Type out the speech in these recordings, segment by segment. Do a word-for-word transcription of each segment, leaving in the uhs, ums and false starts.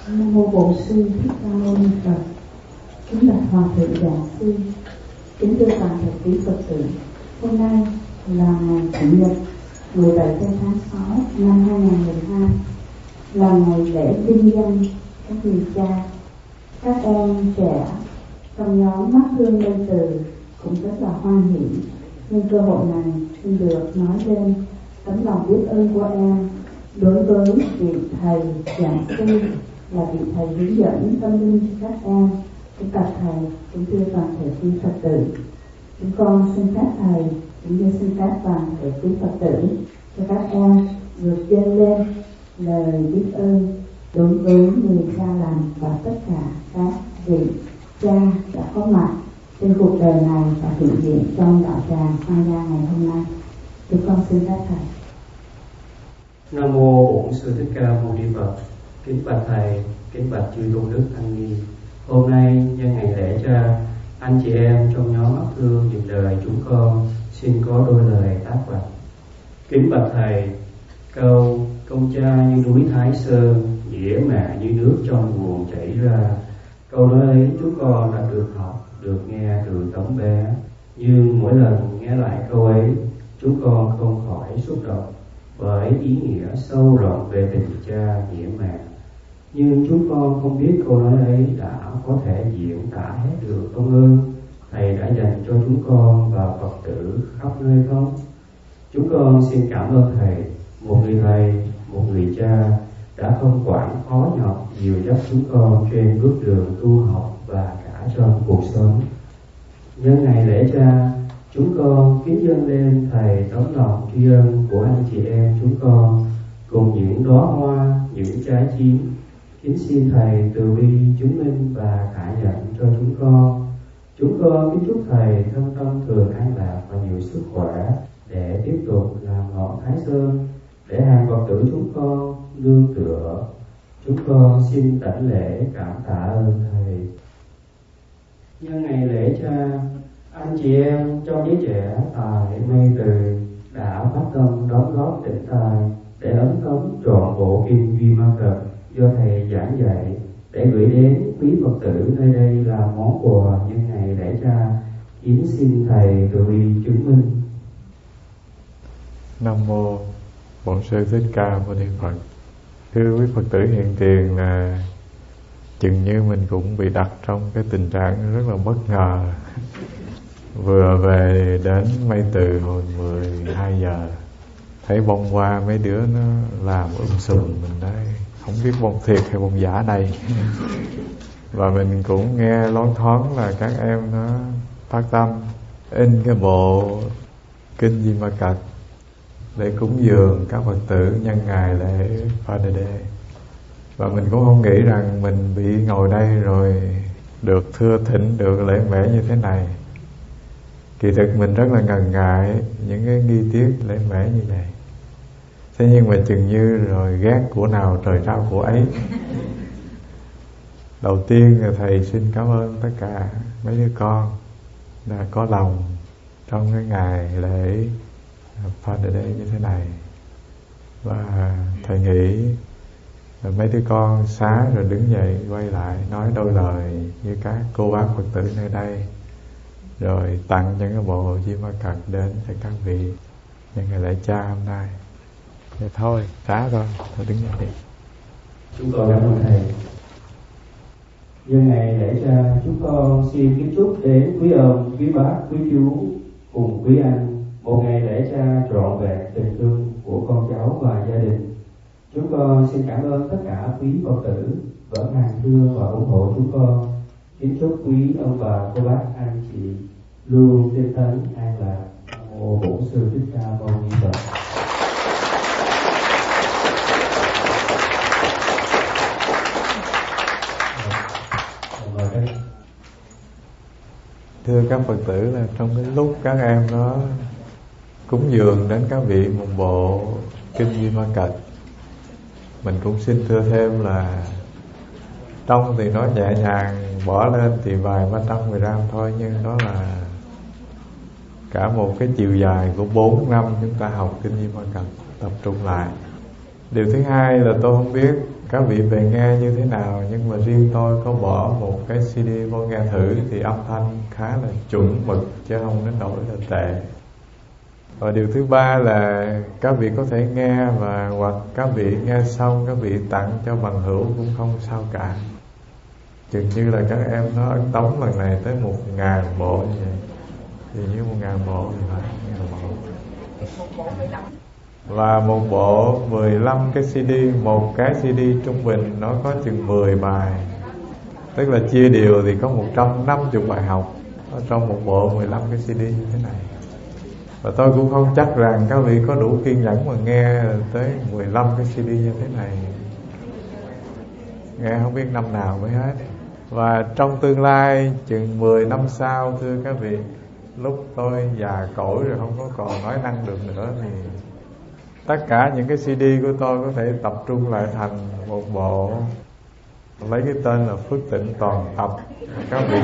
Nam mô Bổn Sư Thích Ca Mâu Ni Phật. Kính bạch Hòa thượng Giảng sư, kính thưa toàn thể quý Phật tử. Hôm nay là ngày Chủ nhật mười bảy tháng sáu năm hai nghìn không trăm mười hai, là ngày lễ vinh danh các vị cha. Các em trẻ trong nhóm Mắt Hương Lê Từ cũng rất là hoan hỷ. Nhưng cơ hội này xin được nói lên tấm lòng biết ơn của em đối với vị thầy giảng sư, là vị thầy hướng dẫn tâm linh cho các em. Kính bạch thầy, kính thưa toàn thể quý Phật tử, chúng con xin phép thầy cũng như xin phép toàn thể quý Phật tử cho các em được dâng lên lời biết ơn đối với người cha lành và tất cả các vị cha đã có mặt trên cuộc đời này và hiện diện trong đạo tràng An Gia ngày hôm nay. Chúng con xin phép thầy. Nam mô Bổn Sư Thích Ca Mâu Ni Phật. Kính bạch thầy, kính bạch chư tôn đức tăng ni. Hôm nay nhân ngày lễ cha, anh chị em trong nhóm Mắt Thương Dừng Đời chúng con xin có đôi lời tác bạch. Kính bạch thầy, câu công cha như núi Thái Sơn, nghĩa mẹ như nước trong nguồn chảy ra. Câu nói ấy chúng con đã được học, được nghe từ tấm bé. Nhưng mỗi lần nghe lại câu ấy, chúng con không khỏi xúc động bởi ý nghĩa sâu rộng về tình cha nghĩa mẹ. Nhưng chúng con không biết câu nói ấy đã có thể diễn tả hết được công ơn thầy đã dành cho chúng con và Phật tử khắp nơi không? Chúng con xin cảm ơn thầy, một người thầy, một người cha đã không quản khó nhọc dìu dắt chúng con trên bước đường tu học và cả trong cuộc sống. Nhân ngày lễ cha, chúng con kính dâng lên thầy tấm lòng tri ân của anh chị em chúng con cùng những đóa hoa, những trái chín. Kính xin thầy từ bi chứng minh và khả nhận cho chúng con. Chúng con kính chúc thầy thân tâm thường an lạc và nhiều sức khỏe để tiếp tục làm ngọn Thái Sơn, để hàng Phật tử chúng con nương tựa. Chúng con xin đảnh lễ cảm tạ ơn thầy. Nhân ngày lễ cha, anh chị em trong giới trẻ tại Mây Từ đã phát tâm đóng góp tịnh tài để ấn tống trọn bộ kinh Duy Ma Cật do thầy giảng dạy, để gửi đến quý Phật tử nơi đây là món quà nhân ngày lễ cha. Kính xin thầy từ bi chứng minh. Nam mô Bổn Sư Thích Ca Mâu Ni Phật. Thưa quý Phật tử hiện tiền, là chừng như mình cũng bị đặt trong cái tình trạng rất là bất ngờ. Vừa về đến Mây Từ hồi mười hai giờ, thấy bông hoa mấy đứa nó làm um sùm, mình nói không biết bông thiệt hay bông giả đây. Và mình cũng nghe loáng thoáng là các em nó phát tâm in cái bộ kinh Di Ma Cật để cúng dường các Phật tử nhân ngày lễ Father Day. Và mình cũng không nghĩ rằng mình bị ngồi đây rồi được thưa thỉnh, được lễ mễ như thế này. Kỳ thực mình rất là ngần ngại những cái nghi tiết lễ mễ như vậy. Thế nhưng mà chừng như rồi ghét của nào trời trao của ấy. Đầu tiên là thầy xin cảm ơn tất cả mấy đứa con đã có lòng trong cái ngày lễ Father Day như thế này. Và thầy nghĩ là mấy đứa con xá rồi đứng dậy quay lại nói đôi lời như các cô bác Phật tử nơi đây, rồi tặng những cái bộ Di Ma Cật đến cho các vị nhân ngày lễ cha hôm nay. Vậy thôi, xá thôi, thôi đứng dậy đi. Chúng con cảm ơn thầy. Nhân ngày lễ cha, chúng con xin kính chúc đến quý ông, quý bác, quý chú cùng quý anh một ngày lễ cha trọn vẹn tình thương của con cháu và gia đình. Chúng con xin cảm ơn tất cả quý Phật tử vẫn hàng thương và ủng hộ chúng con. Kính chúc quý ông bà, cô bác, anh chị luôn tinh tấn an lạc. Nam mô Bổn Sư Thích Ca Mâu Ni Phật. Thưa các Phật tử, là trong cái lúc các em nó cúng dường đến các vị một bộ kinh Di Ma Cật, mình cũng xin thưa thêm là trong thì nó nhẹ nhàng bỏ lên thì vài ba trăm gram thôi, nhưng đó là cả một cái chiều dài của bốn năm chúng ta học kinh Di Ma Cật tập trung lại. Điều thứ hai là tôi không biết các vị về nghe như thế nào, nhưng mà riêng tôi có bỏ một cái xê đê vô nghe thử thì âm thanh khá là chuẩn mực chứ không đến nỗi là tệ. Và điều thứ ba là các vị có thể nghe, và hoặc các vị nghe xong các vị tặng cho bằng hữu cũng không sao cả. Chừng như là các em nó ấn tống lần này tới một ngàn bộ như vậy, thì như một ngàn bộ thì phải ngàn bộ. Và một bộ mười lăm cái xê đê, một cái xê đê trung bình nó có chừng mười bài, tức là chia đều thì có một trăm năm mươi bài học ở trong một bộ mười lăm cái xê đê như thế này. Và tôi cũng không chắc rằng các vị có đủ kiên nhẫn mà nghe tới mười lăm cái xê đê như thế này, nghe không biết năm nào mới hết. Và trong tương lai chừng mười năm sau, thưa các vị, lúc tôi già cỗi rồi không có còn nói năng được nữa, thì tất cả những cái xê đê của tôi có thể tập trung lại thành một bộ, lấy cái tên là Phước Tịnh Toàn Tập. Các vị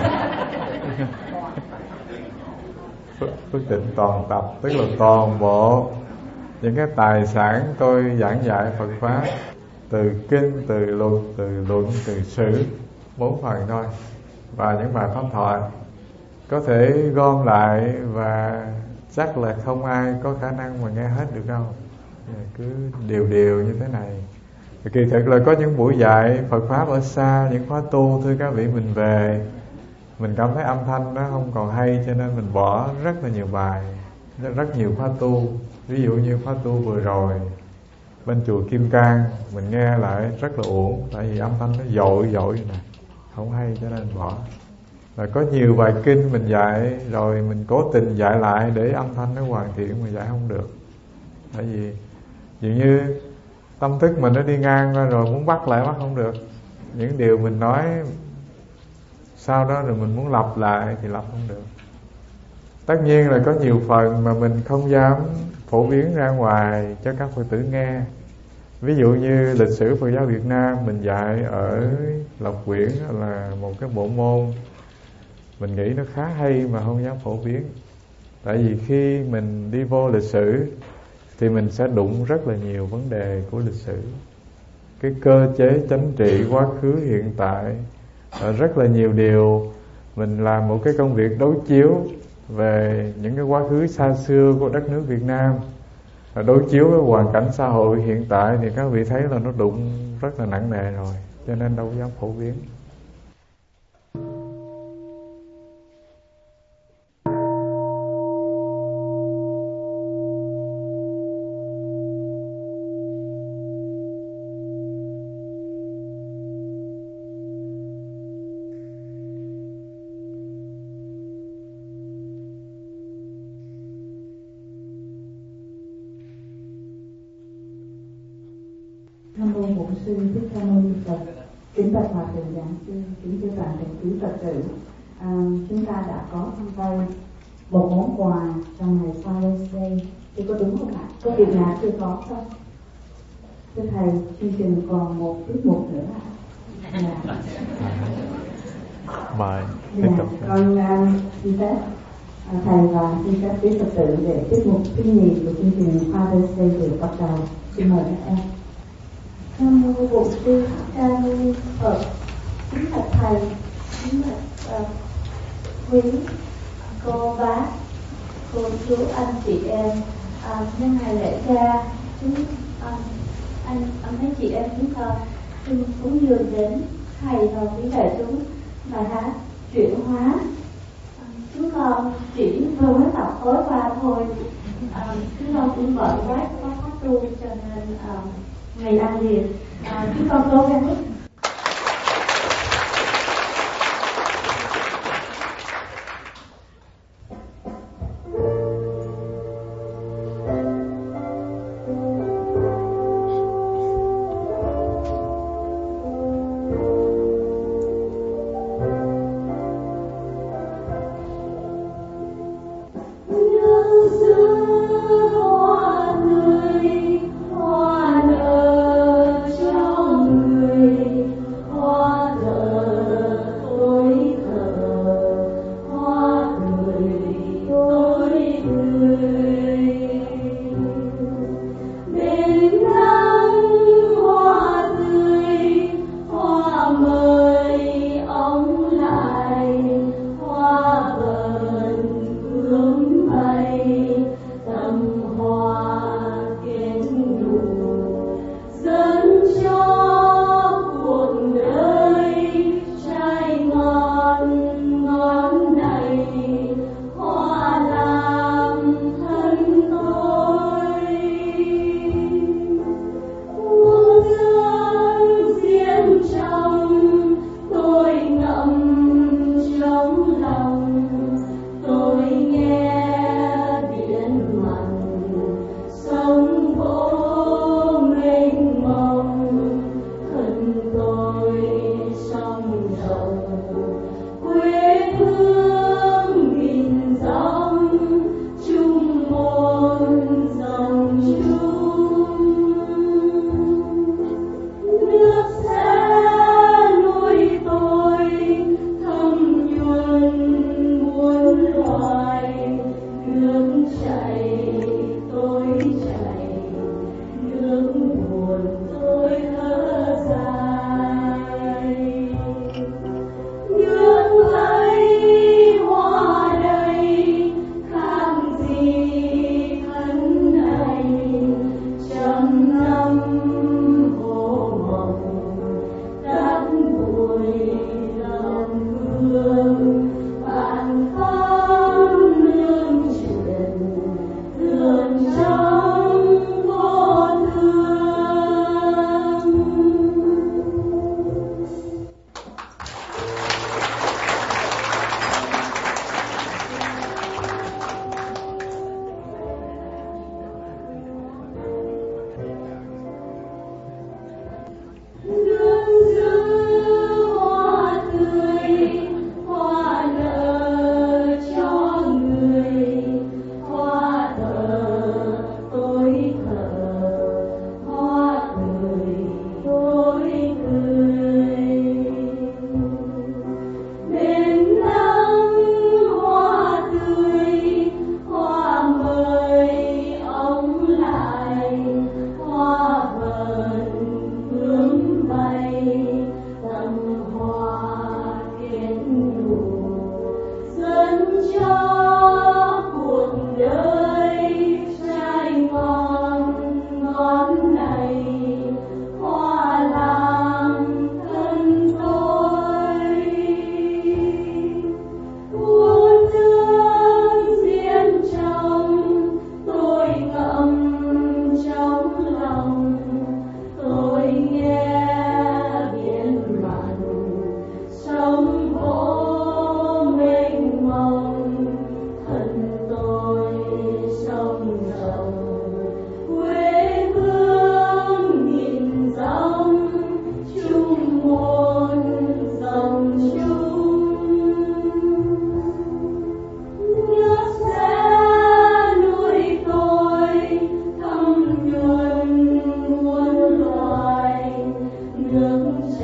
Phước, Phước Tịnh Toàn Tập tức là toàn bộ những cái tài sản tôi giảng dạy Phật pháp, từ kinh, từ luật, từ luận, từ sử, bốn phần thôi, và những bài pháp thoại có thể gom lại, và chắc là không ai có khả năng mà nghe hết được đâu. Cứ đều đều như thế này. Kỳ thực là có những buổi dạy Phật pháp ở xa, những khóa tu, thưa các vị, mình về mình cảm thấy âm thanh nó không còn hay, cho nên mình bỏ rất là nhiều bài, rất nhiều khóa tu. Ví dụ như khóa tu vừa rồi bên chùa Kim Cang, mình nghe lại rất là uổng, tại vì âm thanh nó dội dội này, không hay, cho nên bỏ. Và có nhiều bài kinh mình dạy rồi mình cố tình dạy lại để âm thanh nó hoàn thiện mà dạy không được. Tại vì dường như tâm thức mình nó đi ngang qua rồi, muốn bắt lại bắt không được. Những điều mình nói sau đó rồi mình muốn lặp lại thì lặp không được. Tất nhiên là có nhiều phần mà mình không dám phổ biến ra ngoài cho các Phật tử nghe. Ví dụ như lịch sử Phật giáo Việt Nam mình dạy ở Lộc Quyển là một cái bộ môn mình nghĩ nó khá hay mà không dám phổ biến. Tại vì khi mình đi vô lịch sử thì mình sẽ đụng rất là nhiều vấn đề của lịch sử, cái cơ chế chính trị quá khứ hiện tại, rất là nhiều điều. Mình làm một cái công việc đối chiếu về những cái quá khứ xa xưa của đất nước Việt Nam, đối chiếu với hoàn cảnh xã hội hiện tại, thì các vị thấy là nó đụng rất là nặng nề rồi, cho nên đâu dám phổ biến. Nam mô Bổn Sư Thích Ca Mâu Ni Phật. Kính bạch Hòa Thượng Giảng Sư, kính thưa toàn thể quý Phật tử. À, chúng ta đã có trong tay một món quà trong ngày Father's Day, thì có đúng không ạ? Có việc nào chưa có không? Thưa thầy, chương trình còn một tiết mục nữa ạ. Dạ. Mời. Dạ, con uh, xin phép uh, thầy và xin phép quý Phật tử để tiết mục thứ nhì của chương trình Father's Day được bắt đầu. Xin mời các em. Nam mô Bổn Sư Thích Ca Mâu Ni Phật. Kính bạch thầy, kính bạch uh, quý cô bác, cô chú, anh chị em, uh, nhân ngày lễ cha, chúng uh, anh anh mấy chị em chúng ta xin cúng dường đến thầy và quý đại chúng bài hát chuyển hóa. Uh, chúng con chỉ vừa mới tập tối qua thôi, uh, chúng con cũng bận quá có pháp tu, cho nên uh, ngày ăn liền, à, chúng con cố gắng. Hoa nở trong người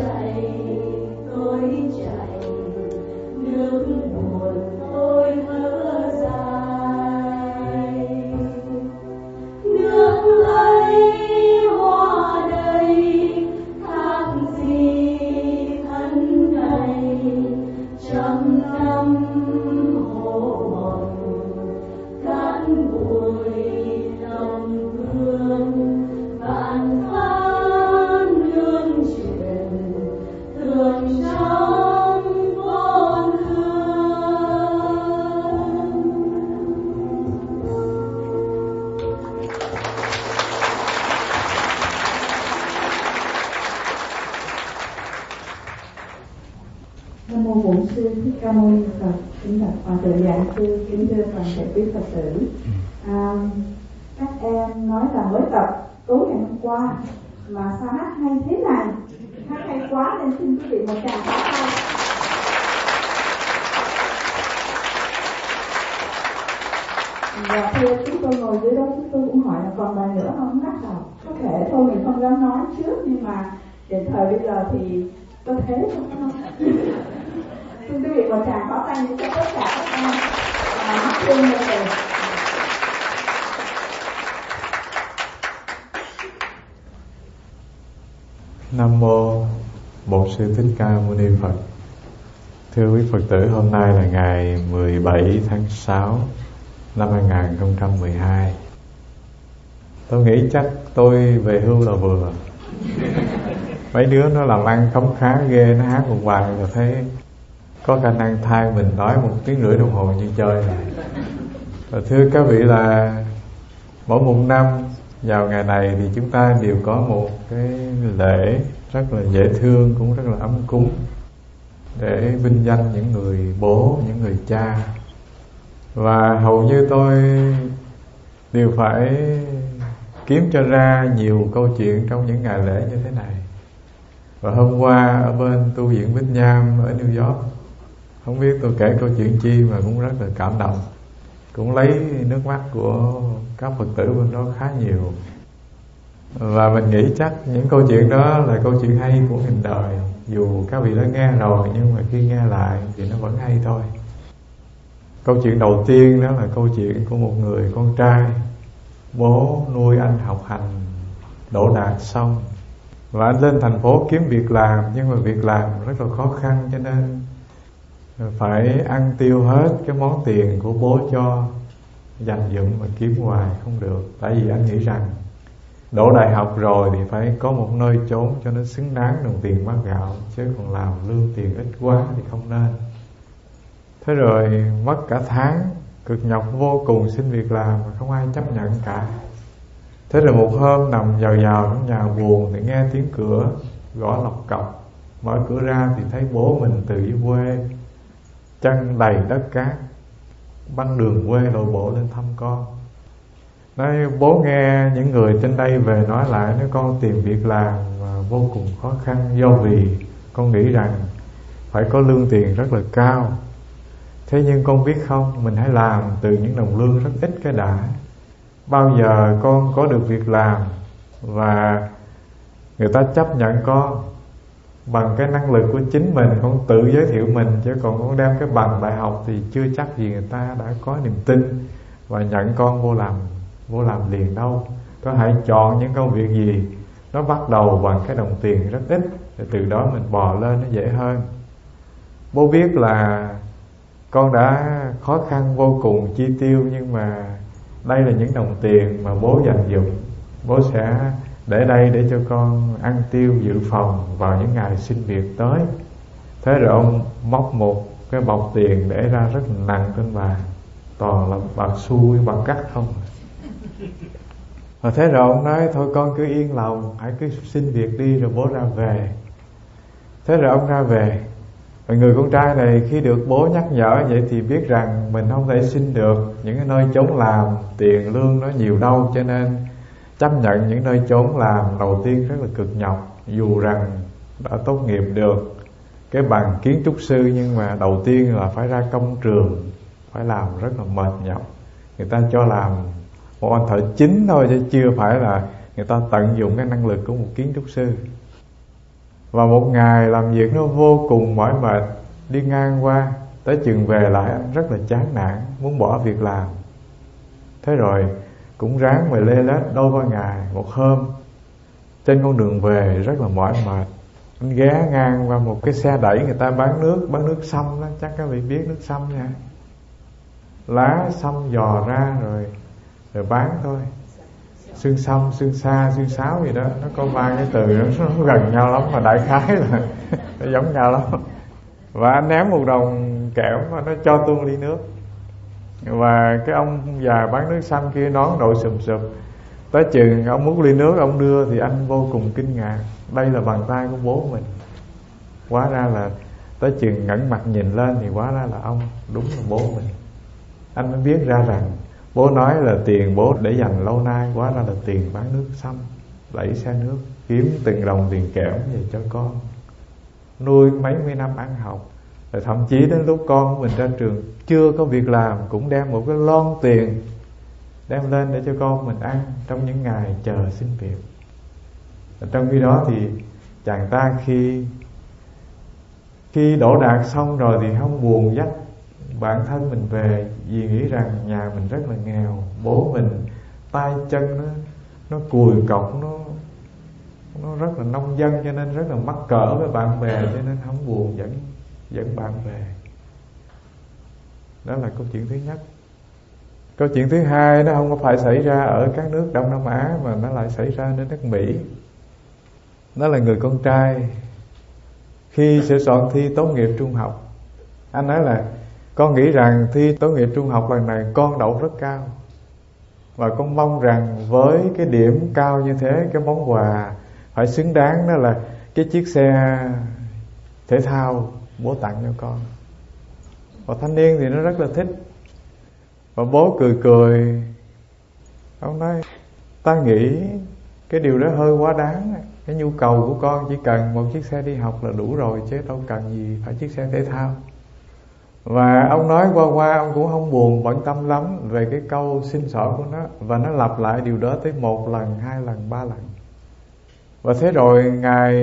Nam mô Bổn Sư Thích Ca Mâu Ni Phật. Kính bạch Hòa thượng giảng sư, kính thưa toàn thể quý Phật tử. À, các em nói là mới tập tối ngày hôm qua mà sao hát hay thế này, hát hay quá nên xin quý vị một tràng pháo tay. Và thưa chúng tôi ngồi dưới đó, chúng tôi cũng hỏi là còn bài nữa không, hát nào có thể thôi mình không dám nói trước, nhưng mà đến thời bây giờ thì tôi thế không có nói. Xin quý vị một tràng pháo tay cho tất cả các em và hát chung như vậy. Nam mô Bổn Sư Thích Ca Mâu Ni Phật. Thưa quý Phật tử, hôm nay là ngày mười bảy tháng sáu năm hai không một hai. Tôi nghĩ chắc tôi về hưu là vừa. Mấy đứa nó làm ăn khấm khá ghê, nó hát một bài là thấy có khả năng thay mình nói một tiếng rưỡi đồng hồ như chơi này. Và thưa các vị là mỗi một năm vào ngày này thì chúng ta đều có một cái lễ rất là dễ thương, cũng rất là ấm cúng để vinh danh những người bố, những người cha. Và hầu như tôi đều phải kiếm cho ra nhiều câu chuyện trong những ngày lễ như thế này. Và hôm qua ở bên tu viện Bích Nham ở New York, không biết tôi kể câu chuyện chi mà cũng rất là cảm động, cũng lấy nước mắt của các Phật tử bên đó khá nhiều. Và mình nghĩ chắc những câu chuyện đó là câu chuyện hay của nghìn đời. Dù các vị đã nghe rồi nhưng mà khi nghe lại thì nó vẫn hay thôi. Câu chuyện đầu tiên đó là câu chuyện của một người con trai. Bố nuôi anh học hành đỗ đạt xong, và anh lên thành phố kiếm việc làm, nhưng mà việc làm rất là khó khăn, cho nên phải ăn tiêu hết cái món tiền của bố cho, dành dụm mà kiếm hoài không được. Tại vì anh nghĩ rằng đỗ đại học rồi thì phải có một nơi trốn cho nó xứng đáng đồng tiền bát gạo, chứ còn làm lương tiền ít quá thì không nên. Thế rồi mất cả tháng cực nhọc vô cùng xin việc làm mà không ai chấp nhận cả. Thế rồi một hôm nằm vào vào trong nhà buồn thì nghe tiếng cửa gõ lọc cọc. Mở cửa ra thì thấy bố mình từ dưới quê, chân đầy đất cát, băng đường quê lội bộ lên thăm con. Nói bố nghe những người trên đây về nói lại, nói con tìm việc làm mà vô cùng khó khăn, do vì con nghĩ rằng phải có lương tiền rất là cao. Thế nhưng con biết không, mình hãy làm từ những đồng lương rất ít cái đã. Bao giờ con có được việc làm và người ta chấp nhận con bằng cái năng lực của chính mình, con tự giới thiệu mình, chứ còn con đem cái bằng đại học thì chưa chắc gì người ta đã có niềm tin và nhận con vô làm vô làm liền đâu. Có hãy chọn những công việc gì nó bắt đầu bằng cái đồng tiền rất ít, để từ đó mình bò lên nó dễ hơn. Bố biết là con đã khó khăn vô cùng chi tiêu, nhưng mà đây là những đồng tiền mà bố dành dụm. Bố sẽ để đây để cho con ăn tiêu dự phòng vào những ngày xin việc tới. Thế rồi ông móc một cái bọc tiền để ra rất nặng trên bàn, toàn là bạc xu bạc cắt không. Và thế rồi ông nói thôi con cứ yên lòng, hãy cứ xin việc đi rồi bố ra về. Thế rồi ông ra về. Và người con trai này khi được bố nhắc nhở vậy thì biết rằng mình không thể xin được những cái nơi trốn làm, tiền lương nó nhiều đâu, cho nên chấp nhận những nơi trốn làm đầu tiên rất là cực nhọc. Dù rằng đã tốt nghiệp được cái bằng kiến trúc sư, nhưng mà đầu tiên là phải ra công trường, phải làm rất là mệt nhọc. Người ta cho làm một anh thợ chính thôi, chứ chưa phải là người ta tận dụng cái năng lực của một kiến trúc sư. Và một ngày làm việc nó vô cùng mỏi mệt, đi ngang qua tới chừng về lại anh rất là chán nản, muốn bỏ việc làm. Thế rồi cũng ráng mà lê lết đôi ba ngày. Một hôm trên con đường về rất là mỏi mệt, anh ghé ngang qua một cái xe đẩy người ta bán nước, bán nước sâm đó, chắc các vị biết nước sâm nha. Lá sâm dò ra rồi rồi bán thôi. Xương sâm, xương sa, xương sáo gì đó, nó có ba cái từ đó, nó gần nhau lắm mà đại khái là nó giống nhau lắm. Và anh ném một đồng kẹo mà nó cho tuôn ly nước. Và cái ông già bán nước sâm kia nón đội sùm sụp, tới chừng ông múc ly nước ông đưa thì anh vô cùng kinh ngạc, đây là bàn tay của bố mình. Hóa ra là tới chừng ngẩng mặt nhìn lên thì hóa ra là ông, đúng là bố mình. Anh mới biết ra rằng bố nói là tiền bố để dành lâu nay, hóa ra là tiền bán nước sâm, đẩy xe nước, kiếm từng đồng tiền kẽm về cho con, nuôi mấy mươi năm ăn học. Rồi thậm chí đến lúc con của mình ra trường chưa có việc làm cũng đem một cái lon tiền đem lên để cho con mình ăn trong những ngày chờ xin việc. Và trong khi đó thì chàng ta khi khi đổ đạt xong rồi thì không buồn dắt bản thân mình về, vì nghĩ rằng nhà mình rất là nghèo, bố mình tay chân nó nó cùi cọc, nó nó rất là nông dân, cho nên rất là mắc cỡ với bạn bè, cho nên không buồn dẫn dẫn bạn về. Đó là câu chuyện thứ nhất. Câu chuyện thứ hai nó không có phải xảy ra ở các nước Đông Nam Á, mà nó lại xảy ra ở nước Mỹ. Đó là người con trai khi sẽ soạn thi tốt nghiệp trung học. Anh nói là con nghĩ rằng thi tốt nghiệp trung học lần này con đậu rất cao, và con mong rằng với cái điểm cao như thế, cái món quà phải xứng đáng, đó là cái chiếc xe thể thao bố tặng cho con. Và thanh niên thì nó rất là thích. Và bố cười cười, ông nói ta nghĩ cái điều đó hơi quá đáng. Cái nhu cầu của con chỉ cần một chiếc xe đi học là đủ rồi, chứ đâu cần gì phải chiếc xe thể thao. Và ông nói qua qua, ông cũng không buồn bận tâm lắm về cái câu xin xỏ của nó. Và nó lặp lại điều đó tới một lần, hai lần, ba lần. Và thế rồi ngày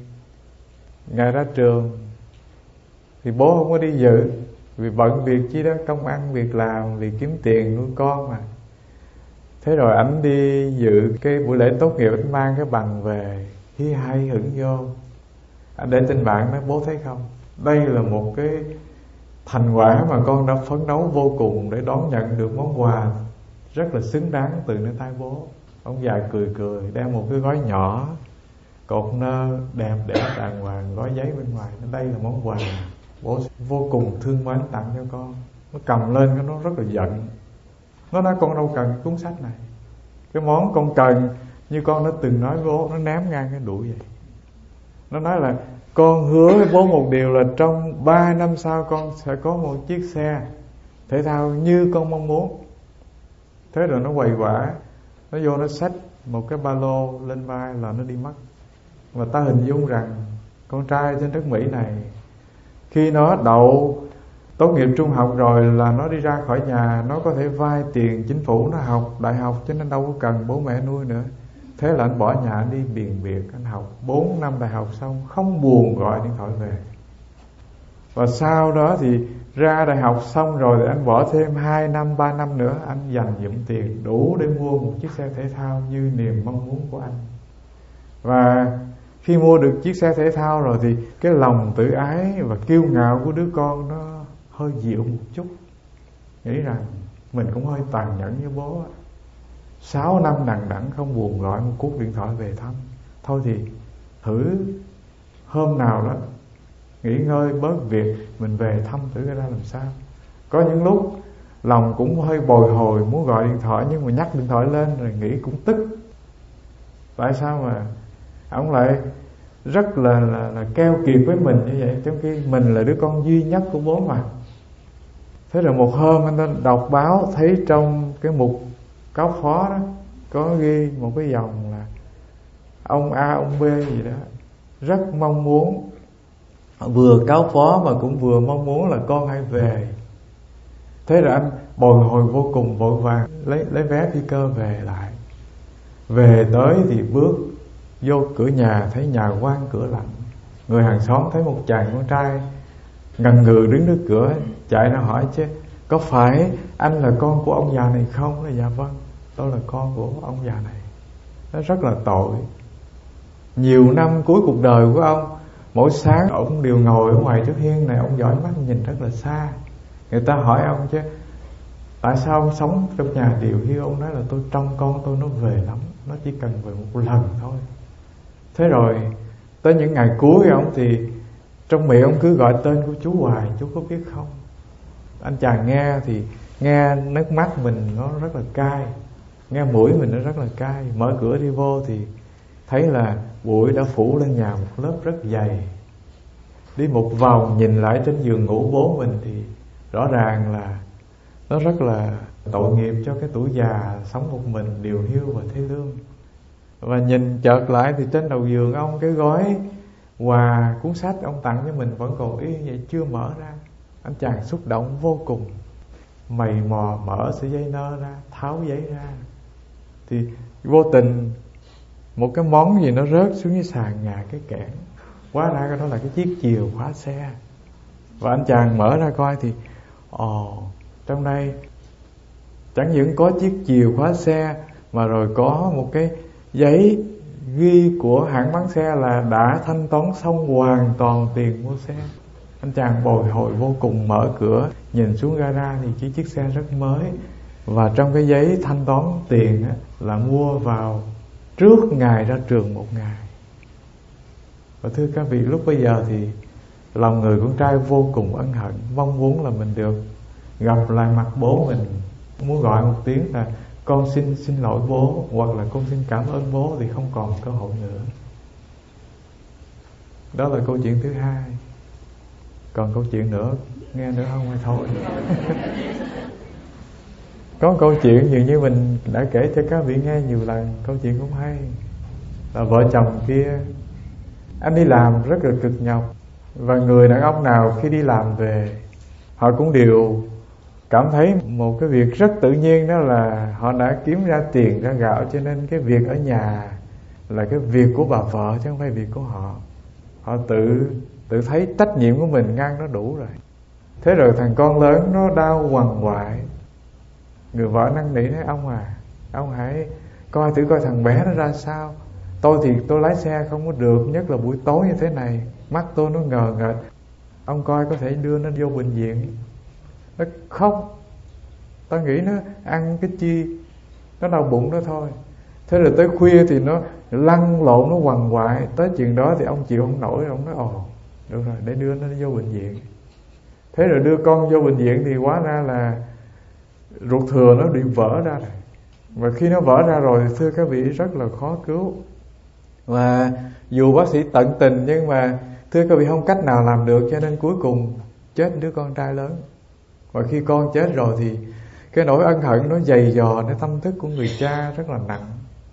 Ngày ra trường thì bố không có đi dự, vì bận việc chi đó, công ăn việc làm, vì kiếm tiền nuôi con mà. Thế rồi ảnh đi dự cái buổi lễ tốt nghiệp, ảnh mang cái bằng về, hi hay hửng vô. Anh để trên bạn nói bố thấy không, đây là một cái thành quả mà con đã phấn đấu vô cùng để đón nhận được món quà rất là xứng đáng từ nơi tay bố. Ông già cười cười, đem một cái gói nhỏ, cột nơ đẹp đẽ đàng hoàng, gói giấy bên ngoài. Đây là món quà bố vô cùng thương mến tặng cho con. Nó cầm lên cái nó rất là giận. Nó nói con đâu cần cuốn sách này, cái món con cần như con đã từng nói với bố. Nó ném ngang cái đuổi vậy. Nó nói là con hứa với bố một điều là trong ba năm sau con sẽ có một chiếc xe thể thao như con mong muốn. Thế rồi nó quầy quả, nó vô nó xách một cái ba lô lên vai là nó đi mất. Và ta hình dung rằng con trai trên đất Mỹ này, khi nó đậu tốt nghiệp trung học rồi là nó đi ra khỏi nhà, nó có thể vay tiền chính phủ nó học đại học, cho nên đâu có cần bố mẹ nuôi nữa. Thế là anh bỏ nhà, anh đi biền biệt, anh học bốn năm đại học xong, không buồn gọi điện thoại về. Và sau đó thì ra đại học xong rồi thì anh bỏ thêm hai năm, ba năm nữa, anh dành dụm tiền đủ để mua một chiếc xe thể thao như niềm mong muốn của anh. Và khi mua được chiếc xe thể thao rồi thì cái lòng tự ái và kiêu ngạo của đứa con nó hơi dịu một chút, nghĩ rằng mình cũng hơi tàn nhẫn với bố. Sáu năm đằng đẵng không buồn gọi một cuộc điện thoại về thăm. Thôi thì thử hôm nào đó nghỉ ngơi bớt việc, mình về thăm thử cái ra làm sao. Có những lúc lòng cũng hơi bồi hồi muốn gọi điện thoại, nhưng mà nhắc điện thoại lên rồi nghĩ cũng tức. Tại sao mà ông lại rất là, là, là keo kiệt với mình như vậy, trong khi mình là đứa con duy nhất của bố mà. Thế rồi một hôm anh ta đọc báo, thấy trong cái mục cáo phó đó có ghi một cái dòng là ông A, ông B gì đó rất mong muốn, vừa cáo phó mà cũng vừa mong muốn là con hãy về. Thế rồi anh bồi hồi vô cùng, vội vàng lấy lấy vé phi cơ về lại. Về tới thì bước vô cửa nhà thấy nhà quan cửa lạnh, Người hàng xóm thấy một chàng con trai ngần ngừ đứng trước cửa, chạy ra hỏi chứ có phải anh là con của ông già này không? Là dạ vâng, tôi là con của ông già này. Nó rất là tội. Nhiều năm cuối cuộc đời của ông, mỗi sáng ông đều ngồi ở ngoài trước hiên này, ông dõi mắt nhìn rất là xa. Người ta hỏi ông chứ tại sao ông sống trong nhà điều hiu? Ông nói là tôi trông con tôi nó về lắm, nó chỉ cần về một lần thôi. Thế rồi tới những ngày cuối ông thì trong miệng ông cứ gọi tên của chú hoài. Chú có biết không? Anh chàng nghe thì nghe nước mắt mình nó rất là cay, nghe mũi mình nó rất là cay. Mở cửa đi vô thì thấy là bụi đã phủ lên nhà một lớp rất dày. Đi một vòng nhìn lại trên giường ngủ bố mình thì rõ ràng là nó rất là tội nghiệp cho cái tuổi già sống một mình điều hiu và thê lương. Và nhìn chợt lại thì trên đầu giường ông, cái gói quà cuốn sách ông tặng cho mình vẫn còn y vậy, chưa mở ra. Anh chàng xúc động vô cùng, mày mò mở sợi dây nơ ra, tháo giấy ra thì vô tình một cái món gì nó rớt xuống cái sàn nhà, cái kẽn. Hóa ra cái đó là cái chiếc chìa khóa xe. Và anh chàng mở ra coi thì ồ, trong đây chẳng những có chiếc chìa khóa xe mà rồi có một cái giấy ghi của hãng bán xe là đã thanh toán xong hoàn toàn tiền mua xe. Anh chàng bồi hồi vô cùng, mở cửa nhìn xuống gara thì chỉ chiếc xe rất mới. Và trong cái giấy thanh toán tiền á, là mua vào trước ngày ra trường một ngày. Và thưa các vị, lúc bây giờ thì lòng người con trai vô cùng ân hận, mong muốn là mình được gặp lại mặt bố mình, muốn gọi một tiếng là con xin xin lỗi bố, hoặc là con xin cảm ơn bố, thì không còn cơ hội nữa. Đó là câu chuyện thứ hai. Còn câu chuyện nữa nghe nữa không hay thôi? Có một câu chuyện dường như mình đã kể cho các vị nghe nhiều lần, câu chuyện cũng hay. Là vợ chồng kia, anh đi làm rất là cực nhọc, và người đàn ông nào khi đi làm về họ cũng đều cảm thấy một cái việc rất tự nhiên, đó là họ đã kiếm ra tiền ra gạo, cho nên cái việc ở nhà là cái việc của bà vợ chứ không phải việc của họ. Họ tự tự thấy trách nhiệm của mình ngang nó đủ rồi. Thế rồi thằng con lớn nó đau quằn quại, người vợ năn nỉ nói ông à, ông hãy coi thử coi thằng bé nó ra sao. Tôi thì tôi lái xe không có được, nhất là buổi tối như thế này, mắt tôi nó ngờ ngợt, ông coi có thể đưa nó vô bệnh viện. Nó không, tao nghĩ nó ăn cái chi, nó đau bụng đó thôi. Thế rồi tới khuya thì nó lăn lộn, nó quằn quại. Tới chuyện đó thì ông chịu không nổi, ông nói ồ được rồi, để đưa nó vô bệnh viện. Thế rồi đưa con vô bệnh viện thì hóa ra là ruột thừa nó bị vỡ ra rồi. Và khi nó vỡ ra rồi thì thưa các vị rất là khó cứu. Và dù bác sĩ tận tình nhưng mà thưa các vị không cách nào làm được, cho nên cuối cùng chết đứa con trai lớn. Và khi con chết rồi thì cái nỗi ân hận nó dày dòในtâm thức của người cha rất là nặng.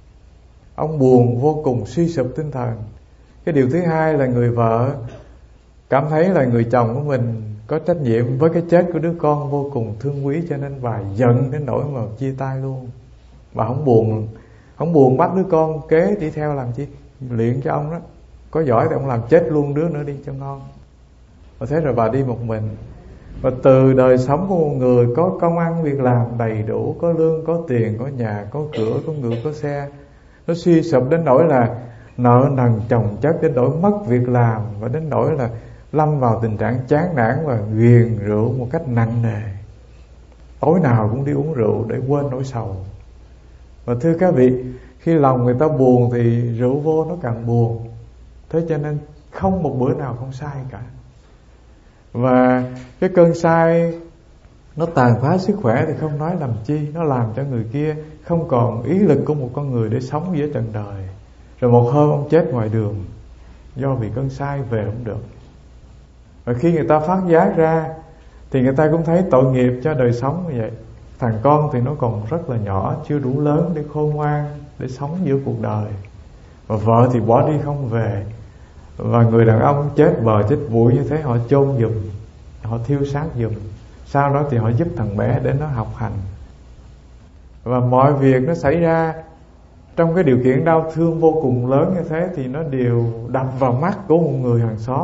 Ông buồn vô cùng, suy sụp tinh thần. Cái điều thứ hai là người vợ cảm thấy là người chồng của mình có trách nhiệm với cái chết của đứa con vô cùng thương quý, cho nên bà giận đến nỗi mà chia tay luôn. Bà không buồn, không buồn bắt đứa con kế đi theo làm chi, luyện cho ông đó, có giỏi thì ông làm chết luôn đứa nữa đi cho ngon. Và thế rồi bà đi một mình. Và từ đời sống của một người có công ăn việc làm đầy đủ, có lương, có tiền, có nhà, có cửa, có ngựa, có xe, nó suy sụp đến nỗi là nợ nần chồng chất, đến nỗi mất việc làm, và đến nỗi là lâm vào tình trạng chán nản và ghiền rượu một cách nặng nề. Tối nào cũng đi uống rượu để quên nỗi sầu. Và thưa các vị, khi lòng người ta buồn thì rượu vô nó càng buồn. Thế cho nên không một bữa nào không sai cả. Và cái cơn say nó tàn phá sức khỏe thì không nói làm chi, nó làm cho người kia không còn ý lực của một con người để sống giữa trần đời. Rồi một hôm ông chết ngoài đường do vì cơn say về không được. Và khi người ta phát giác ra thì người ta cũng thấy tội nghiệp cho đời sống như vậy. Thằng con thì nó còn rất là nhỏ, chưa đủ lớn để khôn ngoan, để sống giữa cuộc đời. Và vợ thì bỏ đi không về. Và người đàn ông chết bờ chết bụi như thế, họ chôn giùm, họ thiêu xác giùm. Sau đó thì họ giúp thằng bé để nó học hành. Và mọi việc nó xảy ra trong cái điều kiện đau thương vô cùng lớn như thế thì nó đều đập vào mắt của một người hàng xóm.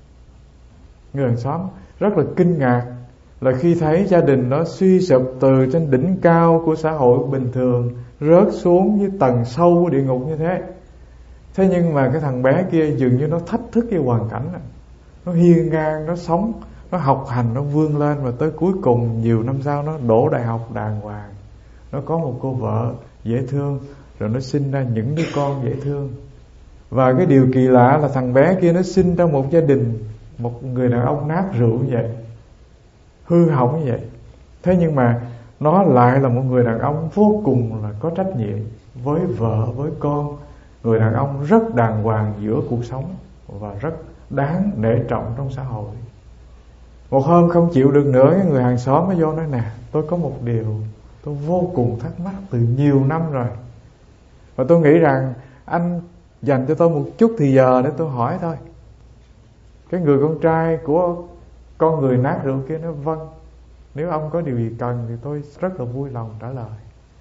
Người hàng xóm rất là kinh ngạc là khi thấy gia đình nó suy sụp từ trên đỉnh cao của xã hội bình thường rớt xuống với tầng sâu của địa ngục như thế. Thế nhưng mà cái thằng bé kia dường như nó thách thức cái hoàn cảnh này. Nó hiên ngang, nó sống, nó học hành, nó vươn lên, và tới cuối cùng nhiều năm sau nó đỗ đại học đàng hoàng. Nó có một cô vợ dễ thương, rồi nó sinh ra những đứa con dễ thương. Và cái điều kỳ lạ là thằng bé kia nó sinh ra một gia đình, một người đàn ông nát rượu như vậy, hư hỏng như vậy. Thế nhưng mà nó lại là một người đàn ông vô cùng là có trách nhiệm với vợ, với con. Người đàn ông rất đàng hoàng giữa cuộc sống và rất đáng nể trọng trong xã hội. Một hôm không chịu được nữa, cái người hàng xóm mới vô nói: nè, tôi có một điều tôi vô cùng thắc mắc từ nhiều năm rồi, và tôi nghĩ rằng anh dành cho tôi một chút thì giờ để tôi hỏi thôi. Cái người con trai của con người nát rượu kia nói: vâng, nếu ông có điều gì cần thì tôi rất là vui lòng trả lời.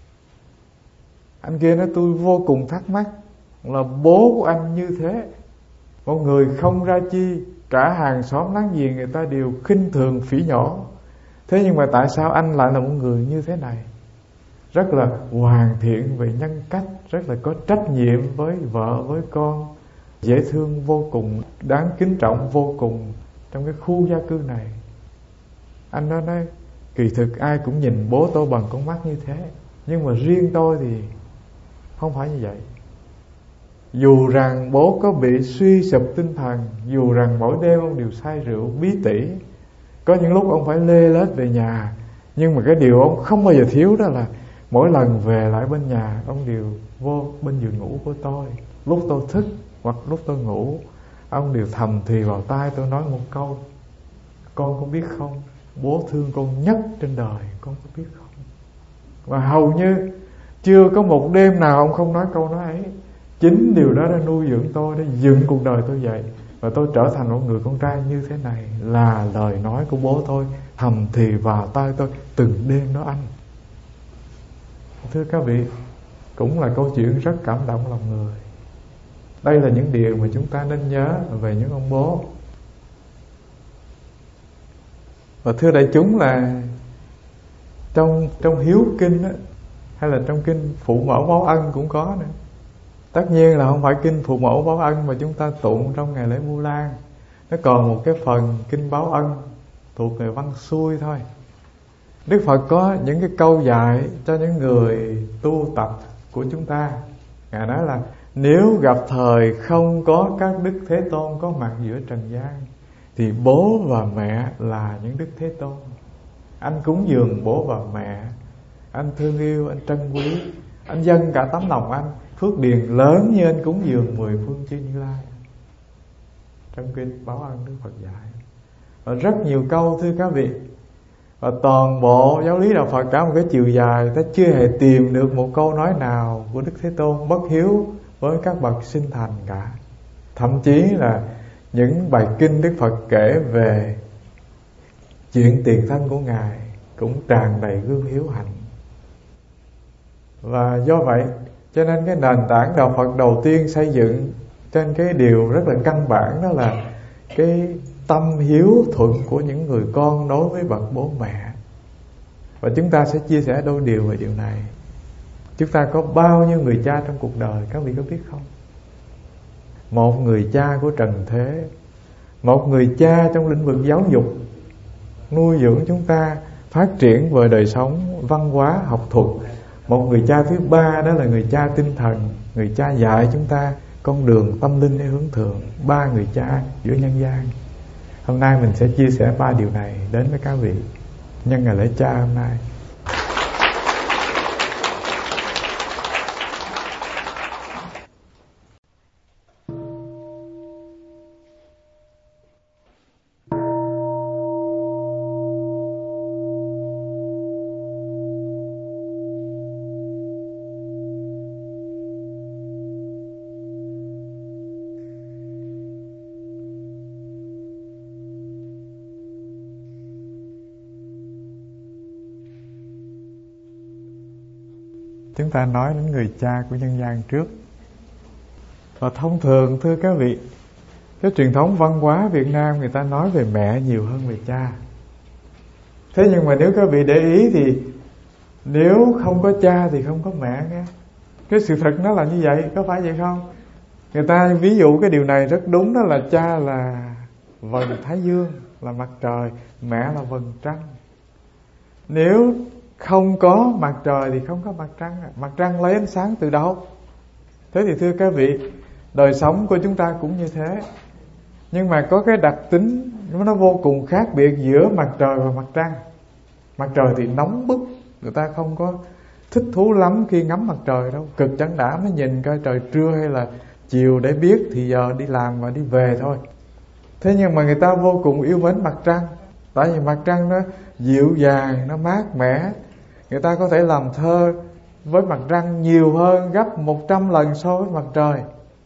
Anh kia nói: tôi vô cùng thắc mắc là bố của anh như thế, một người không ra chi, cả hàng xóm láng giềng người ta đều khinh thường phỉ nhổ. Thế nhưng mà tại sao anh lại là một người như thế này, rất là hoàn thiện về nhân cách, rất là có trách nhiệm với vợ, với con, dễ thương vô cùng, đáng kính trọng vô cùng trong cái khu gia cư này. Anh đó nói: kỳ thực ai cũng nhìn bố tôi bằng con mắt như thế, nhưng mà riêng tôi thì không phải như vậy. Dù rằng bố có bị suy sụp tinh thần, dù rằng mỗi đêm ông đều say rượu bí tỉ, có những lúc ông phải lê lết về nhà, nhưng mà cái điều ông không bao giờ thiếu đó là mỗi lần về lại bên nhà, ông đều vô bên giường ngủ của tôi. Lúc tôi thức hoặc lúc tôi ngủ, ông đều thầm thì vào tai tôi nói một câu: con có biết không, bố thương con nhất trên đời, con có biết không? Và hầu như chưa có một đêm nào ông không nói câu nói ấy. Chính điều đó đã nuôi dưỡng tôi, đã dựng cuộc đời tôi dậy, và tôi trở thành một người con trai như thế này là lời nói của bố tôi thầm thì vào tai tôi từng đêm đó anh. Thưa các vị, cũng là câu chuyện rất cảm động lòng người. Đây là những điều mà chúng ta nên nhớ về những ông bố. Và thưa đại chúng, là trong trong hiếu kinh á, hay là trong kinh phụ mẫu báo ân cũng có nữa. Tất nhiên là không phải kinh phụ mẫu báo ân mà chúng ta tụng trong ngày lễ Vu Lan. Nó còn một cái phần kinh báo ân thuộc về văn xuôi thôi. Đức Phật có những cái câu dạy cho những người tu tập của chúng ta. Ngài nói là nếu gặp thời không có các Đức Thế Tôn có mặt giữa trần gian, thì bố và mẹ là những Đức Thế Tôn. Anh cúng dường bố và mẹ, anh thương yêu, anh trân quý, anh dâng cả tấm lòng anh, phước điền lớn như anh cúng dường mười phương chư Như Lai. Trong kinh báo ân Đức Phật dạy. Và rất nhiều câu thưa các vị. Và toàn bộ giáo lý đạo Phật cả một cái chiều dài, ta chưa hề tìm được một câu nói nào của Đức Thế Tôn bất hiếu với các bậc sinh thành cả. Thậm chí là những bài kinh Đức Phật kể về chuyện tiền thân của Ngài cũng tràn đầy gương hiếu hạnh. Và do vậy cho nên cái nền tảng đạo Phật đầu tiên xây dựng trên cái điều rất là căn bản, đó là cái tâm hiếu thuận của những người con đối với bậc bố mẹ. Và chúng ta sẽ chia sẻ đôi điều về điều này. Chúng ta có bao nhiêu người cha trong cuộc đời, các vị có biết không? Một người cha của trần thế, một người cha trong lĩnh vực giáo dục, nuôi dưỡng chúng ta phát triển về đời sống văn hóa học thuật. Một người cha thứ ba đó là người cha tinh thần, người cha dạy chúng ta con đường tâm linh để hướng thượng. Ba người cha giữa nhân gian. Hôm nay mình sẽ chia sẻ ba điều này đến với các vị nhân ngày lễ cha hôm nay. chúng ta nói đến người cha của nhân gian trước. Và thông thường thưa các vị, cái truyền thống văn hóa Việt Nam người ta nói về mẹ nhiều hơn về cha. Thế nhưng mà nếu các vị để ý thì nếu không có cha thì không có mẹ nghe. Cái sự thật nó là như vậy, có phải vậy không? Người ta ví dụ cái điều này rất đúng, đó là cha là vầng thái dương, là mặt trời, mẹ là vầng trăng. Nếu không có mặt trời thì không có mặt trăng. Mặt trăng lấy ánh sáng từ đâu? Thế thì thưa các vị, đời sống của chúng ta cũng như thế. Nhưng mà có cái đặc tính nó vô cùng khác biệt giữa mặt trời và mặt trăng. Mặt trời thì nóng bức, người ta không có thích thú lắm khi ngắm mặt trời đâu. Cực chẳng đã mới nhìn coi trời trưa hay là chiều để biết thì giờ đi làm và đi về thôi. Thế nhưng mà người ta vô cùng yêu mến mặt trăng. Tại vì mặt trăng nó dịu dàng, nó mát mẻ. Người ta có thể làm thơ với mặt trăng nhiều hơn gấp một trăm lần so với mặt trời.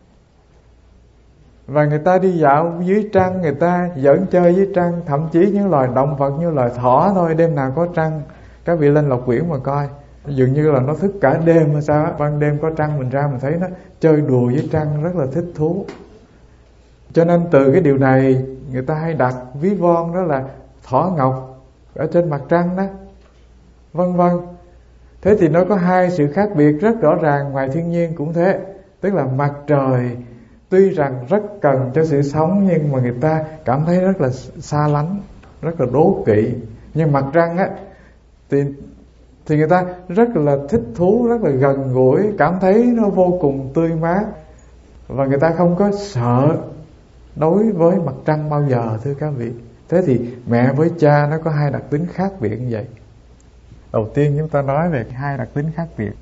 Và người ta đi dạo dưới trăng, người ta giỡn chơi với trăng. Thậm chí những loài động vật như loài thỏ thôi, đêm nào có trăng, các vị lên Lộc Quyển mà coi, dường như là nó thức cả đêm hay sao. Ban đêm có trăng mình ra mình thấy nó chơi đùa với trăng, rất là thích thú. Cho nên từ cái điều này người ta hay đặt ví von đó là thỏ ngọc ở trên mặt trăng đó, vân vân. Thế thì nó có hai sự khác biệt rất rõ ràng. Ngoài thiên nhiên cũng thế, tức là mặt trời tuy rằng rất cần cho sự sống, nhưng mà người ta cảm thấy rất là xa lánh, rất là đố kỵ. Nhưng mặt trăng á thì thì người ta rất là thích thú, rất là gần gũi, cảm thấy nó vô cùng tươi mát. Và người ta không có sợ đối với mặt trăng bao giờ, thưa các vị. Thế thì mẹ với cha nó có hai đặc tính khác biệt như vậy. Đầu tiên chúng ta nói về hai đặc tính khác biệt.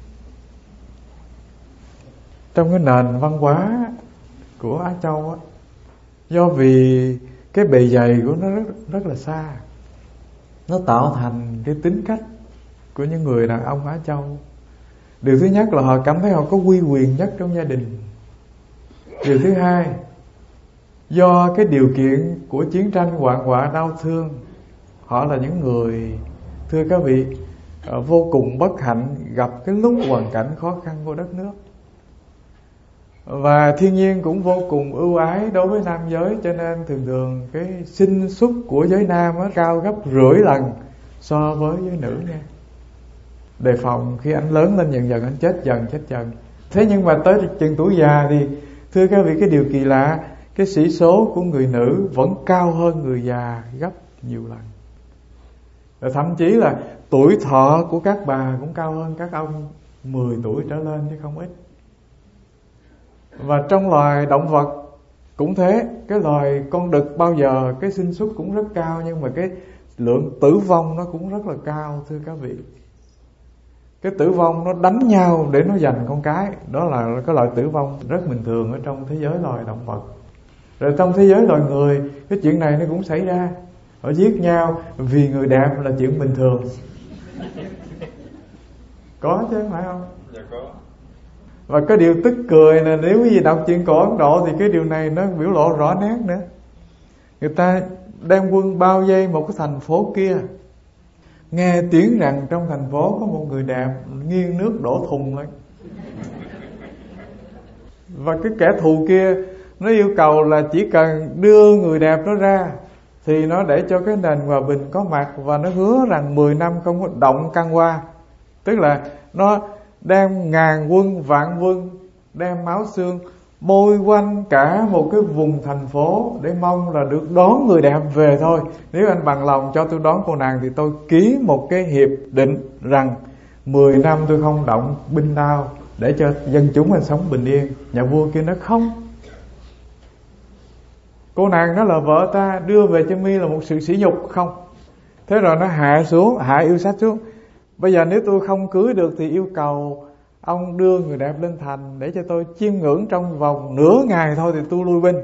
Trong cái nền văn hóa của Á Châu á, do vì cái bề dày của nó rất, rất là xa, nó tạo thành cái tính cách của những người đàn ông Á Châu. Điều thứ nhất là họ cảm thấy họ có uy quyền nhất trong gia đình. Điều thứ hai, do cái điều kiện của chiến tranh hoạn họa đau thương, họ là những người, thưa các vị, vô cùng bất hạnh, gặp cái lúc hoàn cảnh khó khăn của đất nước. Và thiên nhiên cũng vô cùng ưu ái đối với nam giới, cho nên thường thường cái sinh suất của giới nam á, cao gấp rưỡi lần so với giới nữ nha. Đề phòng khi anh lớn lên dần dần anh chết dần chết dần. Thế nhưng mà tới chừng tuổi già thì thưa các vị, cái điều kỳ lạ, cái sĩ số của người nữ vẫn cao hơn người già gấp nhiều lần. Và thậm chí là tuổi thọ của các bà cũng cao hơn các ông mười tuổi trở lên chứ không ít. Và trong loài động vật cũng thế. Cái loài con đực bao giờ cái sinh suất cũng rất cao, nhưng mà cái lượng tử vong nó cũng rất là cao, thưa các vị. Cái tử vong nó đánh nhau để nó giành con cái. Đó là cái loại tử vong rất bình thường ở trong thế giới loài động vật. Rồi trong thế giới loài người, cái chuyện này nó cũng xảy ra. Họ giết nhau vì người đẹp là chuyện bình thường. Có chứ phải không? Dạ có. Và cái điều tức cười là nếu quý vị đọc chuyện cổ Ấn Độ thì cái điều này nó biểu lộ rõ nét nữa. Người ta đem quân bao vây một cái thành phố kia, nghe tiếng rằng trong thành phố có một người đẹp, nghiêng nước đổ thùng lên. Và cái kẻ thù kia nó yêu cầu là chỉ cần đưa người đẹp đó ra thì nó để cho cái nền hòa bình có mặt, và nó hứa rằng mười năm không có động căn qua. Tức là nó đem ngàn quân vạn quân, đem máu xương bôi quanh cả một cái vùng thành phố để mong là được đón người đẹp về thôi. Nếu anh bằng lòng cho tôi đón cô nàng thì tôi ký một cái hiệp định rằng mười năm tôi không động binh đao để cho dân chúng anh sống bình yên. Nhà vua kia nói không, cô nàng đó là vợ ta, đưa về cho mi là một sự sỉ nhục. Không. Thế rồi nó hạ xuống, hạ yêu sách xuống. Bây giờ nếu tôi không cưới được thì yêu cầu ông đưa người đẹp lên thành để cho tôi chiêm ngưỡng trong vòng nửa ngày thôi thì tôi lui binh.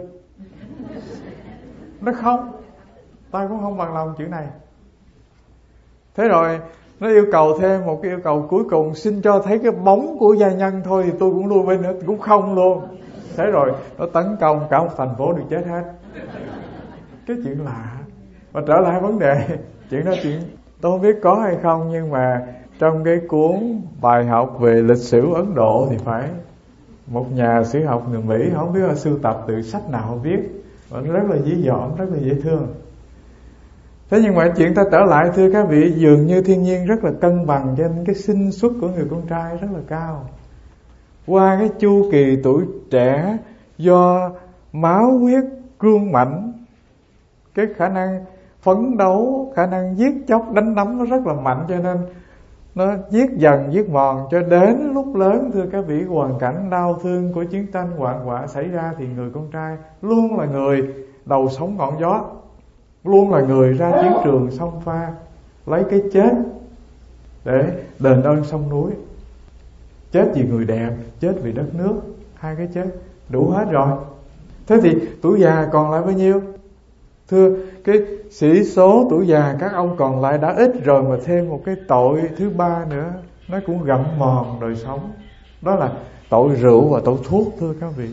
Nó không, ta cũng không bằng lòng chuyện này. Thế rồi nó yêu cầu thêm một cái yêu cầu cuối cùng, xin cho thấy cái bóng của gia nhân thôi thì tôi cũng lui binh nữa. Cũng không luôn. Thế rồi nó tấn công cả một thành phố được chết hết. Cái chuyện lạ. Và trở lại vấn đề, chuyện đó chuyện tôi không biết có hay không, nhưng mà trong cái cuốn bài học về lịch sử Ấn Độ thì phải, một nhà sử học người Mỹ, không biết là sưu tập từ sách nào viết, vẫn rất là dí dỏm, rất là dễ thương. Thế nhưng mà chuyện ta trở lại, thưa các vị, dường như thiên nhiên rất là cân bằng, cho nên cái sinh suất của người con trai rất là cao. Qua cái chu kỳ tuổi trẻ, do máu huyết cương mạnh, cái khả năng phấn đấu, khả năng giết chóc đánh đấm nó rất là mạnh, cho nên nó giết dần giết mòn cho đến lúc lớn. Thưa các vị, hoàn cảnh đau thương của chiến tranh hoạn họa xảy ra thì người con trai luôn là người đầu sóng ngọn gió, luôn là người ra chiến trường xông pha, lấy cái chết để đền ơn sông núi. Chết vì người đẹp, chết vì đất nước, hai cái chết đủ hết rồi. Thế thì tuổi già còn lại bao nhiêu? Thưa, cái sĩ số tuổi già các ông còn lại đã ít rồi, mà thêm một cái tội thứ ba nữa, nó cũng gặm mòn đời sống. Đó là tội rượu và tội thuốc, thưa các vị.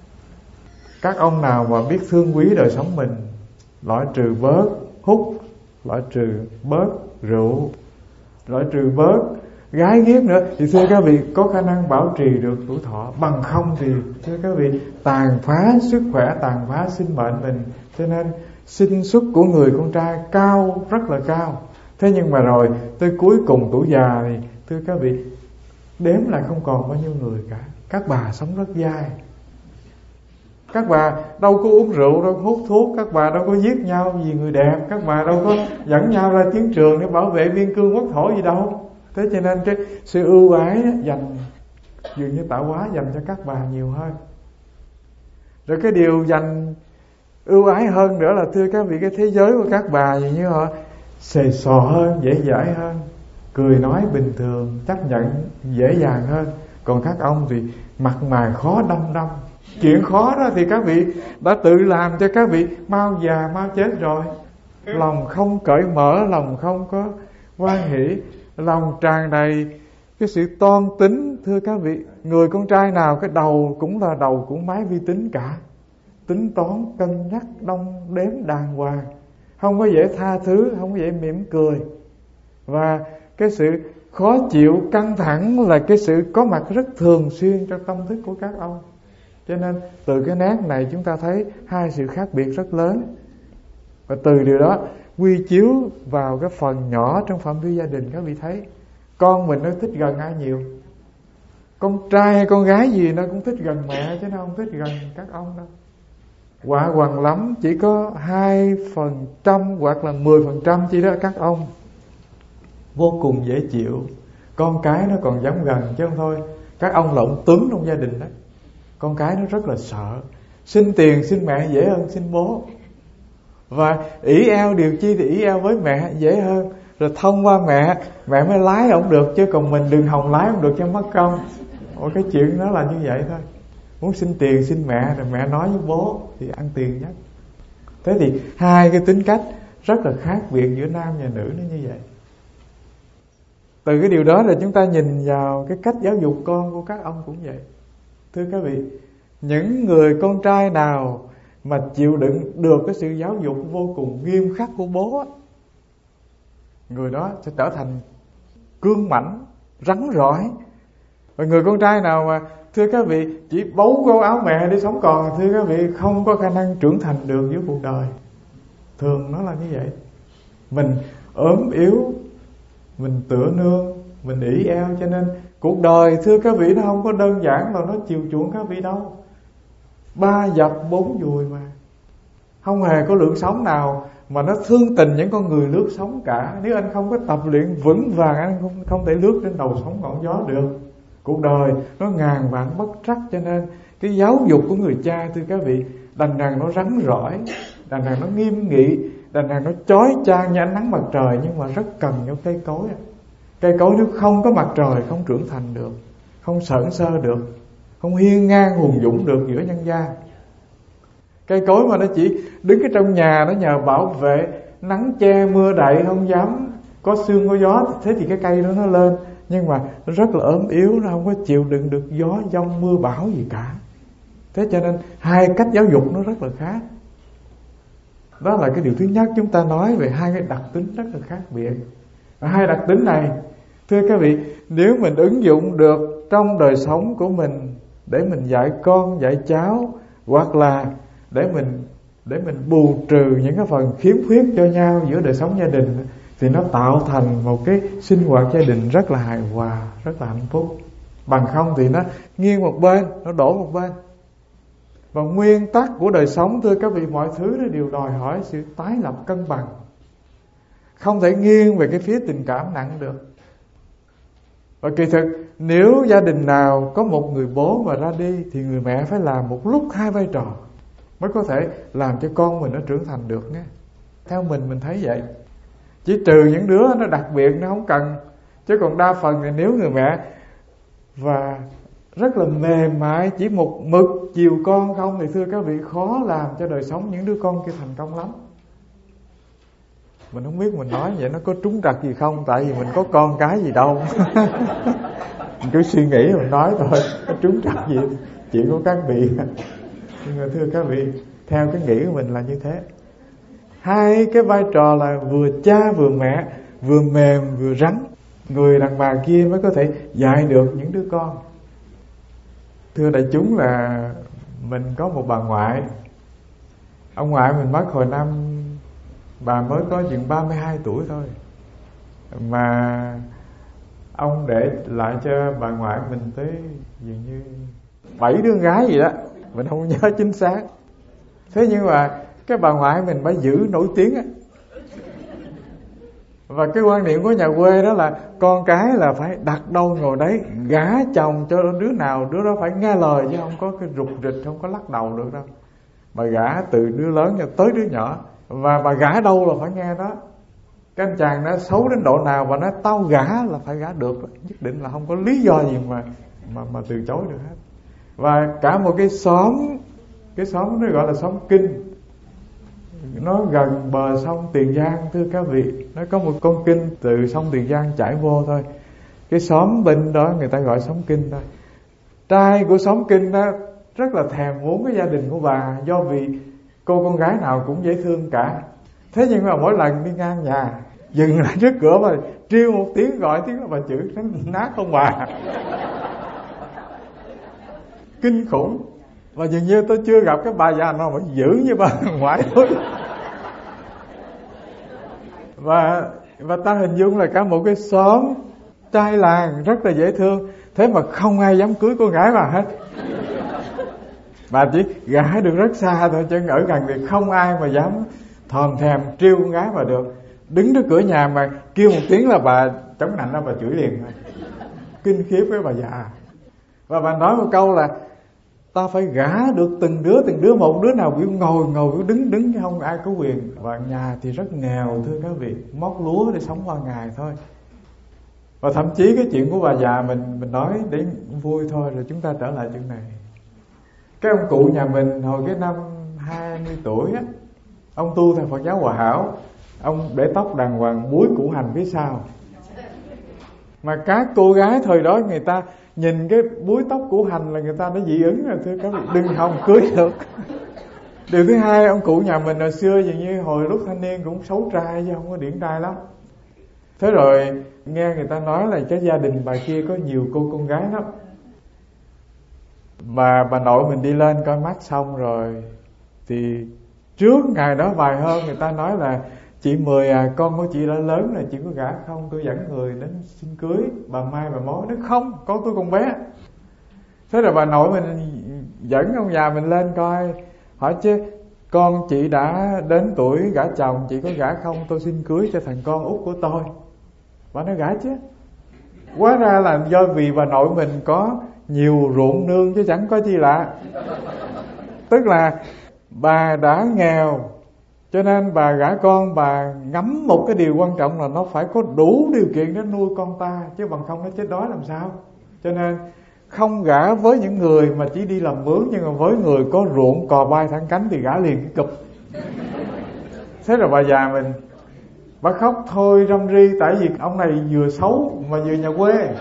Các ông nào mà biết thương quý đời sống mình, loại trừ bớt hút, loại trừ bớt rượu, loại trừ bớt gái ghiếc nữa, thì thưa các vị có khả năng bảo trì được tuổi thọ. Bằng không thì thưa các vị tàn phá sức khỏe, tàn phá sinh mệnh mình. Cho nên sinh suất của người con trai cao, rất là cao. Thế nhưng mà rồi tới cuối cùng tuổi già thì thưa các vị đếm lại không còn bao nhiêu người cả. Các bà sống rất dai. Các bà đâu có uống rượu, đâu có hút thuốc, các bà đâu có giết nhau vì người đẹp, các bà đâu có dẫn nhau ra chiến trường để bảo vệ biên cương quốc thổ gì đâu. Thế cho nên cái sự ưu ái dành, dường như tạo hóa dành cho các bà nhiều hơn. Rồi cái điều dành ưu ái hơn nữa là thưa các vị, cái thế giới của các bà dường như họ xề xò hơn, dễ dãi hơn, cười nói bình thường, chấp nhận dễ dàng hơn. Còn các ông thì mặt mày khó đăm đăm. Chuyện khó đó thì các vị đã tự làm cho các vị mau già mau chết rồi. Lòng không cởi mở, lòng không có hoan hỷ, lòng tràn đầy cái sự toan tính. Thưa các vị, người con trai nào cái đầu cũng là đầu của máy vi tính cả, tính toán cân nhắc đong đếm đàng hoàng, không có dễ tha thứ, không có dễ mỉm cười. Và cái sự khó chịu, căng thẳng là cái sự có mặt rất thường xuyên trong tâm thức của các ông. Cho nên từ cái nét này chúng ta thấy hai sự khác biệt rất lớn. Và từ điều đó quy chiếu vào cái phần nhỏ trong phạm vi gia đình, các vị thấy con mình nó thích gần ai nhiều? Con trai hay con gái gì nó cũng thích gần mẹ, chứ nó không thích gần các ông đâu. Quả hoàng lắm chỉ có hai phần trăm hoặc là mười phần trăm chỉ đó các ông vô cùng dễ chịu. Con cái nó còn dám gần chứ không thôi. Các ông là ông tướng trong gia đình đó. Con cái nó rất là sợ. Xin tiền xin mẹ dễ hơn xin bố. Và ỷ eo điều chi thì ỷ eo với mẹ dễ hơn. Rồi thông qua mẹ, mẹ mới lái ông được, chứ còn mình đừng hòng lái ông được cho mất công. Ủa, cái chuyện đó là như vậy thôi. Muốn xin tiền xin mẹ, rồi mẹ nói với bố thì ăn tiền nhất. Thế thì hai cái tính cách rất là khác biệt giữa nam và nữ nó như vậy. Từ cái điều đó là chúng ta nhìn vào cái cách giáo dục con của các ông cũng vậy. Thưa các vị, những người con trai nào mà chịu đựng được cái sự giáo dục vô cùng nghiêm khắc của bố, người đó sẽ trở thành cương mãnh, rắn rỏi. Và người con trai nào mà thưa các vị chỉ bấu gấu áo mẹ để sống còn, thưa các vị không có khả năng trưởng thành được với cuộc đời. Thường nó là như vậy. Mình ốm yếu, mình tựa nương, mình ỷ eo, cho nên cuộc đời thưa các vị nó không có đơn giản là nó chiều chuộng các vị đâu. Ba dập bốn dùi mà. Không hề có lưỡng sống nào mà nó thương tình những con người lướt sóng cả. Nếu anh không có tập luyện vững vàng, anh không, không thể lướt trên đầu sóng ngọn gió được. Cuộc đời nó ngàn vạn bất trắc, cho nên cái giáo dục của người cha thưa các vị đành rằng nó rắn rỏi, đành rằng nó nghiêm nghị, đành rằng nó chói chang như ánh nắng mặt trời, nhưng mà rất cần những cây cối. Cây cối nếu không có mặt trời không trưởng thành được, không sởn sơ được, không hiên ngang hùng dũng được giữa nhân gian. Cây cối mà nó chỉ đứng cái trong nhà, nó nhờ bảo vệ nắng che mưa đậy, không dám có sương có gió, thế thì cái cây đó nó lên, nhưng mà nó rất là ốm yếu, nó không có chịu đựng được gió giông mưa bão gì cả. Thế cho nên hai cách giáo dục nó rất là khác. Đó là cái điều thứ nhất chúng ta nói về hai cái đặc tính rất là khác biệt. Và hai đặc tính này Thưa các vị, nếu mình ứng dụng được trong đời sống của mình để mình dạy con, dạy cháu, hoặc là để mình để mình bù trừ những cái phần khiếm khuyết cho nhau giữa đời sống gia đình, thì nó tạo thành một cái sinh hoạt gia đình rất là hài hòa, rất là hạnh phúc. Bằng không thì nó nghiêng một bên, nó đổ một bên. Và nguyên tắc của đời sống, thưa các vị, mọi thứ nó đều đòi hỏi sự tái lập cân bằng. Không thể nghiêng về cái phía tình cảm nặng được. Và kỳ thực nếu gia đình nào có một người bố mà ra đi, thì người mẹ phải làm một lúc hai vai trò mới có thể làm cho con mình nó trưởng thành được nhé. Theo mình mình thấy vậy. Chỉ trừ những đứa nó đặc biệt, nó không cần. Chứ còn đa phần thì nếu người mẹ và rất là mềm mại, chỉ một mực chiều con không, thì thưa các vị, khó làm cho đời sống những đứa con kia thành công lắm. Mình không biết mình nói vậy nó có trúng trặc gì không, tại vì mình có con cái gì đâu. Mình cứ suy nghĩ mình nói thôi, có trúng trặc gì chỉ có các vị. Nhưng mà thưa các vị, theo cái nghĩ của mình là như thế. Hai cái vai trò là vừa cha vừa mẹ, vừa mềm vừa rắn, người đàn bà kia mới có thể dạy được những đứa con. Thưa đại chúng, là mình có một bà ngoại. Ông ngoại mình mất hồi năm bà mới có chừng ba mươi hai tuổi thôi, mà ông để lại cho bà ngoại mình tới dường như bảy đứa gái gì đó, mình không nhớ chính xác. Thế nhưng mà cái bà ngoại mình phải giữ nổi tiếng á. Và cái quan niệm của nhà quê đó là con cái là phải đặt đâu ngồi đấy, gả chồng cho đứa nào đứa đó phải nghe lời, chứ không có cái rụt rịch, không có lắc đầu được đâu. Bà gả từ đứa lớn cho tới đứa nhỏ, và bà gả đâu là phải nghe đó. Cái anh chàng nó xấu đến độ nào và nó tao gả là phải gả được, nhất định là không có lý do gì mà mà mà từ chối được hết. Và cả một cái xóm, cái xóm nó gọi là xóm Kinh, nó gần bờ sông Tiền Giang, thưa các vị. Nó có một con kinh từ sông Tiền Giang chảy vô thôi. Cái xóm bên đó người ta gọi xóm Kinh thôi. Trai của xóm Kinh đó rất là thèm muốn cái gia đình của bà, do vì cô con gái nào cũng dễ thương cả. Thế nhưng mà mỗi lần đi ngang nhà, dừng lại trước cửa và trêu một tiếng, gọi tiếng là bà chửi nó nát không bà. Kinh khủng. Và dường như tôi chưa gặp cái bà già nào mà dữ như bà ngoại thôi. Và và ta hình dung là cả một cái xóm trai làng rất là dễ thương, thế mà không ai dám cưới con gái bà hết. Bà chỉ gả được rất xa thôi, chứ ở gần thì không ai mà dám thòm thèm trêu con gái bà được. Đứng trước cửa nhà mà kêu một tiếng là bà chống nạnh ra bà chửi liền thôi. Kinh khiếp với bà già. Và bà nói một câu là ta phải gả được từng đứa từng đứa một, đứa nào biểu ngồi ngồi biểu đứng đứng, chứ không ai có quyền. Và nhà thì rất nghèo, thưa các vị, móc lúa để sống qua ngày thôi. Và thậm chí cái chuyện của bà già mình mình nói để vui thôi, rồi chúng ta trở lại chuyện này. Cái ông cụ nhà mình hồi cái năm hai mươi tuổi á, ông tu theo Phật giáo Hòa Hảo, ông để tóc đàng hoàng, búi củ hành phía sau. Mà các cô gái thời đó người ta nhìn cái búi tóc củ hành là người ta đã dị ứng rồi, thưa các vị, đừng hòng cưới được. Điều thứ hai, ông cụ nhà mình hồi xưa dường như hồi lúc thanh niên cũng xấu trai chứ không có điển trai lắm. Thế rồi nghe người ta nói là cái gia đình bà kia có nhiều cô con gái lắm. Mà bà nội mình đi lên coi mắt xong rồi, thì trước ngày đó vài hôm người ta nói là chị Mười à, con của chị đã lớn rồi, chị có gả không? Tôi dẫn người đến xin cưới. Bà Mai bà Mối nói không, con tôi còn bé. Thế rồi bà nội mình dẫn ông già mình lên coi, hỏi chứ con chị đã đến tuổi gả chồng, chị có gả không? Tôi xin cưới cho thằng con út của tôi. Bà nói gả chứ. Hóa ra là do vì bà nội mình có nhiều ruộng nương chứ chẳng có chi lạ. Tức là bà đã nghèo, cho nên bà gả con, bà ngắm một cái điều quan trọng là nó phải có đủ điều kiện để nuôi con ta, chứ bằng không nó chết đói làm sao. Cho nên không gả với những người mà chỉ đi làm mướn, nhưng mà với người có ruộng cò bay thẳng cánh thì gả liền cái cụp. Thế rồi bà già mình, bà khóc thôi râm ri, tại vì ông này vừa xấu mà vừa nhà quê.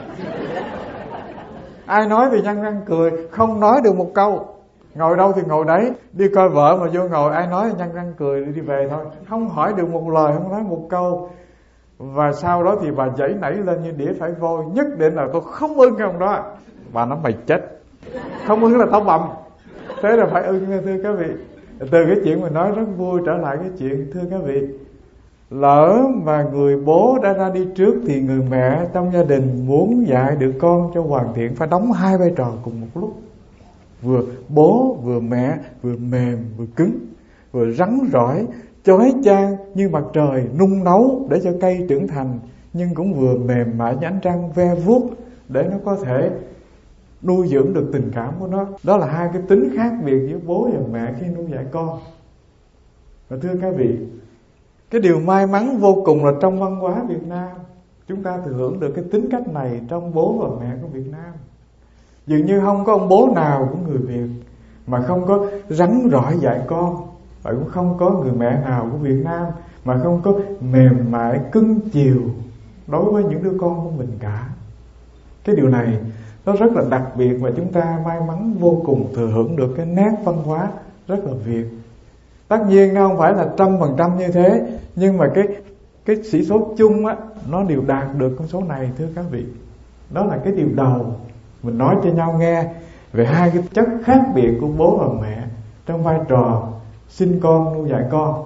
Ai nói thì nhăn răng cười, không nói được một câu. Ngồi đâu thì ngồi đấy, đi coi vợ mà vô ngồi ai nói thì nhăn răng cười đi về thôi, không hỏi được một lời, không nói một câu. Và sau đó thì bà giãy nảy lên như đĩa phải vôi, nhất định là tôi không ưng cái ông đó. Bà nói mày chết, không ưng là tao bầm. Thế là phải ưng, thưa các vị. Từ cái chuyện mình nói rất vui, trở lại cái chuyện thưa các vị, lỡ mà người bố đã ra đi trước thì người mẹ trong gia đình muốn dạy được con cho hoàn thiện phải đóng hai vai trò cùng một lúc. Vừa bố, vừa mẹ, vừa mềm, vừa cứng, vừa rắn rỏi, chói chang như mặt trời nung nấu để cho cây trưởng thành, nhưng cũng vừa mềm mại như ánh trăng ve vuốt để nó có thể nuôi dưỡng được tình cảm của nó. Đó là hai cái tính khác biệt giữa bố và mẹ khi nuôi dạy con. Và thưa các vị, cái điều may mắn vô cùng là trong văn hóa Việt Nam, chúng ta thừa hưởng được cái tính cách này trong bố và mẹ của Việt Nam. Dường như không có ông bố nào của người Việt mà không có rắn rỏi dạy con, và cũng không có người mẹ nào của Việt Nam mà không có mềm mại cưng chiều đối với những đứa con của mình cả. Cái điều này nó rất là đặc biệt, và chúng ta may mắn vô cùng thừa hưởng được cái nét văn hóa rất là Việt. Tất nhiên nó không phải là trăm phần trăm như thế, nhưng mà cái cái sĩ số chung á, nó đều đạt được con số này, thưa các vị. Đó là cái điều đầu mình nói cho nhau nghe về hai cái chất khác biệt của bố và mẹ trong vai trò sinh con, nuôi dạy con.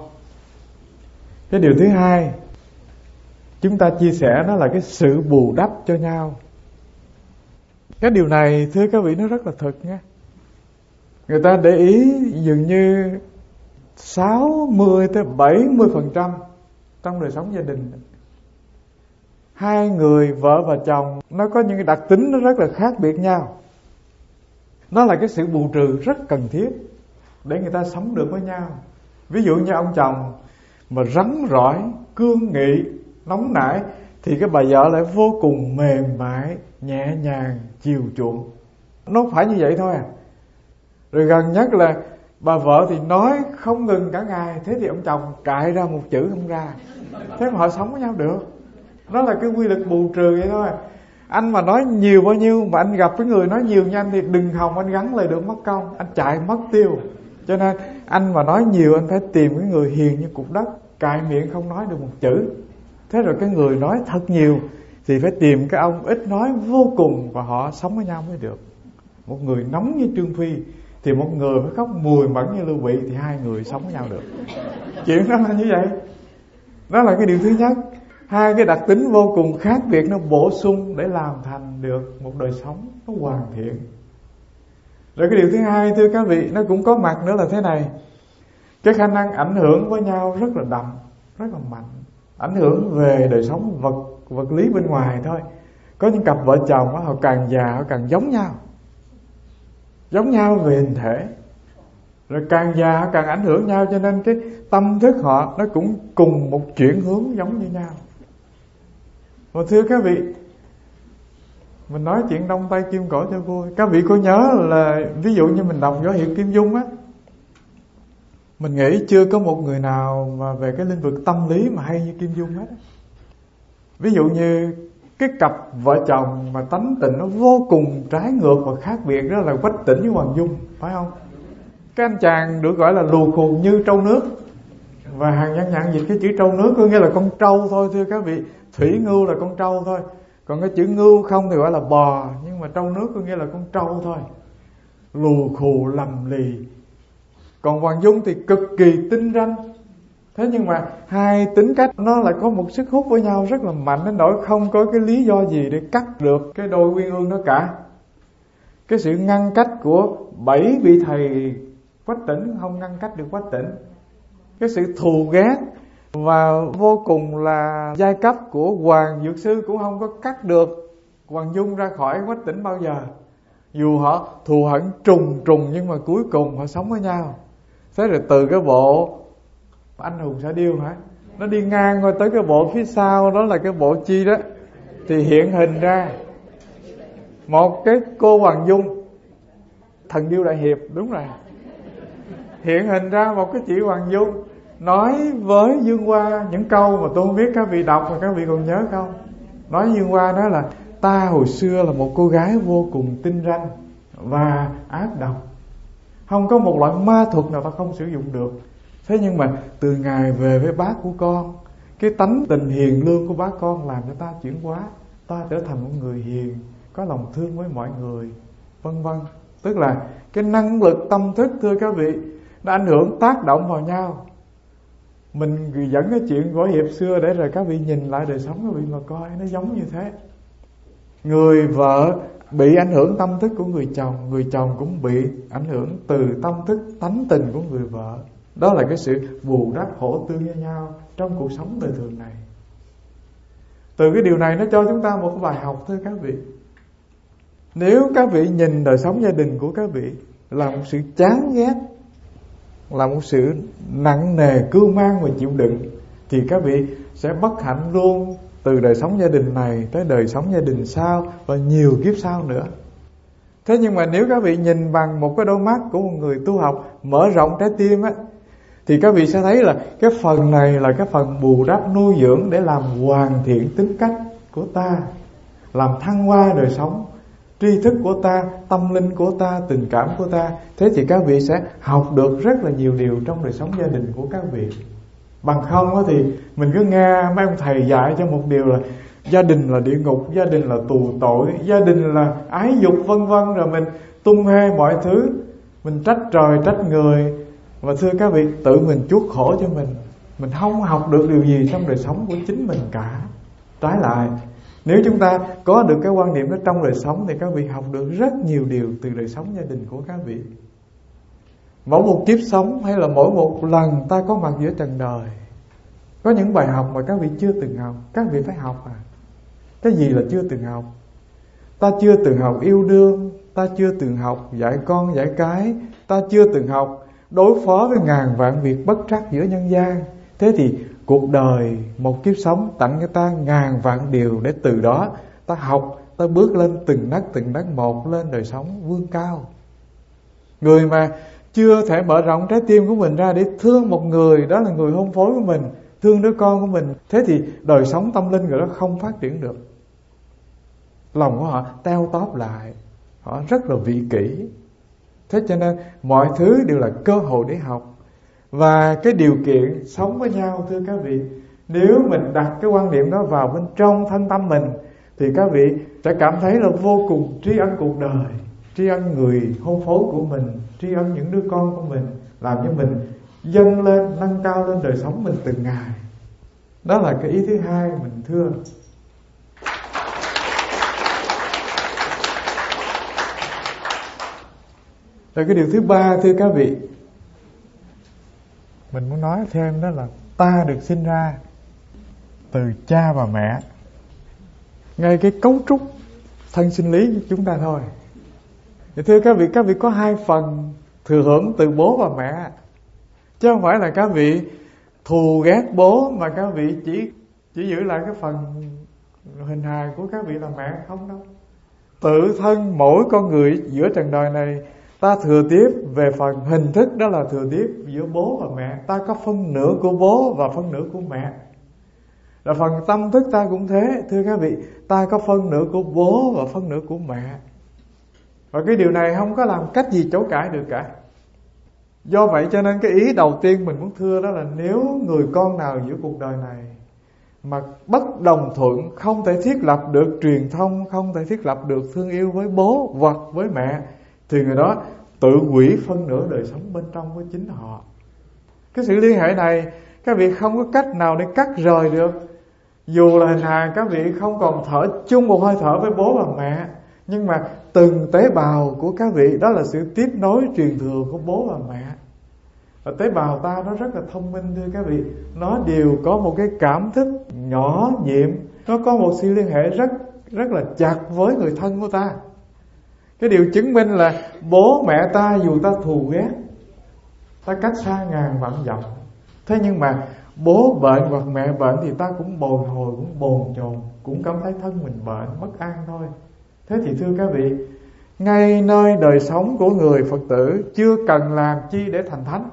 Cái điều thứ hai chúng ta chia sẻ đó là cái sự bù đắp cho nhau. Cái điều này thưa các vị nó rất là thật nha. Người ta để ý dường như sáu mươi tới bảy mươi phần trăm trong đời sống gia đình, hai người vợ và chồng nó có những cái đặc tính nó rất là khác biệt nhau. Nó là cái sự bù trừ rất cần thiết để người ta sống được với nhau. Ví dụ như ông chồng mà rắn rỏi, cương nghị, nóng nảy, thì cái bà vợ lại vô cùng mềm mại, nhẹ nhàng, chiều chuộng. Nó phải như vậy thôi à. Rồi gần nhất là bà vợ thì nói không ngừng cả ngày, thế thì ông chồng cãi ra một chữ không ra. Thế mà họ sống với nhau được. Đó là cái quy luật bù trừ vậy thôi. Anh mà nói nhiều bao nhiêu, mà anh gặp cái người nói nhiều như anh thì đừng hòng anh gắn lại được mất công, anh chạy mất tiêu. Cho nên anh mà nói nhiều, anh phải tìm cái người hiền như cục đất, cài miệng không nói được một chữ. Thế rồi cái người nói thật nhiều thì phải tìm cái ông ít nói vô cùng, và họ sống với nhau mới được. Một người nóng như Trương Phi thì một người phải khóc mùi mẫn như Lưu Bị, thì hai người sống với nhau được. Chuyện đó là như vậy. Đó là cái điều thứ nhất. Hai cái đặc tính vô cùng khác biệt nó bổ sung để làm thành được một đời sống nó hoàn thiện. Rồi cái điều thứ hai thưa các vị, nó cũng có mặt nữa là thế này. Cái khả năng ảnh hưởng với nhau rất là đậm, rất là mạnh. Ảnh hưởng về đời sống vật vật lý bên ngoài thôi. Có những cặp vợ chồng đó, họ càng già họ càng giống nhau, giống nhau về hình thể. Rồi càng già họ càng ảnh hưởng nhau, cho nên cái tâm thức họ nó cũng cùng một chuyển hướng giống như nhau. Và thưa các vị, mình nói chuyện đông tây kim cổ cho vui. Các vị có nhớ là ví dụ như mình đọc Võ Hiệu Kim Dung á, mình nghĩ chưa có một người nào mà về cái lĩnh vực tâm lý mà hay như Kim Dung hết. Ví dụ như cái cặp vợ chồng mà tánh tình nó vô cùng trái ngược và khác biệt, đó là Quách Tĩnh với Hoàng Dung, phải không? Cái anh chàng được gọi là lù khù như trâu nước, và hàng văn nhạn dịch cái chữ trâu nước có nghĩa là con trâu thôi, thưa các vị. Thủy ngưu là con trâu thôi, còn cái chữ ngưu không thì gọi là bò, nhưng mà trâu nước có nghĩa là con trâu thôi. Lù khù lầm lì. Còn Hoàng Dung thì cực kỳ tinh ranh. Thế nhưng mà hai tính cách nó lại có một sức hút với nhau rất là mạnh, đến nỗi không có cái lý do gì để cắt được cái đôi uyên ương đó cả. Cái sự ngăn cách của bảy vị thầy Quách Tĩnh không ngăn cách được Quách Tĩnh. Cái sự thù ghét và vô cùng là giai cấp của Hoàng Dược Sư cũng không có cắt được Hoàng Dung ra khỏi Quách Tĩnh bao giờ. Dù họ thù hận trùng trùng nhưng mà cuối cùng họ sống với nhau. Thế rồi từ cái bộ Anh Hùng Xạ Điêu hả, nó đi ngang qua tới cái bộ phía sau, đó là cái bộ chi đó, thì hiện hình ra một cái cô Hoàng Dung, Thần Điêu Đại Hiệp, đúng rồi. Hiện hình ra một cái chị Hoàng Dung nói với Dương Hoa những câu mà tôi không biết các vị đọc mà các vị còn nhớ không. Nói Dương Hoa nói là ta hồi xưa là một cô gái vô cùng tinh ranh và ác độc, không có một loại ma thuật nào ta không sử dụng được. Thế nhưng mà từ ngày về với bác của con, cái tánh tình hiền lương của bác con làm cho ta chuyển hóa, ta trở thành một người hiền, có lòng thương với mọi người, vân vân. Tức là cái năng lực tâm thức, thưa các vị, nó ảnh hưởng tác động vào nhau. Mình dẫn cái chuyện võ hiệp xưa để rồi các vị nhìn lại đời sống các vị mà coi, nó giống như thế. Người vợ bị ảnh hưởng tâm thức của người chồng, người chồng cũng bị ảnh hưởng từ tâm thức tánh tình của người vợ. Đó là cái sự bù đắp hỗ tương cho nhau trong cuộc sống đời thường này. Từ cái điều này nó cho chúng ta một cái bài học, thưa các vị. Nếu các vị nhìn đời sống gia đình của các vị là một sự chán ghét, là một sự nặng nề cưu mang và chịu đựng, thì các vị sẽ bất hạnh luôn từ đời sống gia đình này tới đời sống gia đình sau và nhiều kiếp sau nữa. Thế nhưng mà nếu các vị nhìn bằng một cái đôi mắt của một người tu học, mở rộng trái tim á, thì các vị sẽ thấy là cái phần này là cái phần bù đắp nuôi dưỡng để làm hoàn thiện tính cách của ta, làm thăng hoa đời sống, tri thức của ta, tâm linh của ta, tình cảm của ta. Thế thì các vị sẽ học được rất là nhiều điều trong đời sống gia đình của các vị. Bằng không thì mình cứ nghe mấy ông thầy dạy cho một điều là gia đình là địa ngục, gia đình là tù tội, gia đình là ái dục vân vân, rồi mình tung hê mọi thứ, mình trách trời trách người. Và thưa các vị, tự mình chuốc khổ cho mình, mình không học được điều gì trong đời sống của chính mình cả. Trái lại, nếu chúng ta có được cái quan niệm đó trong đời sống thì các vị học được rất nhiều điều từ đời sống gia đình của các vị. Mỗi một kiếp sống hay là mỗi một lần ta có mặt giữa trần đời, có những bài học mà các vị chưa từng học, các vị phải học à. Cái gì là chưa từng học? Ta chưa từng học yêu đương, ta chưa từng học dạy con dạy cái, ta chưa từng học đối phó với ngàn vạn việc bất trắc giữa nhân gian. Thế thì cuộc đời một kiếp sống tặng cho ta ngàn vạn điều, để từ đó ta học, ta bước lên từng nấc từng nấc một, lên đời sống vươn cao. Người mà chưa thể mở rộng trái tim của mình ra để thương một người, đó là người hôn phối của mình, thương đứa con của mình, thế thì đời sống tâm linh người đó không phát triển được. Lòng của họ teo tóp lại, họ rất là vị kỷ. Thế cho nên mọi thứ đều là cơ hội để học. Và cái điều kiện sống với nhau, thưa các vị, nếu mình đặt cái quan niệm đó vào bên trong thân tâm mình, thì các vị sẽ cảm thấy là vô cùng tri ân cuộc đời, tri ân người hôn phối của mình, tri ân những đứa con của mình, làm cho mình dâng lên, nâng cao lên đời sống mình từng ngày. Đó là cái ý thứ hai mình thưa. Rồi cái điều thứ ba, thưa các vị, mình muốn nói thêm đó là ta được sinh ra từ cha và mẹ. Ngay cái cấu trúc thân sinh lý của chúng ta thôi. Thì thưa các vị, các vị có hai phần thừa hưởng từ bố và mẹ, chứ không phải là các vị thù ghét bố mà các vị chỉ chỉ giữ lại cái phần hình hài của các vị là mẹ, không đâu. Tự thân mỗi con người giữa trần đời này, ta thừa tiếp về phần hình thức, đó là thừa tiếp giữa bố và mẹ. Ta có phân nửa của bố và phân nửa của mẹ. Là phần tâm thức ta cũng thế, thưa các vị, ta có phân nửa của bố và phân nửa của mẹ. Và cái điều này không có làm cách gì chối cãi được cả. Do vậy cho nên cái ý đầu tiên mình muốn thưa đó là nếu người con nào giữa cuộc đời này mà bất đồng thuận, không thể thiết lập được truyền thông, không thể thiết lập được thương yêu với bố hoặc với mẹ, thì người đó tự hủy phân nửa đời sống bên trong của chính họ. Cái sự liên hệ này các vị không có cách nào để cắt rời được. Dù là hình hài các vị không còn thở chung một hơi thở với bố và mẹ, nhưng mà từng tế bào của các vị đó là sự tiếp nối truyền thừa của bố và mẹ. Và tế bào ta nó rất là thông minh, thưa các vị, nó đều có một cái cảm thức nhỏ nhiệm, nó có một sự liên hệ rất rất là chặt với người thân của ta. Cái điều chứng minh là bố mẹ ta dù ta thù ghét, ta cách xa ngàn vạn dặm, thế nhưng mà bố bệnh hoặc mẹ bệnh thì ta cũng bồi hồi, cũng bồn chồn, cũng cảm thấy thân mình bệnh, bất an thôi. Thế thì thưa các vị, ngay nơi đời sống của người Phật tử chưa cần làm chi để thành thánh.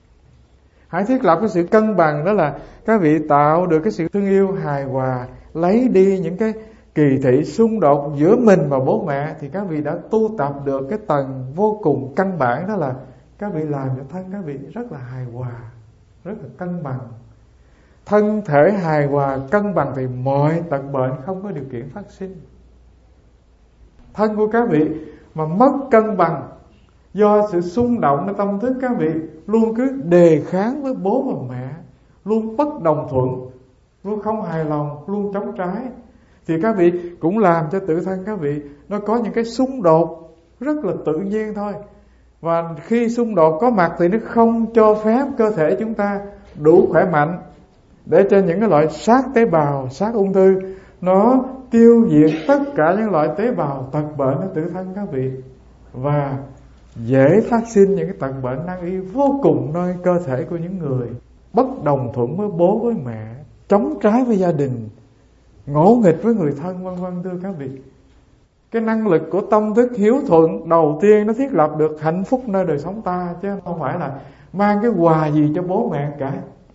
Hãy thiết lập cái sự cân bằng, đó là các vị tạo được cái sự thương yêu hài hòa, lấy đi những cái kỳ thị xung đột giữa mình và bố mẹ, thì các vị đã tu tập được cái tầng vô cùng căn bản, đó là các vị làm cho thân các vị rất là hài hòa, rất là cân bằng. thân thể hài hòa cân bằng thì mọi tật bệnh không có điều kiện phát sinh. Thân của các vị mà mất cân bằng do sự xung độngในtâm thức, các vị luôn cứ đề kháng với bố và mẹ, luôn bất đồng thuận, luôn không hài lòng, luôn chống trái, thì các vị cũng làm cho tự thân các vị nó có những cái xung đột rất là tự nhiên thôi. Và khi xung đột có mặt thì nó không cho phép cơ thể chúng ta đủ khỏe mạnh để cho những cái loại sát tế bào, sát ung thư nó tiêu diệt tất cả những loại tế bào tật bệnh ở tự thân các vị, và dễ phát sinh những cái tật bệnh nan y vô cùng nơi cơ thể của những người bất đồng thuận với bố với mẹ, chống trái với gia đình, ngỗ nghịch với người thân, vân vân. Thưa các vị, cái năng lực của tâm thức hiếu thuận đầu tiên nó thiết lập được hạnh phúc nơi đời sống ta, chứ không phải là mang cái quà gì cho bố mẹ cả.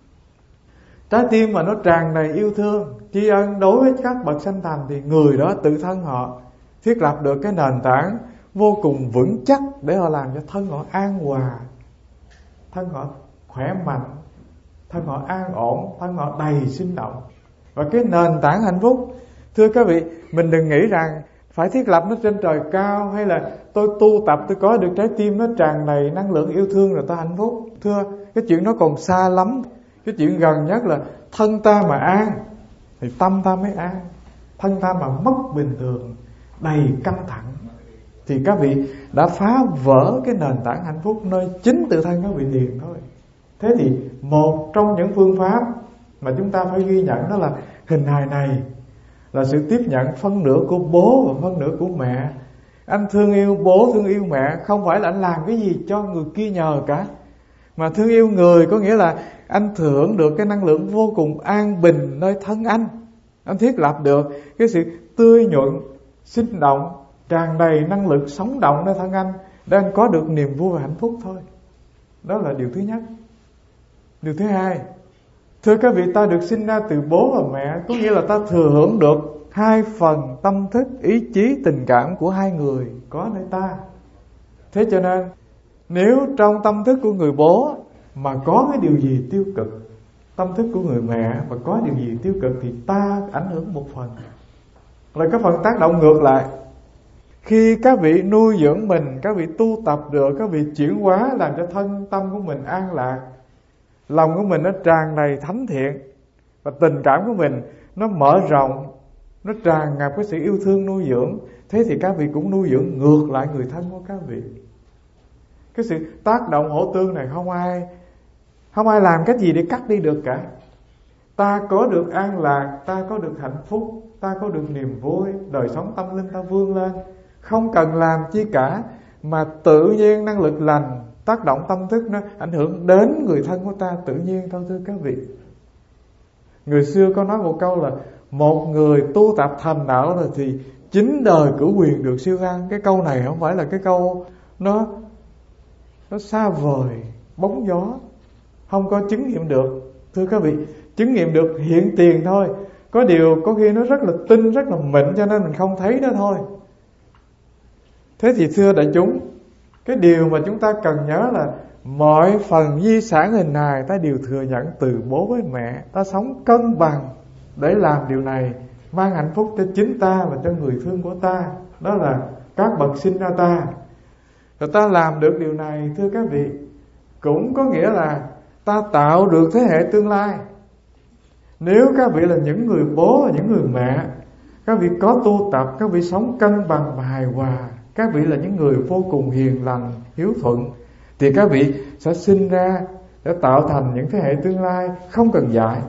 Trái tim mà nó tràn đầy yêu thương, tri ân đối với các bậc sanh thành thì người đó tự thân họ thiết lập được cái nền tảng vô cùng vững chắc để họ làm cho thân họ an hòa, thân họ khỏe mạnh, thân họ an ổn, thân họ đầy sinh động. Và cái nền tảng hạnh phúc, thưa các vị, mình đừng nghĩ rằng phải thiết lập nó trên trời cao, hay là tôi tu tập tôi có được trái tim nó tràn đầy năng lượng yêu thương rồi ta hạnh phúc. Thưa, cái chuyện đó còn xa lắm. Cái chuyện gần nhất là thân ta mà an thì tâm ta mới an. Thân ta mà mất bình thường, đầy căng thẳng thì các vị đã phá vỡ cái nền tảng hạnh phúc nơi chính tự thân các vị liền thôi. Thế thì một trong những phương pháp mà chúng ta phải ghi nhận đó là hình hài này là sự tiếp nhận phân nửa của bố và phân nửa của mẹ. Anh thương yêu bố, thương yêu mẹ, không phải là anh làm cái gì cho người kia nhờ cả, mà thương yêu người có nghĩa là anh thừa hưởng được cái năng lượng vô cùng an bình nơi thân anh. Anh thiết lập được cái sự tươi nhuận, sinh động, tràn đầy năng lực sống động nơi thân anh, để anh có được niềm vui và hạnh phúc thôi. Đó là điều thứ nhất. Điều thứ hai, thưa các vị, ta được sinh ra từ bố và mẹ, có nghĩa là ta thừa hưởng được hai phần tâm thức, ý chí, tình cảm của hai người có nơi ta. Thế cho nên nếu trong tâm thức của người bố mà có cái điều gì tiêu cực, tâm thức của người mẹ mà có điều gì tiêu cực, thì ta ảnh hưởng một phần, là cái phần tác động ngược lại. Khi các vị nuôi dưỡng mình, các vị tu tập được, các vị chuyển hóa làm cho thân tâm của mình an lạc, lòng của mình nó tràn đầy thánh thiện, và tình cảm của mình nó mở rộng, nó tràn ngập cái sự yêu thương nuôi dưỡng, thế thì các vị cũng nuôi dưỡng ngược lại người thân của các vị. Cái sự tác động hỗ tương này không ai Không ai làm cách gì để cắt đi được cả. Ta có được an lạc, ta có được hạnh phúc, ta có được niềm vui, đời sống tâm linh ta vươn lên, không cần làm chi cả, mà tự nhiên năng lực lành tác động tâm thức nó ảnh hưởng đến người thân của ta tự nhiên thôi. Thưa các vị, người xưa có nói một câu là một người tu tập thành đạo rồi thì chín đời cửu quyền được siêu an. Cái câu này không phải là cái câu nó nó xa vời, bóng gió, không có chứng nghiệm được. Thưa các vị, chứng nghiệm được hiện tiền thôi. Có điều có khi nó rất là tinh, rất là mịn, cho nên mình không thấy đó thôi. Thế thì thưa đại chúng, cái điều mà chúng ta cần nhớ là mọi phần di sản hình hài ta đều thừa nhận từ bố với mẹ. Ta sống cân bằng để làm điều này, mang hạnh phúc cho chính ta và cho người thương của ta. Đó là các bậc sinh ra ta. Rồi ta làm được điều này, thưa các vị, cũng có nghĩa là ta tạo được thế hệ tương lai. Nếu các vị là những người bố và những người mẹ, các vị có tu tập, các vị sống cân bằng và hài hòa, các vị là những người vô cùng hiền lành, hiếu thuận, thì các vị sẽ sinh ra để tạo thành những thế hệ tương lai không cần dạy.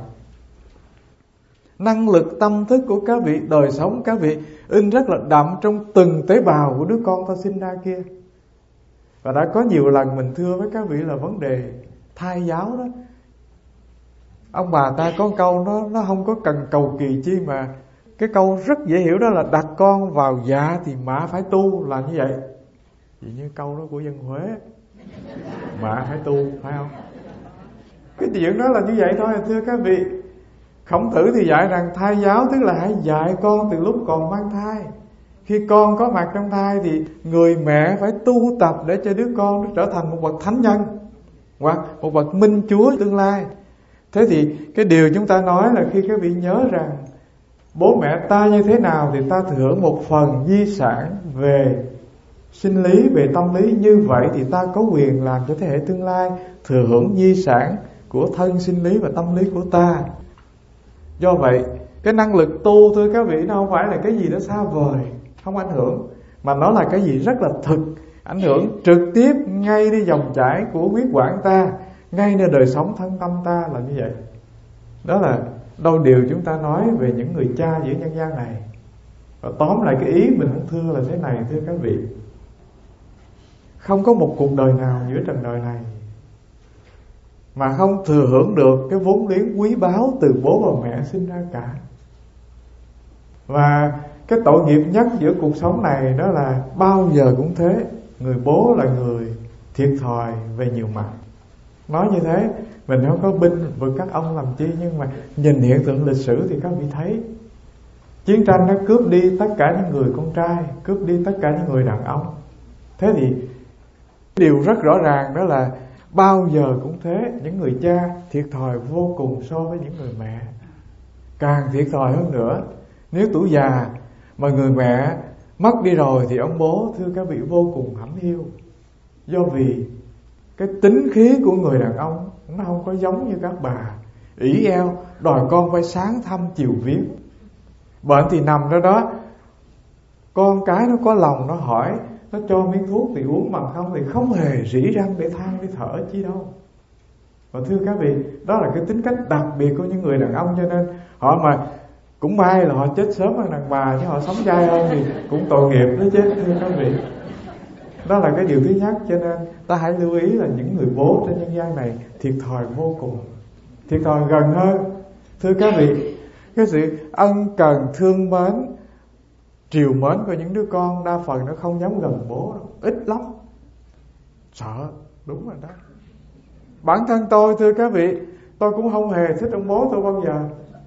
Năng lực tâm thức của các vị, đời sống các vị in rất là đậm trong từng tế bào của đứa con ta sinh ra kia. Và đã có nhiều lần mình thưa với các vị là vấn đề thai giáo đó. Ông bà ta có câu nó nó không có cần cầu kỳ chi, mà cái câu rất dễ hiểu đó là đặt con vào dạ thì mạ phải tu, là như vậy. Vì như câu đó của dân Huế, mạ phải tu, phải không? Cái chuyện đó là như vậy thôi. Thưa các vị, Khổng Tử thì dạy rằng thai giáo tức là hãy dạy con từ lúc còn mang thai. Khi con có mặt trong thai thì người mẹ phải tu tập để cho đứa con nó trở thành một bậc thánh nhân hoặc một bậc minh chúa tương lai. Thế thì cái điều chúng ta nói là khi các vị nhớ rằng bố mẹ ta như thế nào thì ta thừa hưởng một phần di sản về sinh lý, về tâm lý, như vậy thì ta có quyền làm cho thế hệ tương lai thừa hưởng di sản của thân sinh lý và tâm lý của ta. Do vậy cái năng lực tu, thưa các vị, nó không phải là cái gì đó xa vời, không ảnh hưởng, mà nó là cái gì rất là thực, ảnh hưởng trực tiếp ngay đi dòng chảy của huyết quản ta, ngay nơi đời sống thân tâm ta là như vậy. Đó là đôi điều chúng ta nói về những người cha giữa nhân gian này. Và tóm lại cái ý mình muốn thưa là thế này, thưa các vị, không có một cuộc đời nào giữa trần đời này mà không thừa hưởng được cái vốn liếng quý báu từ bố và mẹ sinh ra cả. Và cái tội nghiệp nhất giữa cuộc sống này đó là bao giờ cũng thế, người bố là người thiệt thòi về nhiều mặt. Nói như thế mình không có binh vực các ông làm chi, nhưng mà nhìn hiện tượng lịch sử thì các vị thấy chiến tranh nó cướp đi tất cả những người con trai, cướp đi tất cả những người đàn ông. Thế thì điều rất rõ ràng đó là bao giờ cũng thế, những người cha thiệt thòi vô cùng so với những người mẹ, càng thiệt thòi hơn nữa. Nếu tuổi già mà người mẹ mất đi rồi thì ông bố, thưa các vị, vô cùng hãnh hiu. Do vì cái tính khí của người đàn ông nó không có giống như các bà ỷ eo đòi con phải sáng thăm chiều viếng. Bệnh thì nằm đó đó, con cái nó có lòng nó hỏi, nó cho miếng thuốc thì uống, bằng không thì không hề rỉ răng để than để thở chi đâu. Và thưa các vị, đó là cái tính cách đặc biệt của những người đàn ông, cho nên họ mà cũng may là họ chết sớm hơn đàn bà, chứ họ sống dai hơn thì cũng tội nghiệp đó chứ, thưa các vị. Đó là cái điều thứ nhất. Cho nên ta hãy lưu ý là những người bố trên nhân gian này thiệt thòi vô cùng, thiệt thòi gần hơn. Thưa các vị, cái sự ân cần thương mến triều mến của những đứa con đa phần nó không dám gần bố đâu, ít lắm, sợ. Đúng rồi đó. Bản thân tôi, thưa các vị, tôi cũng không hề thích ông bố tôi bao giờ.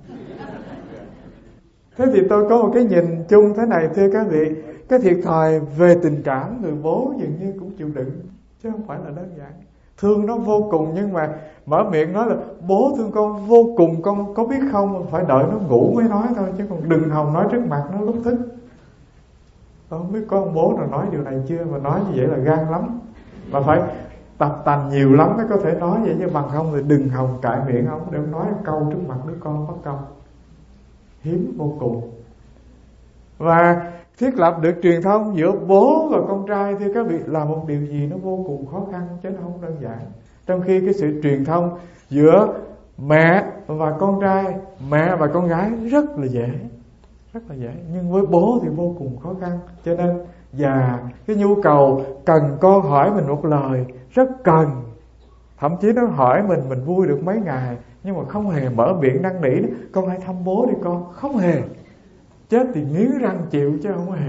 Thế thì tôi có một cái nhìn chung thế này, thưa các vị, cái thiệt thòi về tình cảm người bố dường như cũng chịu đựng, chứ không phải là đơn giản. Thương nó vô cùng, nhưng mà mở miệng nói là bố thương con vô cùng, con có biết không, phải đợi nó ngủ mới nói thôi, chứ còn đừng hòng nói trước mặt nó lúc thức. Tôi không biết có ông bố nào nói điều này chưa, mà nói như vậy là gan lắm, mà phải tập tành nhiều lắm mới có thể nói vậy, chứ bằng không thì đừng hòng cãi miệng ông để ông nói một câu trước mặt đứa con mất công, hiếm vô cùng. Và thiết lập được truyền thông giữa bố và con trai, thưa các vị, là một điều gì nó vô cùng khó khăn chứ nó không đơn giản. Trong khi cái sự truyền thông giữa mẹ và con trai, mẹ và con gái rất là dễ, rất là dễ, nhưng với bố thì vô cùng khó khăn. Cho nên và cái nhu cầu cần con hỏi mình một lời rất cần, thậm chí nó hỏi mình mình vui được mấy ngày, nhưng mà không hề mở miệng năn nỉ con hãy thăm bố đi con, không hề. Chết thì nghiến răng chịu chứ không hề.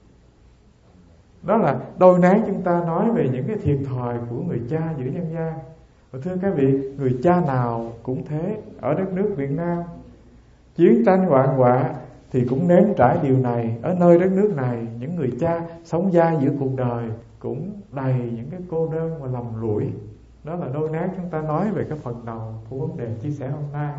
Đó là đôi nát chúng ta nói về những cái thiệt thòi của người cha giữa nhân gian. Và thưa các vị, người cha nào cũng thế. Ở đất nước Việt Nam, chiến tranh hoạn họa thì cũng nếm trải điều này. Ở nơi đất nước này, những người cha sống dai giữa cuộc đời cũng đầy những cái cô đơn và lầm lũi. Đó là đôi nát chúng ta nói về cái phần đầu của vấn đề chia sẻ hôm nay.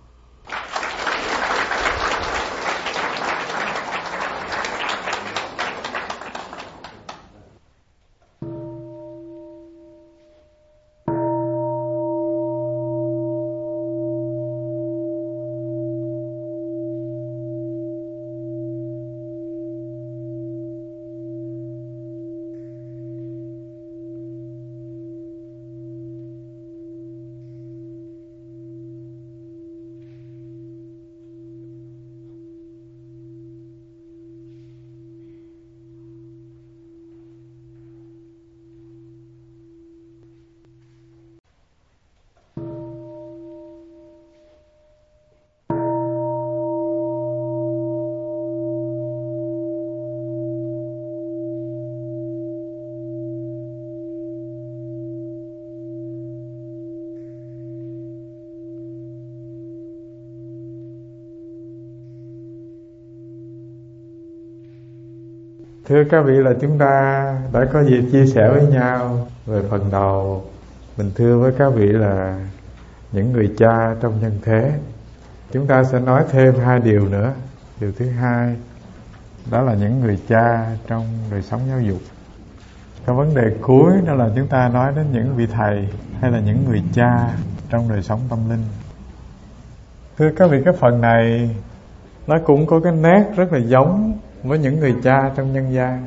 Thưa các vị, là chúng ta đã có dịp chia sẻ với nhau về phần đầu. Mình thưa với các vị là những người cha trong nhân thế. Chúng ta sẽ nói thêm hai điều nữa. Điều thứ hai đó là những người cha trong đời sống giáo dục. Cái vấn đề cuối đó là chúng ta nói đến những vị thầy hay là những người cha trong đời sống tâm linh. Thưa các vị, cái phần này nó cũng có cái nét rất là giống với những người cha trong nhân gian.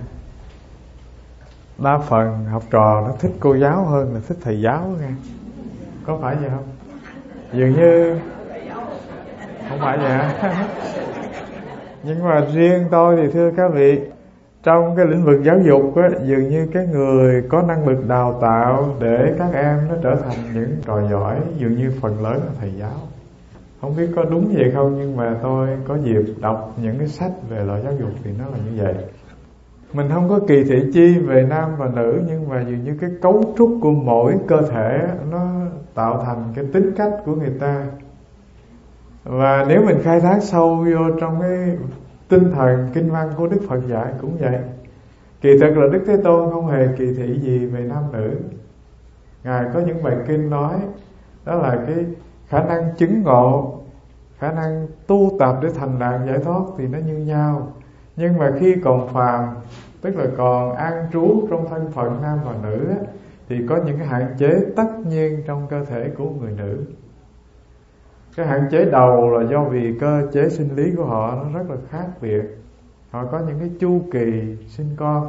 Đa phần học trò nó thích cô giáo hơn là thích thầy giáo nghe. Có phải vậy không? Dường như không phải vậy hả? Nhưng mà riêng tôi thì thưa các vị, trong cái lĩnh vực giáo dục á, dường như cái người có năng lực đào tạo để các em nó trở thành những trò giỏi dường như phần lớn là thầy giáo. Không biết có đúng vậy không, nhưng mà tôi có dịp đọc những cái sách về loại giáo dục thì nó là như vậy. Mình không có kỳ thị chi về nam và nữ, nhưng mà dường như cái cấu trúc của mỗi cơ thể nó tạo thành cái tính cách của người ta. Và nếu mình khai thác sâu vô trong cái tinh thần kinh văn của Đức Phật dạy cũng vậy. Kỳ thực là Đức Thế Tôn không hề kỳ thị gì về nam nữ. Ngài có những bài kinh nói đó là cái khả năng chứng ngộ, khả năng tu tập để thành đạt giải thoát thì nó như nhau. Nhưng mà khi còn phàm, tức là còn an trú trong thân phận nam và nữ, thì có những cái hạn chế tất nhiên trong cơ thể của người nữ. Cái hạn chế đầu là do vì cơ chế sinh lý của họ nó rất là khác biệt. Họ có những cái chu kỳ sinh con,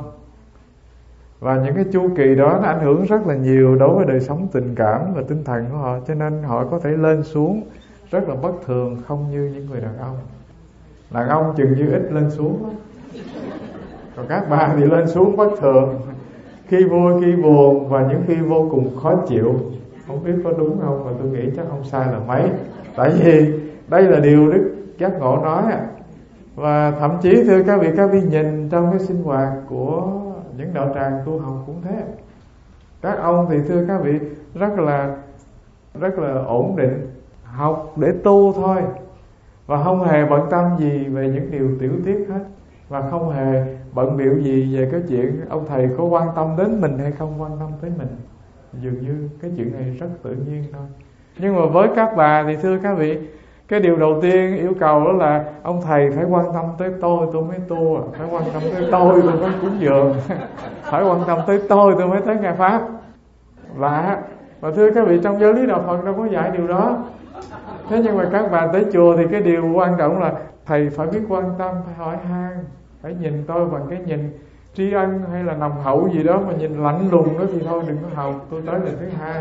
và những cái chu kỳ đó nó ảnh hưởng rất là nhiều đối với đời sống tình cảm và tinh thần của họ. Cho nên họ có thể lên xuống rất là bất thường, không như những người đàn ông. Đàn ông chừng như ít lên xuống đó. Còn các bà thì lên xuống bất thường, khi vui khi buồn, và những khi vô cùng khó chịu. Không biết có đúng không, mà tôi nghĩ chắc không sai là mấy. Tại vì đây là điều Đức Giác Ngộ nói. Và thậm chí thưa các vị, các vị nhìn trong cái sinh hoạt của những đạo tràng tu học cũng thế. Các ông thì thưa các vị rất là rất là ổn định, học để tu thôi, và không hề bận tâm gì về những điều tiểu tiết hết, và không hề bận bịu gì về cái chuyện ông thầy có quan tâm đến mình hay không quan tâm tới mình. Dường như cái chuyện này rất tự nhiên thôi. Nhưng mà với các bà thì thưa các vị, cái điều đầu tiên yêu cầu đó là ông thầy phải quan tâm tới tôi tôi mới tu, phải quan tâm tới tôi tôi mới cúng dường, phải quan tâm tới tôi tôi mới tới nghe pháp. Và và thưa các vị, trong giáo lý đạo Phật đâu có dạy điều đó. Thế nhưng mà các bà tới chùa thì cái điều quan trọng là thầy phải biết quan tâm, phải hỏi han, phải nhìn tôi bằng cái nhìn tri ân hay là nồng hậu gì đó, mà nhìn lạnh lùng đó thì thôi đừng có học, tôi tới lần thứ hai.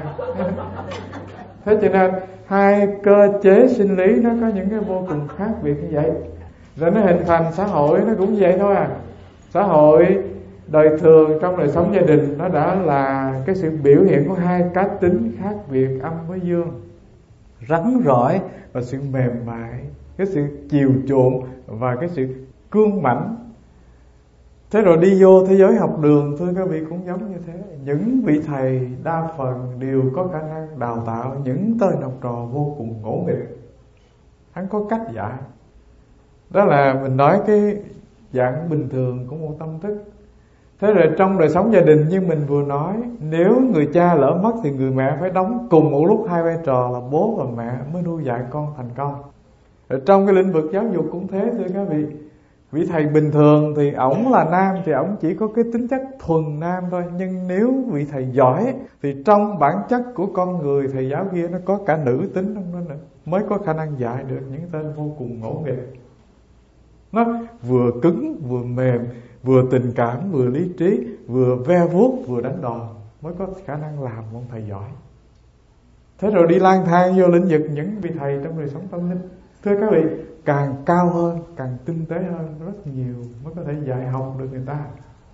Thế cho nên hai cơ chế sinh lý nó có những cái vô cùng khác biệt như vậy, rồi nó hình thành xã hội nó cũng vậy thôi à. Xã hội đời thường trong đời sống gia đình nó đã là cái sự biểu hiện của hai cá tính khác biệt, âm với dương, rắn rỏi và sự mềm mại, cái sự chiều chuộng và cái sự cương mãnh. Thế rồi đi vô thế giới học đường, thưa các vị, cũng giống như thế. Những vị thầy đa phần đều có khả năng đào tạo những tên học trò vô cùng ngỗ nghịch. Hắn có cách dạy. Đó là mình nói cái dạng bình thường của một tâm thức. Thế rồi trong đời sống gia đình như mình vừa nói, nếu người cha lỡ mất thì người mẹ phải đóng cùng một lúc hai vai trò là bố và mẹ mới nuôi dạy con thành công. Ở trong cái lĩnh vực giáo dục cũng thế, thưa các vị. Vị thầy bình thường thì ổng là nam thì ổng chỉ có cái tính chất thuần nam thôi. Nhưng nếu vị thầy giỏi thì trong bản chất của con người thầy giáo kia nó có cả nữ tính trong đó nữa, mới có khả năng dạy được những tên vô cùng ngỗ nghịch. Nó vừa cứng vừa mềm, vừa tình cảm vừa lý trí, vừa ve vuốt vừa đánh đòn, mới có khả năng làm một thầy giỏi. Thế rồi đi lang thang vô lĩnh vực những vị thầy trong đời sống tâm linh, thưa các vị, càng cao hơn, càng tinh tế hơn rất nhiều mới có thể dạy học được người ta.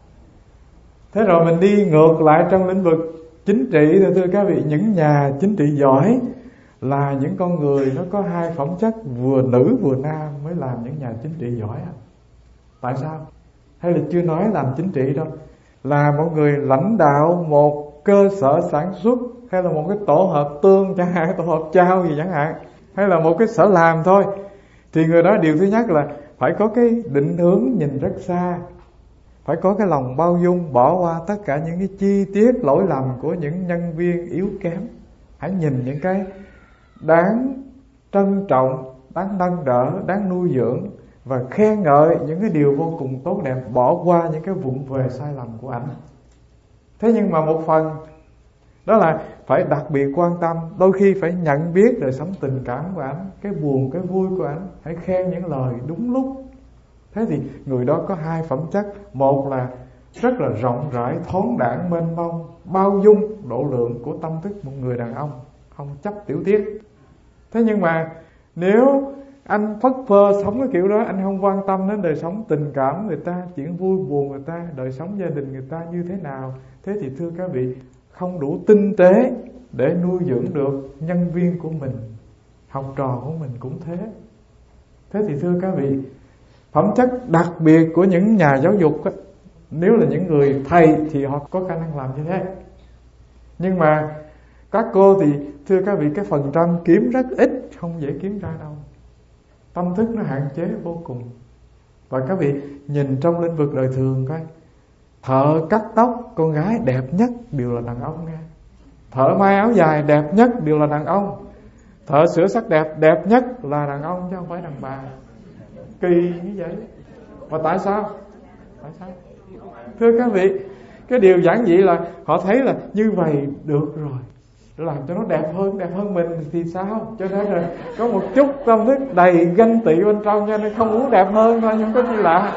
Thế rồi mình đi ngược lại trong lĩnh vực chính trị thì thưa các vị, những nhà chính trị giỏi là những con người nó có hai phẩm chất vừa nữ vừa nam mới làm những nhà chính trị giỏi. Tại sao? Hay là chưa nói làm chính trị đâu, là một người lãnh đạo một cơ sở sản xuất, hay là một cái tổ hợp tương chẳng hạn, tổ hợp trao gì chẳng hạn, hay là một cái sở làm thôi, thì người đó điều thứ nhất là phải có cái định hướng nhìn rất xa, phải có cái lòng bao dung, bỏ qua tất cả những cái chi tiết lỗi lầm của những nhân viên yếu kém. Hãy nhìn những cái đáng trân trọng, đáng nâng đỡ, đáng nuôi dưỡng và khen ngợi những cái điều vô cùng tốt đẹp, bỏ qua những cái vụng về sai lầm của ảnh. Thế nhưng mà một phần đó là phải đặc biệt quan tâm, đôi khi phải nhận biết đời sống tình cảm của ảnh, cái buồn, cái vui của ảnh, hãy khen những lời đúng lúc. Thế thì người đó có hai phẩm chất, một là rất là rộng rãi, thoáng đãng, mênh mông, bao dung độ lượng của tâm thức một người đàn ông, không chấp tiểu tiết. Thế nhưng mà nếu anh phất phơ sống cái kiểu đó, anh không quan tâm đến đời sống tình cảm người ta, chuyện vui buồn người ta, đời sống gia đình người ta như thế nào, thế thì thưa các vị, không đủ tinh tế để nuôi dưỡng được nhân viên của mình, học trò của mình cũng thế. Thế thì thưa các vị, phẩm chất đặc biệt của những nhà giáo dục á, nếu là những người thầy thì họ có khả năng làm như thế. Nhưng mà các cô thì thưa các vị, cái phần trăm kiếm rất ít, không dễ kiếm ra đâu. Tâm thức nó hạn chế vô cùng. Và các vị nhìn trong lĩnh vực đời thường coi, thợ cắt tóc con gái đẹp nhất đều là đàn ông nghe. Thợ may áo dài đẹp nhất đều là đàn ông. Thợ sửa sắc đẹp đẹp nhất là đàn ông chứ không phải đàn bà. Kỳ như vậy. Và tại sao? Tại sao? Thưa các vị, cái điều giản dị là họ thấy là như vậy được rồi, làm cho nó đẹp hơn, đẹp hơn mình thì sao? Cho nên là có một chút tâm thức đầy ganh tị bên trong, cho nên không muốn đẹp hơn thôi, nhưng có gì lạ.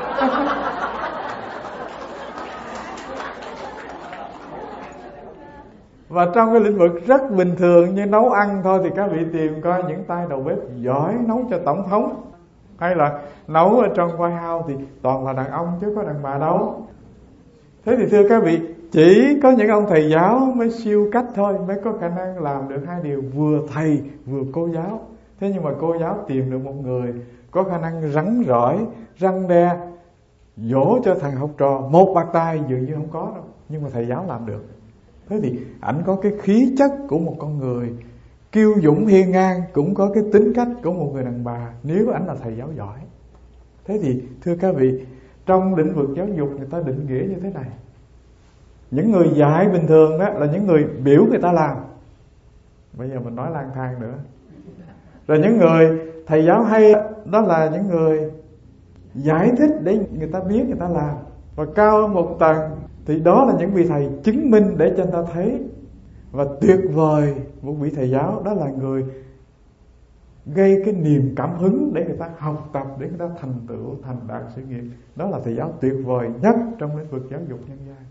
Và trong cái lĩnh vực rất bình thường như nấu ăn thôi thì các vị tìm coi những tay đầu bếp giỏi nấu cho tổng thống, hay là nấu ở trong White House thì toàn là đàn ông chứ có đàn bà đâu. Thế thì thưa các vị, chỉ có những ông thầy giáo mới siêu cách thôi, mới có khả năng làm được hai điều, vừa thầy vừa cô giáo. Thế nhưng mà cô giáo tìm được một người có khả năng rắn rỏi, răng đe, dỗ cho thằng học trò một bạt tai dường như không có đâu, nhưng mà thầy giáo làm được. Thế thì ảnh có cái khí chất của một con người kiêu dũng hiên ngang, cũng có cái tính cách của một người đàn bà nếu ảnh là thầy giáo giỏi. Thế thì thưa các vị, trong lĩnh vực giáo dục người ta định nghĩa như thế này: những người dạy bình thường đó là những người biểu người ta làm. Bây giờ mình nói lang thang nữa. Rồi những người thầy giáo hay đó là những người giải thích để người ta biết, người ta làm. Và cao hơn một tầng thì đó là những vị thầy chứng minh để cho người ta thấy. Và tuyệt vời một vị thầy giáo đó là người gây cái niềm cảm hứng để người ta học tập, để người ta thành tựu, thành đạt sự nghiệp. Đó là thầy giáo tuyệt vời nhất trong lĩnh vực giáo dục nhân gian.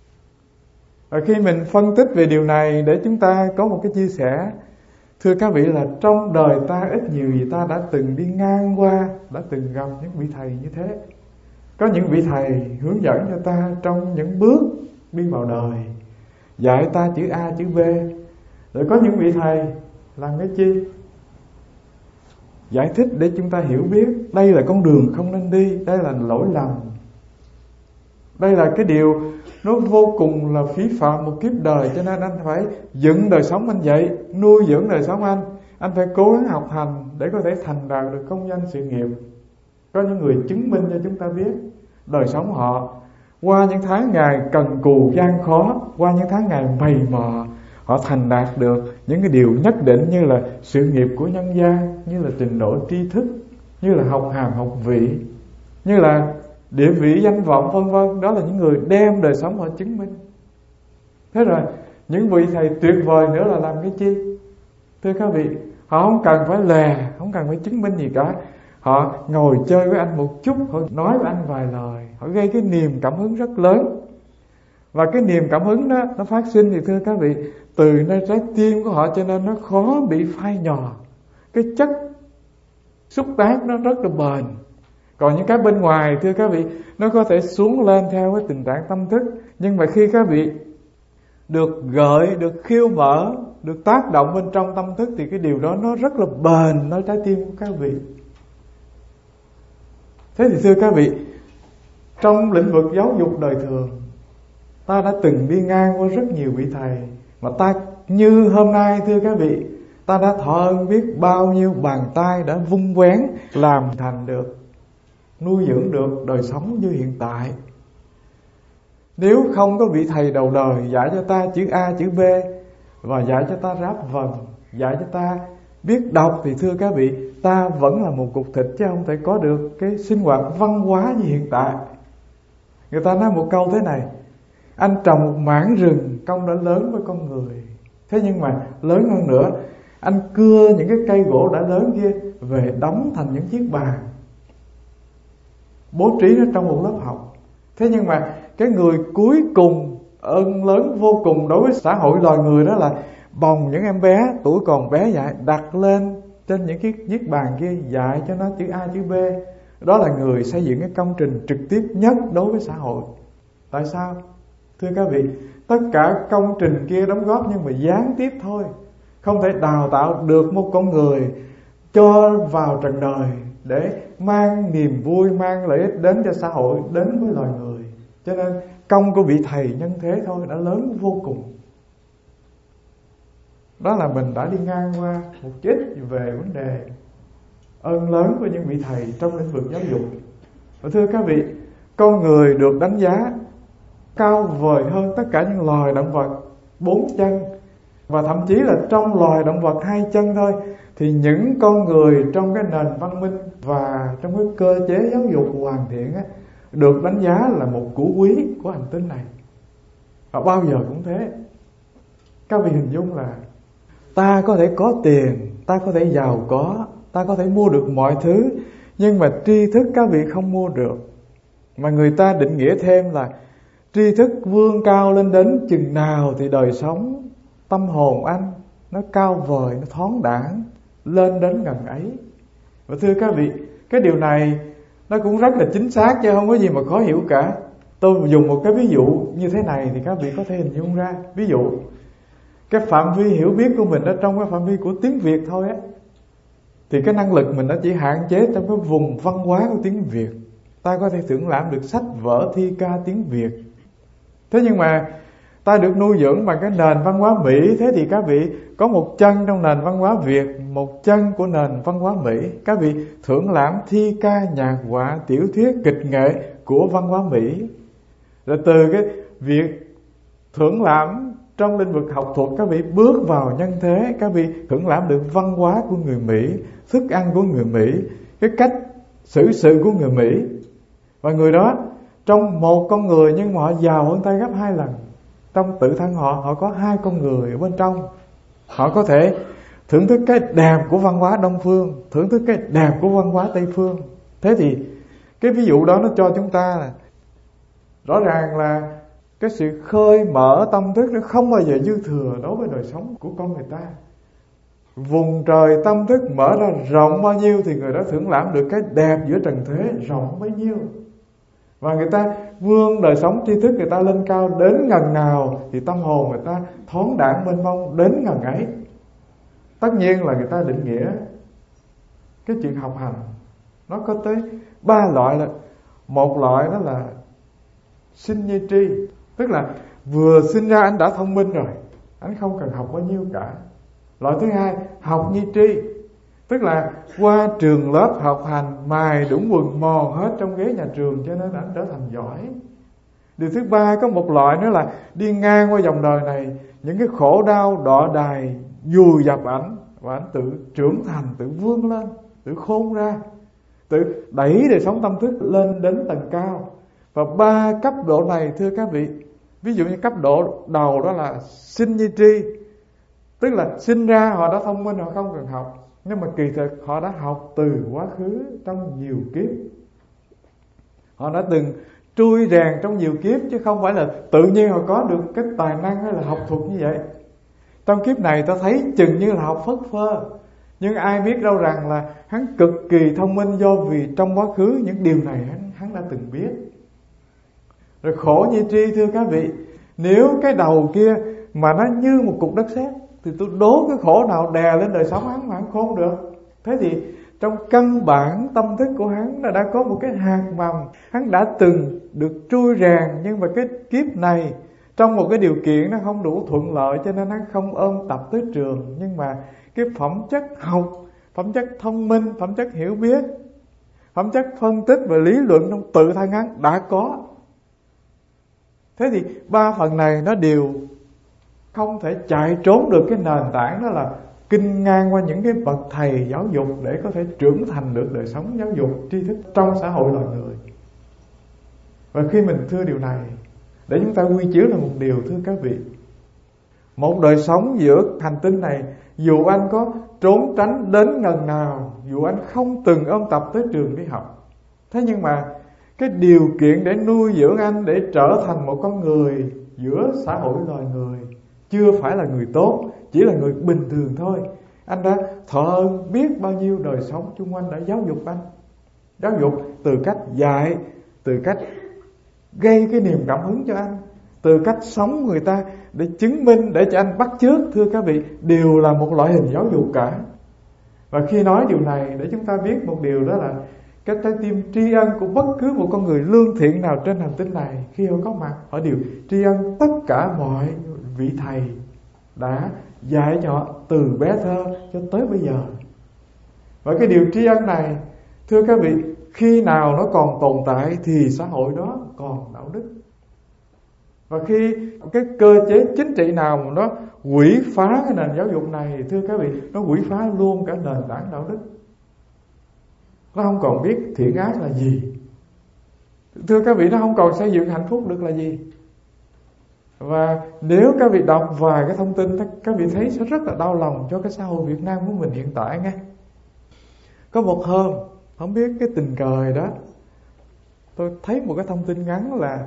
Và khi mình phân tích về điều này để chúng ta có một cái chia sẻ, thưa các vị, là trong đời ta ít nhiều gì ta đã từng đi ngang qua, đã từng gặp những vị thầy như thế. Có những vị thầy hướng dẫn cho ta trong những bước đi vào đời, dạy ta chữ A, chữ B. Rồi có những vị thầy làm cái chi? Giải thích để chúng ta hiểu biết đây là con đường không nên đi, đây là lỗi lầm, đây là cái điều nó vô cùng là phí phạm một kiếp đời. Cho nên anh phải dựng đời sống anh vậy, nuôi dưỡng đời sống anh. Anh phải cố gắng học hành để có thể thành đạt được công danh sự nghiệp. Có những người chứng minh cho chúng ta biết đời sống họ qua những tháng ngày cần cù gian khó, qua những tháng ngày mày mò, họ thành đạt được những cái điều nhất định, như là sự nghiệp của nhân gian, như là trình độ tri thức, như là học hàm học vị, như là địa vị danh vọng vân vân. Đó là những người đem đời sống họ chứng minh. Thế rồi những vị thầy tuyệt vời nữa là làm cái chi? Thưa các vị, họ không cần phải lè, không cần phải chứng minh gì cả. Họ ngồi chơi với anh một chút, họ nói với anh vài lời, họ gây cái niềm cảm hứng rất lớn. Và cái niềm cảm hứng đó nó phát sinh thì thưa các vị từ nơi trái tim của họ, cho nên nó khó bị phai nhòa. Cái chất xúc tác nó rất là bền. Còn những cái bên ngoài thưa các vị, nó có thể xuống lên theo cái tình trạng tâm thức. Nhưng mà khi các vị được gợi, được khiêu mở, được tác động bên trong tâm thức thì cái điều đó nó rất là bền nơi trái tim của các vị. Thế thì thưa các vị, trong lĩnh vực giáo dục đời thường, ta đã từng đi ngang qua rất nhiều vị thầy, mà ta như hôm nay thưa các vị, ta đã thọ ơn biết bao nhiêu bàn tay đã vung vén làm thành được, nuôi dưỡng được đời sống như hiện tại. Nếu không có vị thầy đầu đời dạy cho ta chữ A, chữ B, và dạy cho ta ráp vần, dạy cho ta biết đọc thì thưa các vị, ta vẫn là một cục thịt chứ không thể có được cái sinh hoạt văn hóa như hiện tại. Người ta nói một câu thế này: anh trồng một mảng rừng, công đã lớn với con người. Thế nhưng mà lớn hơn nữa, anh cưa những cái cây gỗ đã lớn kia về đóng thành những chiếc bàn, bố trí nó trong một lớp học. Thế nhưng mà cái người cuối cùng ơn lớn vô cùng đối với xã hội loài người đó là bồng những em bé tuổi còn bé dại, đặt lên trên những cái chiếc bàn kia, dạy cho nó chữ A chữ B. Đó là người xây dựng cái công trình trực tiếp nhất đối với xã hội. Tại sao? Thưa các vị, tất cả công trình kia đóng góp nhưng mà gián tiếp thôi, không thể đào tạo được một con người cho vào trần đời để mang niềm vui, mang lợi ích đến cho xã hội, đến với loài người. Cho nên công của vị thầy nhân thế thôi đã lớn vô cùng. Đó là mình đã đi ngang qua một chút về vấn đề ơn lớn của những vị thầy trong lĩnh vực giáo dục. Và thưa các vị, con người được đánh giá cao vời hơn tất cả những loài động vật bốn chân, và thậm chí là trong loài động vật hai chân thôi, thì những con người trong cái nền văn minh và trong cái cơ chế giáo dục hoàn thiện á, được đánh giá là một củ quý của hành tinh này. Và bao giờ cũng thế. Các vị hình dung là ta có thể có tiền, ta có thể giàu có, ta có thể mua được mọi thứ, nhưng mà tri thức các vị không mua được. Mà người ta định nghĩa thêm là tri thức vươn cao lên đến chừng nào thì đời sống tâm hồn anh nó cao vời, nó thoáng đãng lên đến gần ấy. Và thưa các vị, cái điều này nó cũng rất là chính xác chứ không có gì mà khó hiểu cả. Tôi dùng một cái ví dụ như thế này thì các vị có thể hình dung ra. Ví dụ, cái phạm vi hiểu biết của mình ở trong cái phạm vi của tiếng Việt thôi á, thì cái năng lực mình nó chỉ hạn chế trong cái vùng văn hóa của tiếng Việt. Ta có thể thưởng lãm được sách vở thi ca tiếng Việt. Thế nhưng mà ta được nuôi dưỡng bằng cái nền văn hóa Mỹ. Thế thì các vị có một chân trong nền văn hóa Việt, một chân của nền văn hóa Mỹ. Các vị thưởng lãm thi ca, nhạc họa, tiểu thuyết, kịch nghệ của văn hóa Mỹ. Rồi từ cái việc thưởng lãm trong lĩnh vực học thuật, các vị bước vào nhân thế, các vị thưởng lãm được văn hóa của người Mỹ, thức ăn của người Mỹ, cái cách xử sự của người Mỹ. Và người đó trong một con người nhưng mà họ giàu hơn ta gấp hai lần. Trong tự thân họ, họ có hai con người ở bên trong. Họ có thể thưởng thức cái đẹp của văn hóa Đông Phương, thưởng thức cái đẹp của văn hóa Tây Phương. Thế thì cái ví dụ đó nó cho chúng ta là rõ ràng là cái sự khơi mở tâm thức nó không bao giờ dư thừa đối với đời sống của con người ta. Vùng trời tâm thức mở ra rộng bao nhiêu thì người đó thưởng lãm được cái đẹp giữa trần thế rộng bấy nhiêu. Và người ta vươn đời sống tri thức người ta lên cao đến ngần nào thì tâm hồn người ta thoáng đãng mênh mông đến ngần ấy. Tất nhiên là người ta định nghĩa cái chuyện học hành nó có tới ba loại. Là một loại đó là sinh nhi tri, tức là vừa sinh ra anh đã thông minh rồi, anh không cần học bao nhiêu cả. Loại thứ hai, học nhi tri, tức là qua trường lớp học hành mài đũng quần mò hết trong ghế nhà trường cho nên anh trở thành giỏi. Điều thứ ba, có một loại nữa là đi ngang qua dòng đời này, những cái khổ đau đọ đài dùi dập ảnh và anh tự trưởng thành, tự vươn lên, tự khôn ra, tự đẩy đời sống tâm thức lên đến tầng cao. Và ba cấp độ này thưa các vị, ví dụ như cấp độ đầu đó là sinh nhi tri, tức là sinh ra họ đã thông minh, họ không cần học, nhưng mà kỳ thực họ đã học từ quá khứ trong nhiều kiếp. Họ đã từng trui rèn trong nhiều kiếp, chứ không phải là tự nhiên họ có được cái tài năng hay là học thuật như vậy. Trong kiếp này ta thấy chừng như là học phất phơ, nhưng ai biết đâu rằng là hắn cực kỳ thông minh, do vì trong quá khứ những điều này hắn, hắn đã từng biết. Rồi khổ nhi tri thưa các vị, nếu cái đầu kia mà nó như một cục đất sét thì tôi đố cái khổ nào đè lên đời sống hắn mà hắn khôn được. Thế thì trong căn bản tâm thức của hắn là đã có một cái hạt mầm, hắn đã từng được trui rèn, nhưng mà cái kiếp này trong một cái điều kiện nó không đủ thuận lợi cho nên hắn không ôm tập tới trường. Nhưng mà cái phẩm chất học, phẩm chất thông minh, phẩm chất hiểu biết, phẩm chất phân tích và lý luận trong tự thân hắn đã có. Thế thì ba phần này nó đều không thể chạy trốn được cái nền tảng, đó là kinh ngang qua những cái bậc thầy giáo dục để có thể trưởng thành được đời sống giáo dục tri thức trong xã hội loài người. Và khi mình thưa điều này, để chúng ta quy chiếu là một điều, thưa các vị, một đời sống giữa hành tinh này, dù anh có trốn tránh đến ngần nào, dù anh không từng ôn tập tới trường đi học, thế nhưng mà cái điều kiện để nuôi dưỡng anh, để trở thành một con người giữa xã hội loài người, chưa phải là người tốt, chỉ là người bình thường thôi. Anh đã thọ ơn biết bao nhiêu đời sống chung quanh đã giáo dục anh. Giáo dục từ cách dạy, từ cách gây cái niềm cảm hứng cho anh, từ cách sống người ta để chứng minh, để cho anh bắt chước, thưa các vị, đều là một loại hình giáo dục cả. Và khi nói điều này, để chúng ta biết một điều, đó là cái trái tim tri ân của bất cứ một con người lương thiện nào trên hành tinh này, khi họ có mặt, họ đều tri ân tất cả mọi vị thầy đã dạy cho họ từ bé thơ cho tới bây giờ. Và cái điều tri ân này, thưa các vị, khi nào nó còn tồn tại thì xã hội đó còn đạo đức. Và khi cái cơ chế chính trị nào mà nó quỷ phá cái nền giáo dục này, thưa các vị, nó quỷ phá luôn cả nền tảng đạo đức. Nó không còn biết thiện ác là gì. Thưa các vị, nó không còn xây dựng hạnh phúc được là gì. Và nếu các vị đọc vài cái thông tin, các vị thấy sẽ rất là đau lòng cho cái xã hội Việt Nam của mình hiện tại nghe. Có một hôm, không biết cái tình cờ đó, tôi thấy một cái thông tin ngắn là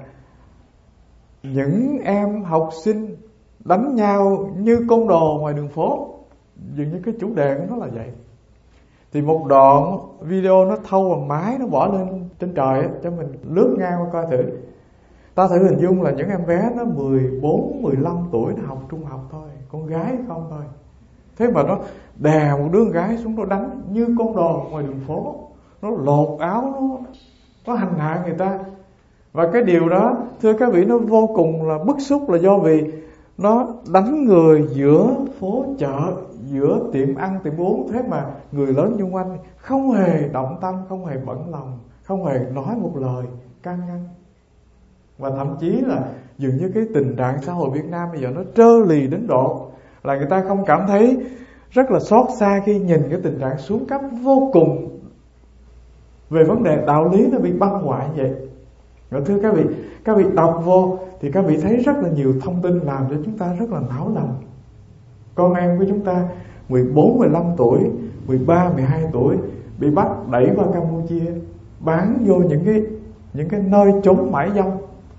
những em học sinh đánh nhau như côn đồ ngoài đường phố. Dường như cái chủ đề của nó là vậy. Thì một đoạn video nó thâu bằng máy, nó bỏ lên trên trời ấy, cho mình lướt ngang qua coi thử. Ta thử hình dung là những em bé nó mười bốn, mười lăm tuổi, nó học trung học thôi, con gái không thôi. Thế mà nó đè một đứa con gái xuống, nó đánh như côn đồ ngoài đường phố, nó lột áo, nó, nó hành hạ người ta. Và cái điều đó, thưa các vị, nó vô cùng là bức xúc, là do vì nó đánh người giữa phố chợ, giữa tiệm ăn, tiệm uống. Thế mà người lớn xung quanh không hề động tâm, không hề bận lòng, không hề nói một lời can ngăn. Và thậm chí là dường như cái tình trạng xã hội Việt Nam bây giờ nó trơ lì đến độ là người ta không cảm thấy rất là xót xa khi nhìn cái tình trạng xuống cấp vô cùng về vấn đề đạo lý nó bị băng hoại vậy. Rồi thưa các vị, các vị đọc vô thì các vị thấy rất là nhiều thông tin làm cho chúng ta rất là não lòng. Con em của chúng ta mười bốn, mười lăm tuổi, mười ba, mười hai tuổi bị bắt đẩy qua Campuchia, bán vô những cái những cái nơi chốn mãi dâm.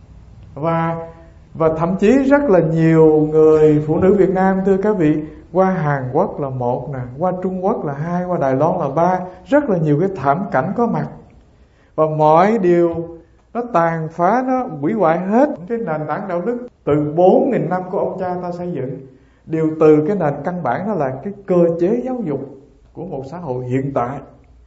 Và và thậm chí rất là nhiều người phụ nữ Việt Nam, thưa các vị, qua Hàn Quốc là một nè, qua Trung Quốc là hai, qua Đài Loan là ba, rất là nhiều cái thảm cảnh có mặt. Và mọi điều nó tàn phá, nó hủy hoại hết cái nền tảng đạo đức từ bốn nghìn năm của ông cha ta xây dựng, đều từ cái nền căn bản, đó là cái cơ chế giáo dục của một xã hội hiện tại.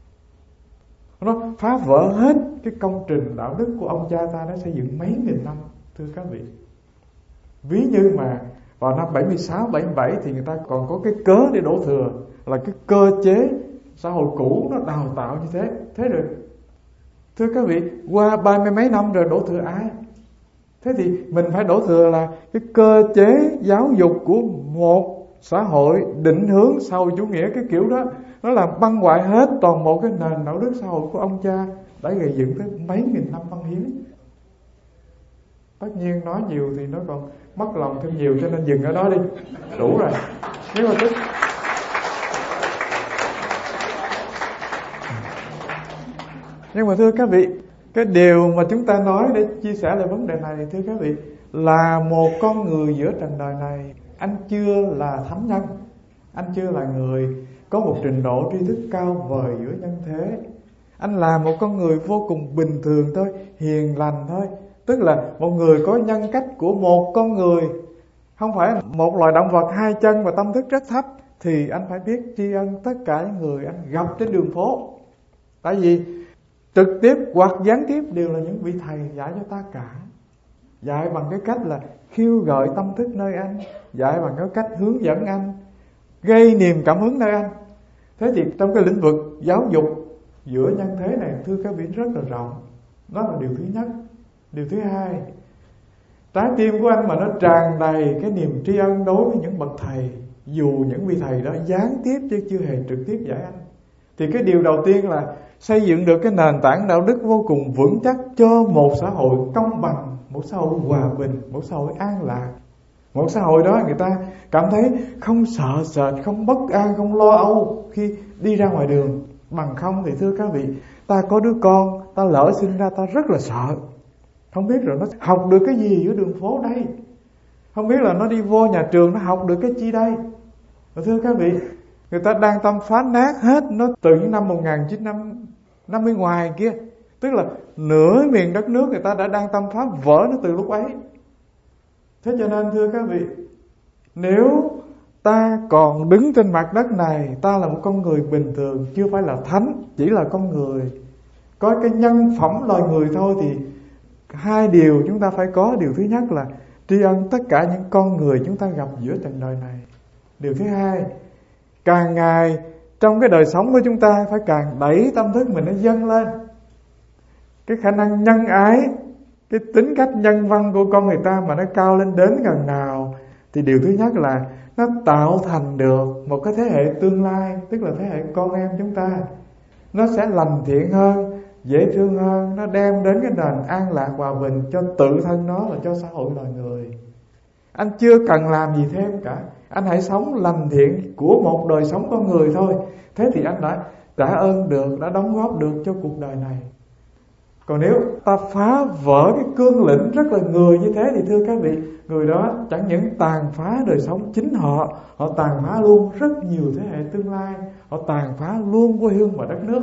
Nó phá vỡ hết cái công trình đạo đức của ông cha ta đã xây dựng mấy nghìn năm, thưa các vị. Ví như mà vào năm bảy mươi sáu, bảy mươi bảy thì người ta còn có cái cớ để đổ thừa, là cái cơ chế xã hội cũ nó đào tạo như thế. Thế rồi, thưa các vị, qua ba mươi mấy năm rồi đổ thừa ai? Thế thì mình phải đổ thừa là cái cơ chế giáo dục của một xã hội định hướng xã hội chủ nghĩa, cái kiểu đó nó làm băng hoại hết toàn bộ cái nền đạo đức xã hội của ông cha đã gây dựng tới mấy nghìn năm văn hiến. Tất nhiên nói nhiều thì nó còn mất lòng thêm nhiều, cho nên dừng ở đó đi, đủ rồi. Nhưng mà tức Nhưng mà thưa các vị, cái điều mà chúng ta nói để chia sẻ lại vấn đề này, thưa các vị, là một con người giữa trần đời này, anh chưa là thánh nhân, anh chưa là người có một trình độ tri thức cao vời giữa nhân thế. Anh là một con người vô cùng bình thường thôi, hiền lành thôi. Tức là một người có nhân cách của một con người, không phải một loài động vật hai chân và tâm thức rất thấp. Thì anh phải biết tri ân tất cả những người anh gặp trên đường phố. Tại vì trực tiếp hoặc gián tiếp đều là những vị thầy dạy cho ta cả. Dạy bằng cái cách là khiêu gợi tâm thức nơi anh, dạy bằng cái cách hướng dẫn anh, gây niềm cảm hứng nơi anh. Thế thì trong cái lĩnh vực giáo dục giữa nhân thế này, thưa các vị, rất là rộng. Đó là điều thứ nhất. Điều thứ hai, trái tim của anh mà nó tràn đầy cái niềm tri ân đối với những bậc thầy dù những vị thầy đó gián tiếp chứ chưa hề trực tiếp dạy anh. Thì cái điều đầu tiên là xây dựng được cái nền tảng đạo đức vô cùng vững chắc cho một xã hội công bằng, một xã hội hòa bình, một xã hội an lạc. Một xã hội đó người ta cảm thấy không sợ sệt, không bất an, không lo âu khi đi ra ngoài đường. Bằng không thì thưa các vị, ta có đứa con, ta lỡ sinh ra ta rất là sợ. Không biết rồi nó học được cái gì giữa đường phố đây, không biết là nó đi vô nhà trường nó học được cái chi đây. Và thưa các vị, người ta đang tâm phá nát hết nó từ những năm một nghìn chín trăm năm mươi ngoài kia. Tức là nửa miền đất nước người ta đã đang tâm phá vỡ nó từ lúc ấy. Thế cho nên thưa các vị, nếu ta còn đứng trên mặt đất này, ta là một con người bình thường, chưa phải là thánh, chỉ là con người, có cái nhân phẩm loài người thôi, thì hai điều chúng ta phải có. Điều thứ nhất là tri ân tất cả những con người chúng ta gặp giữa trần đời này. Điều thứ hai, càng ngày trong cái đời sống của chúng ta phải càng đẩy tâm thức mình nó dâng lên. Cái khả năng nhân ái, cái tính cách nhân văn của con người ta mà nó cao lên đến gần nào, thì điều thứ nhất là nó tạo thành được một cái thế hệ tương lai, tức là thế hệ con em chúng ta. Nó sẽ lành thiện hơn, dễ thương hơn, nó đem đến cái nền an lạc hòa bình cho tự thân nó và cho xã hội loài người. Anh chưa cần làm gì thêm cả, anh hãy sống lành thiện của một đời sống con người thôi. Thế thì anh đã trả ơn được, đã đóng góp được cho cuộc đời này. Còn nếu ta phá vỡ cái cương lĩnh rất là người như thế, thì thưa các vị, người đó chẳng những tàn phá đời sống chính họ, họ tàn phá luôn rất nhiều thế hệ tương lai, họ tàn phá luôn quê hương và đất nước.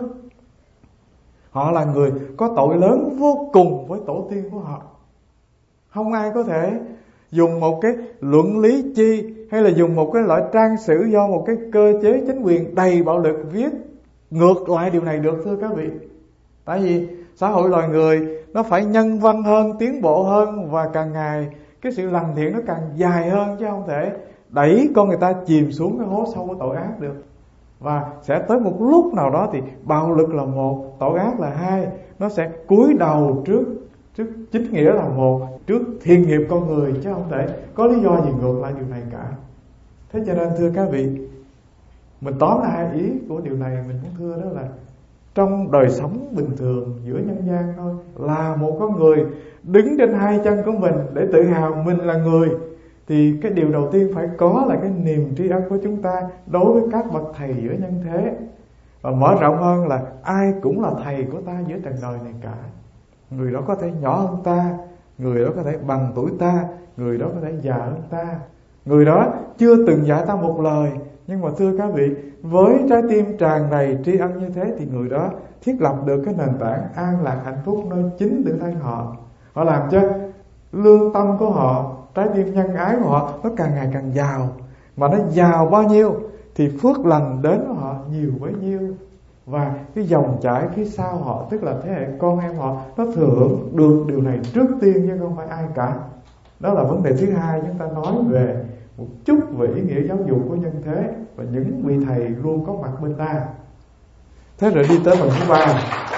Họ là người có tội lớn vô cùng với tổ tiên của họ. Không ai có thể dùng một cái luận lý chi hay là dùng một cái loại trang sử do một cái cơ chế chính quyền đầy bạo lực viết ngược lại điều này được, thưa các vị. Tại vì xã hội loài người nó phải nhân văn hơn, tiến bộ hơn, và càng ngày cái sự lành thiện nó càng dài hơn, chứ không thể đẩy con người ta chìm xuống cái hố sâu của tội ác được. Và sẽ tới một lúc nào đó thì bạo lực là một, tội ác là hai, nó sẽ cúi đầu trước trước chính nghĩa là một, trước thiên nghiệp con người, chứ không thể có lý do gì ngược lại điều này cả. Thế cho nên thưa các vị, mình tóm lại hai ý của điều này, mình muốn thưa đó là trong đời sống bình thường giữa nhân gian thôi, là một con người đứng trên hai chân của mình để tự hào mình là người, thì cái điều đầu tiên phải có là cái niềm tri ân của chúng ta đối với các bậc thầy giữa nhân thế. Và mở rộng hơn là ai cũng là thầy của ta giữa trần đời này cả. Người đó có thể nhỏ hơn ta, người đó có thể bằng tuổi ta, người đó có thể già hơn ta, người đó chưa từng dạy ta một lời. Nhưng mà thưa các vị, với trái tim tràn đầy tri ân như thế, thì người đó thiết lập được cái nền tảng an lạc hạnh phúc nơi chính tự thân họ. Họ làm cho lương tâm của họ, trái tim nhân ái của họ nó càng ngày càng giàu. Mà nó giàu bao nhiêu thì phước lành đến với họ nhiều bấy nhiêu. Và cái dòng chảy phía sau họ, tức là thế hệ con em họ, nó thừa hưởng được điều này trước tiên chứ không phải ai cả. Đó là vấn đề thứ hai chúng ta nói về một chút về ý nghĩa giáo dục của nhân thế và những vị thầy luôn có mặt bên ta. Thế rồi đi tới phần thứ ba.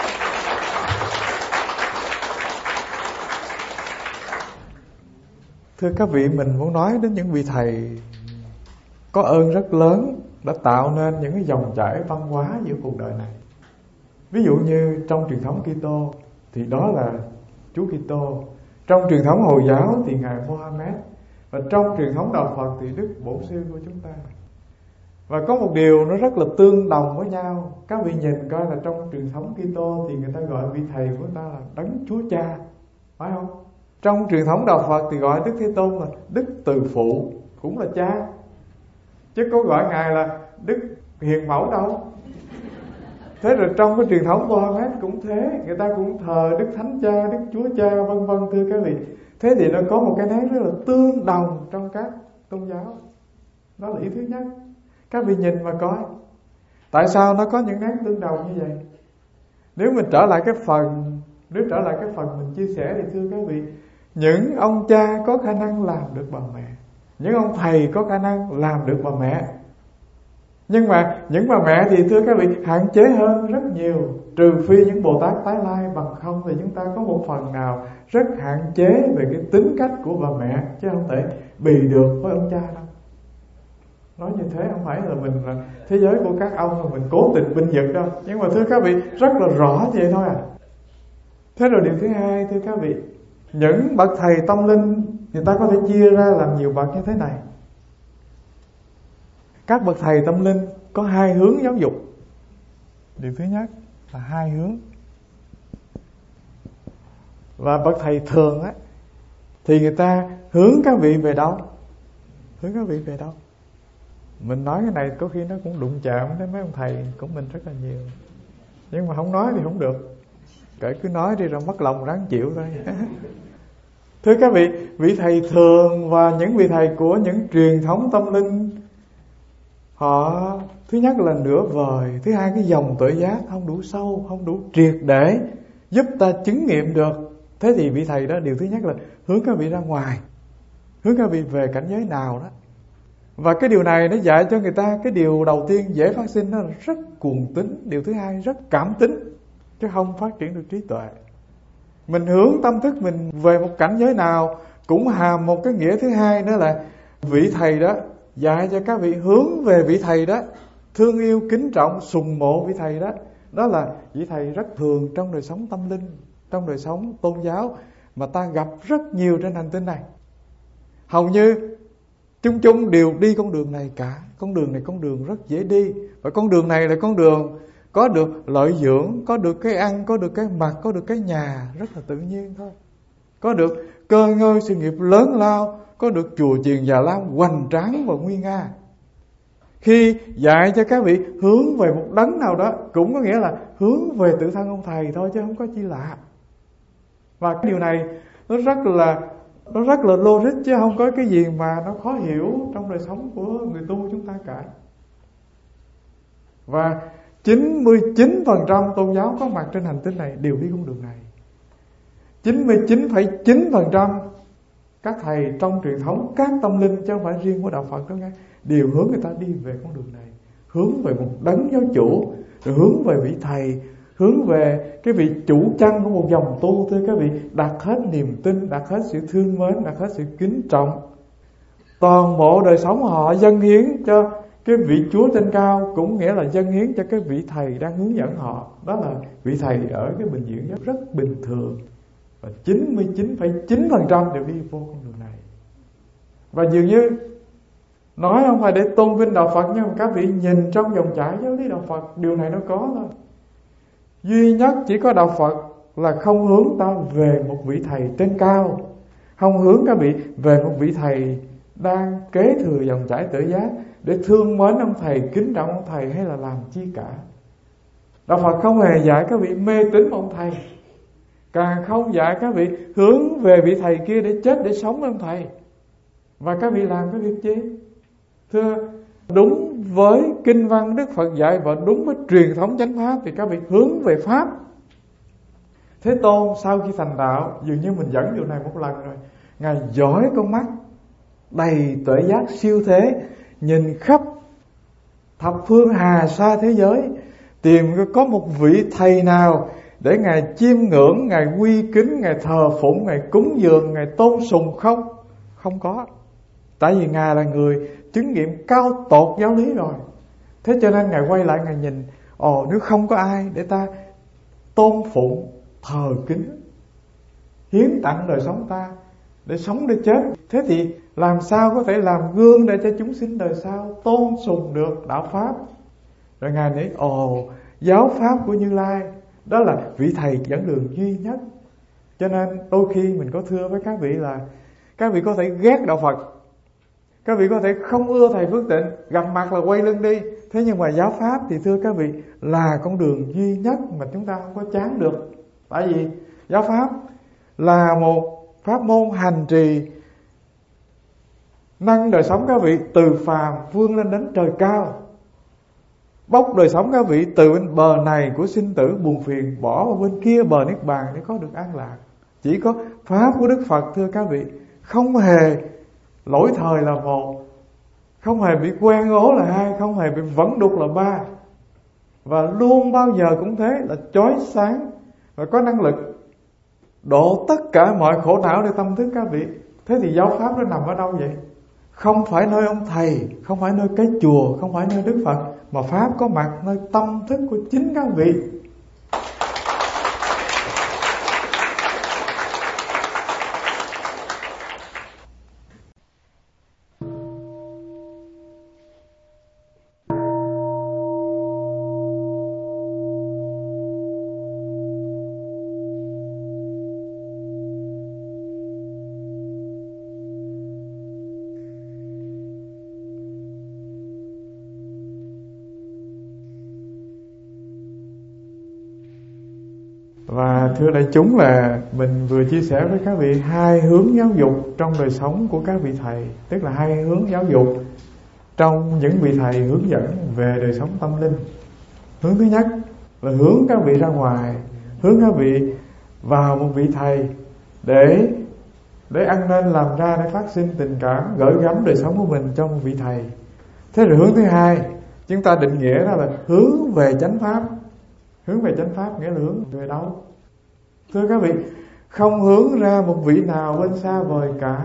Thưa các vị, mình muốn nói đến những vị thầy có ơn rất lớn, đã tạo nên những cái dòng chảy văn hóa giữa cuộc đời này. Ví dụ như trong truyền thống Kitô thì đó là Chúa Kitô, trong truyền thống Hồi giáo thì ngài Mohammed, và trong truyền thống đạo Phật thì Đức Bổn Sư của chúng ta. Và có một điều nó rất là tương đồng với nhau. Các vị nhìn coi là trong truyền thống Kitô thì người ta gọi vị thầy của ta là Đấng Chúa Cha, phải không? Trong truyền thống đạo Phật thì gọi Đức Thế Tôn là Đức Từ Phụ, cũng là cha, chứ có gọi ngài là Đức Hiền Mẫu đâu. Thế rồi trong cái truyền thống Mohammed cũng thế, người ta cũng thờ Đức Thánh Cha, Đức Chúa Cha, vân vân, thưa các vị. Thế thì nó có một cái nét rất là tương đồng trong các tôn giáo. Đó là ý thứ nhất. Các vị nhìn mà coi, tại sao nó có những nét tương đồng như vậy? Nếu mình trở lại cái phần Nếu trở lại cái phần mình chia sẻ thì thưa các vị, những ông cha có khả năng làm được bà mẹ, những ông thầy có khả năng làm được bà mẹ. Nhưng mà những bà mẹ thì thưa các vị hạn chế hơn rất nhiều. Trừ phi những Bồ Tát tái lai, bằng không thì chúng ta có một phần nào rất hạn chế về cái tính cách của bà mẹ, chứ không thể bì được với ông cha đâu. Nói như thế không phải là mình là thế giới của các ông mà mình cố tình binh vực đâu, nhưng mà thưa các vị rất là rõ vậy thôi à. Thế rồi điều thứ hai, thưa các vị, những bậc thầy tâm linh người ta có thể chia ra làm nhiều bậc như thế này. Các bậc thầy tâm linh có hai hướng giáo dục. Điều thứ nhất là hai hướng. Và bậc thầy thường á thì người ta hướng các vị về đâu? Hướng các vị về đâu? Mình nói cái này có khi nó cũng đụng chạm đến mấy ông thầy của mình rất là nhiều, nhưng mà không nói thì không được. Kể cứ nói đi rồi mất lòng ráng chịu thôi. Thưa các vị, vị thầy thường và những vị thầy của những truyền thống tâm linh, họ thứ nhất là nửa vời, thứ hai cái dòng tuệ giác không đủ sâu, không đủ triệt để giúp ta chứng nghiệm được. Thế thì vị thầy đó điều thứ nhất là hướng các vị ra ngoài, hướng các vị về cảnh giới nào đó. Và cái điều này nó dạy cho người ta cái điều đầu tiên dễ phát sinh nó là rất cuồng tín. Điều thứ hai rất cảm tính, chứ không phát triển được trí tuệ. Mình hướng tâm thức mình về một cảnh giới nào cũng hàm một cái nghĩa thứ hai, nữa là vị thầy đó dạy cho các vị hướng về vị thầy đó, thương yêu, kính trọng, sùng mộ vị thầy đó. Đó là vị thầy rất thường trong đời sống tâm linh, trong đời sống tôn giáo mà ta gặp rất nhiều trên hành tinh này. Hầu như chung chung đều đi con đường này cả. Con đường này con đường rất dễ đi, và con đường này là con đường có được lợi dưỡng, có được cái ăn, có được cái mặc, có được cái nhà rất là tự nhiên thôi. Có được cơ ngơi sự nghiệp lớn lao, có được chùa chiền Già Lam hoành tráng và nguy nga. Khi dạy cho các vị hướng về một đấng nào đó cũng có nghĩa là hướng về tự thân ông thầy thôi, chứ không có chi lạ. Và cái điều này nó rất là nó rất là logic, chứ không có cái gì mà nó khó hiểu trong đời sống của người tu chúng ta cả. Và chín mươi chín phần trăm tôn giáo có mặt trên hành tinh này đều đi con đường này. chín mươi chín phẩy chín phần trăm các thầy trong truyền thống các tâm linh, chứ không phải riêng của đạo Phật đó nghe, đều hướng người ta đi về con đường này, hướng về một đấng giáo chủ, rồi hướng về vị thầy, hướng về cái vị chủ chân của một dòng tu. Thưa các vị, đặt hết niềm tin, đặt hết sự thương mến, đặt hết sự kính trọng, toàn bộ đời sống họ dâng hiến cho cái vị Chúa trên cao, cũng nghĩa là dâng hiến cho cái vị thầy đang hướng dẫn họ. Đó là vị thầy ở cái bình diện rất bình thường. Và chín mươi chín phẩy chín phần trăm đều đi vô con đường này. Và dường như nói không phải để tôn vinh đạo Phật, nhưng mà các vị nhìn trong dòng chảy giáo lý đạo Phật, điều này nó có thôi. Duy nhất chỉ có đạo Phật là không hướng ta về một vị thầy trên cao, không hướng các vị về một vị thầy đang kế thừa dòng chảy tự giác để thương mến ông thầy, kính trọng ông thầy hay là làm chi cả. Đạo Phật không hề dạy các vị mê tín ông thầy, càng không dạy các vị hướng về vị thầy kia để chết để sống với ông thầy. Và các vị làm cái việc chi? Thưa, đúng với kinh văn Đức Phật dạy và đúng với truyền thống chánh pháp thì các vị hướng về pháp. Thế Tôn sau khi thành đạo, dường như mình dẫn điều này một lần rồi, Ngài dõi con mắt đầy tuệ giác siêu thế, nhìn khắp thập phương hà sa thế giới, tìm có một vị thầy nào để Ngài chiêm ngưỡng, Ngài quy kính, Ngài thờ phụng, Ngài cúng dường, Ngài tôn sùng không? Không có. Tại vì Ngài là người chứng nghiệm cao tột giáo lý rồi. Thế cho nên Ngài quay lại Ngài nhìn, ồ nếu không có ai để ta tôn phụng, thờ kính, hiến tặng đời sống ta, để sống để chết, thế thì làm sao có thể làm gương để cho chúng sinh đời sau tôn sùng được đạo Pháp? Rồi Ngài nghĩ, ồ giáo Pháp của Như Lai đó là vị thầy dẫn đường duy nhất. Cho nên đôi khi mình có thưa với các vị là các vị có thể ghét đạo Phật, các vị có thể không ưa thầy Phước Tịnh, gặp mặt là quay lưng đi. Thế nhưng mà giáo Pháp thì thưa các vị là con đường duy nhất mà chúng ta không có chán được. Tại vì giáo Pháp là một pháp môn hành trì nâng đời sống các vị từ phàm vươn lên đến trời cao, bốc đời sống các vị từ bên bờ này của sinh tử buồn phiền bỏ vào bên kia bờ niết bàn để có được an lạc. Chỉ có pháp của Đức Phật thưa các vị không hề lỗi thời là một, không hề bị quen ố là hai, không hề bị vẫn đục là ba, và luôn bao giờ cũng thế là chói sáng và có năng lực độ tất cả mọi khổ não để tâm thức các vị. Thế thì giáo Pháp nó nằm ở đâu vậy? không phải nơi ông thầy, không phải nơi cái chùa, không phải nơi Đức Phật, mà Pháp có mặt nơi tâm thức của chính các vị. Và thưa đại chúng, là mình vừa chia sẻ với các vị hai hướng giáo dục trong đời sống của các vị thầy, tức là hai hướng giáo dục trong những vị thầy hướng dẫn về đời sống tâm linh. Hướng thứ nhất là hướng các vị ra ngoài, hướng các vị vào một vị thầy để để ăn nên làm ra, để phát sinh tình cảm gửi gắm đời sống của mình trong một vị thầy. Thế rồi hướng thứ hai, chúng ta định nghĩa đó là hướng về chánh pháp. Hướng về chánh pháp nghĩa là hướng về đâu? Thưa các vị, không hướng ra một vị nào bên xa vời cả.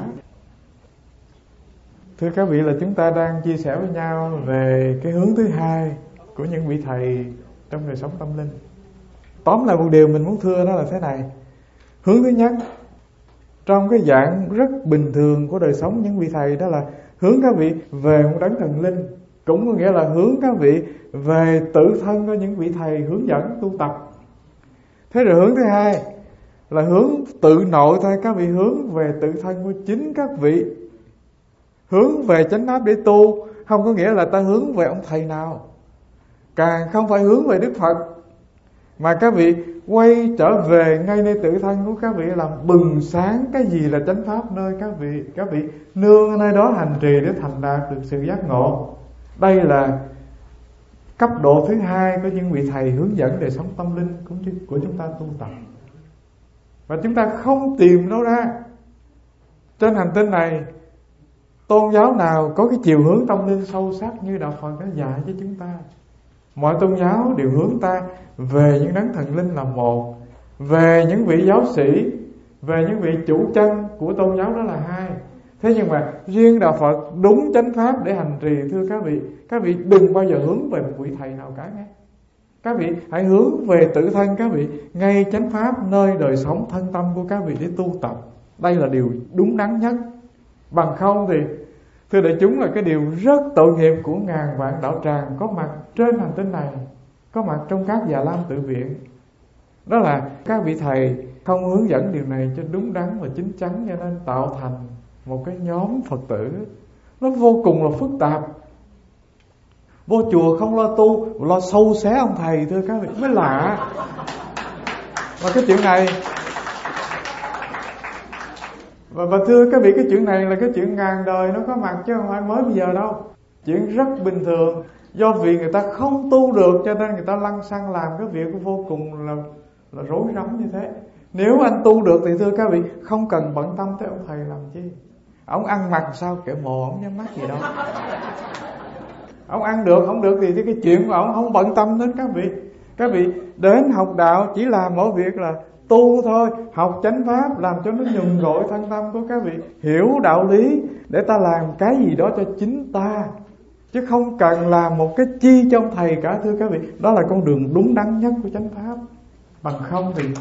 Thưa các vị, là chúng ta đang chia sẻ với nhau về cái hướng thứ hai của những vị thầy trong đời sống tâm linh. Tóm lại một điều mình muốn thưa đó là thế này. Hướng thứ nhất, trong cái dạng rất bình thường của đời sống những vị thầy, đó là hướng các vị về một đấng thần linh, cũng có nghĩa là hướng các vị về tự thân của những vị thầy hướng dẫn tu tập. Thế rồi hướng thứ hai là hướng tự nội thôi, các vị hướng về tự thân của chính các vị. Hướng về chánh pháp để tu không có nghĩa là ta hướng về ông thầy nào, càng không phải hướng về Đức Phật, mà các vị quay trở về ngay nơi tự thân của các vị, làm bừng sáng cái gì là chánh pháp nơi các vị. Các vị nương ở nơi đó hành trì để thành đạt được sự giác ngộ. Đây là cấp độ thứ hai của những vị thầy hướng dẫn đời sống tâm linh của chúng ta tu tập. Và chúng ta không tìm đâu ra trên hành tinh này tôn giáo nào có cái chiều hướng tâm linh sâu sắc như Đạo Phật đã dạy cho chúng ta. Mọi tôn giáo đều hướng ta về những đấng thần linh là một, về những vị giáo sĩ, về những vị chủ chân của tôn giáo đó là hai. Thế nhưng mà riêng Đạo Phật đúng chánh pháp để hành trì, thưa các vị, các vị đừng bao giờ hướng về một vị thầy nào cả nghe. Các vị hãy hướng về tự thân các vị, ngay chánh pháp nơi đời sống thân tâm của các vị để tu tập. Đây là điều đúng đắn nhất. Bằng không thì thưa đại chúng, là cái điều rất tội nghiệp của ngàn vạn đạo tràng có mặt trên hành tinh này, có mặt trong các Già Lam tự viện. Đó là các vị thầy không hướng dẫn điều này cho đúng đắn và chính chắn, cho nên tạo thành một cái nhóm Phật tử nó vô cùng là phức tạp. Vô chùa không lo tu, lo sâu xé ông thầy, thưa các vị, mới lạ. Và cái chuyện này Và, và thưa các vị, cái chuyện này là cái chuyện ngàn đời nó có mặt, chứ không phải mới bây giờ đâu. Chuyện rất bình thường. Do vì người ta không tu được cho nên người ta lăng xăng làm cái việc vô cùng là, là rối rắm như thế. Nếu anh tu được thì thưa các vị, không cần bận tâm tới ông thầy làm chi. Ông ăn mặc sao kệ mồ, ông nhắm mắt gì đâu. Ông ăn được, không được thì cái chuyện của ông không bận tâm đến các vị. Các vị đến học đạo chỉ làm mỗi việc là tu thôi, học chánh pháp làm cho nó nhuần gội thân tâm của các vị, hiểu đạo lý để ta làm cái gì đó cho chính ta, chứ không cần làm một cái chi cho ông thầy cả, thưa các vị. Đó là con đường đúng đắn nhất của chánh pháp. Bằng không thì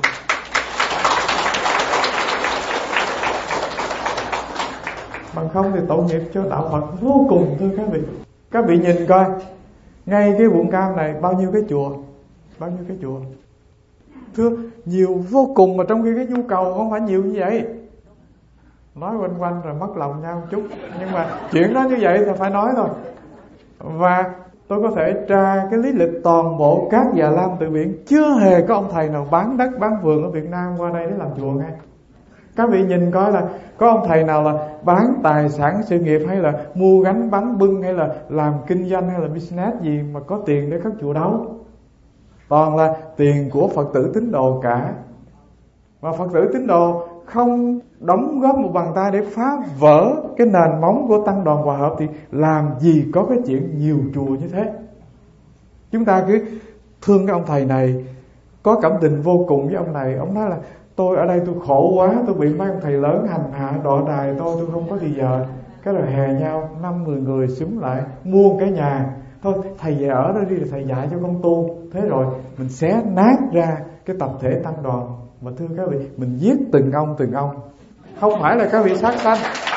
Bằng không thì tội nghiệp cho đạo Phật vô cùng, thưa các vị. Các vị nhìn coi, ngay cái quận Cam này bao nhiêu cái chùa, bao nhiêu cái chùa, thưa, nhiều vô cùng, mà trong khi cái nhu cầu không phải nhiều như vậy. Nói quanh quanh rồi mất lòng nhau một chút, nhưng mà chuyện đó như vậy thì phải nói thôi. Và tôi có thể tra cái lý lịch toàn bộ các Già Lam tự viện, chưa hề có ông thầy nào bán đất bán vườn ở Việt Nam qua đây để làm chùa ngay. Các vị nhìn coi là có ông thầy nào là bán tài sản sự nghiệp, hay là mua gánh bánh bưng, hay là làm kinh doanh, hay là business gì mà có tiền để cất chùa đâu. Toàn là tiền của Phật tử tín đồ cả. Và Phật tử tín đồ không đóng góp một bàn tay để phá vỡ cái nền móng của tăng đoàn hòa hợp thì làm gì có cái chuyện nhiều chùa như thế. Chúng ta cứ thương cái ông thầy này, có cảm tình vô cùng với ông này. Ông nói là tôi ở đây tôi khổ quá, tôi bị mấy ông thầy lớn hành hạ đọa đài tôi, tôi không có gì giờ. Cái rồi hè nhau năm mười người xúm lại mua cái nhà. Thôi thầy về ở đó đi, rồi thầy dạy cho con tu. Thế rồi mình xé nát ra cái tập thể tăng đoàn. Mà thưa các vị, mình giết từng ông từng ông, không phải là các vị sát sanh.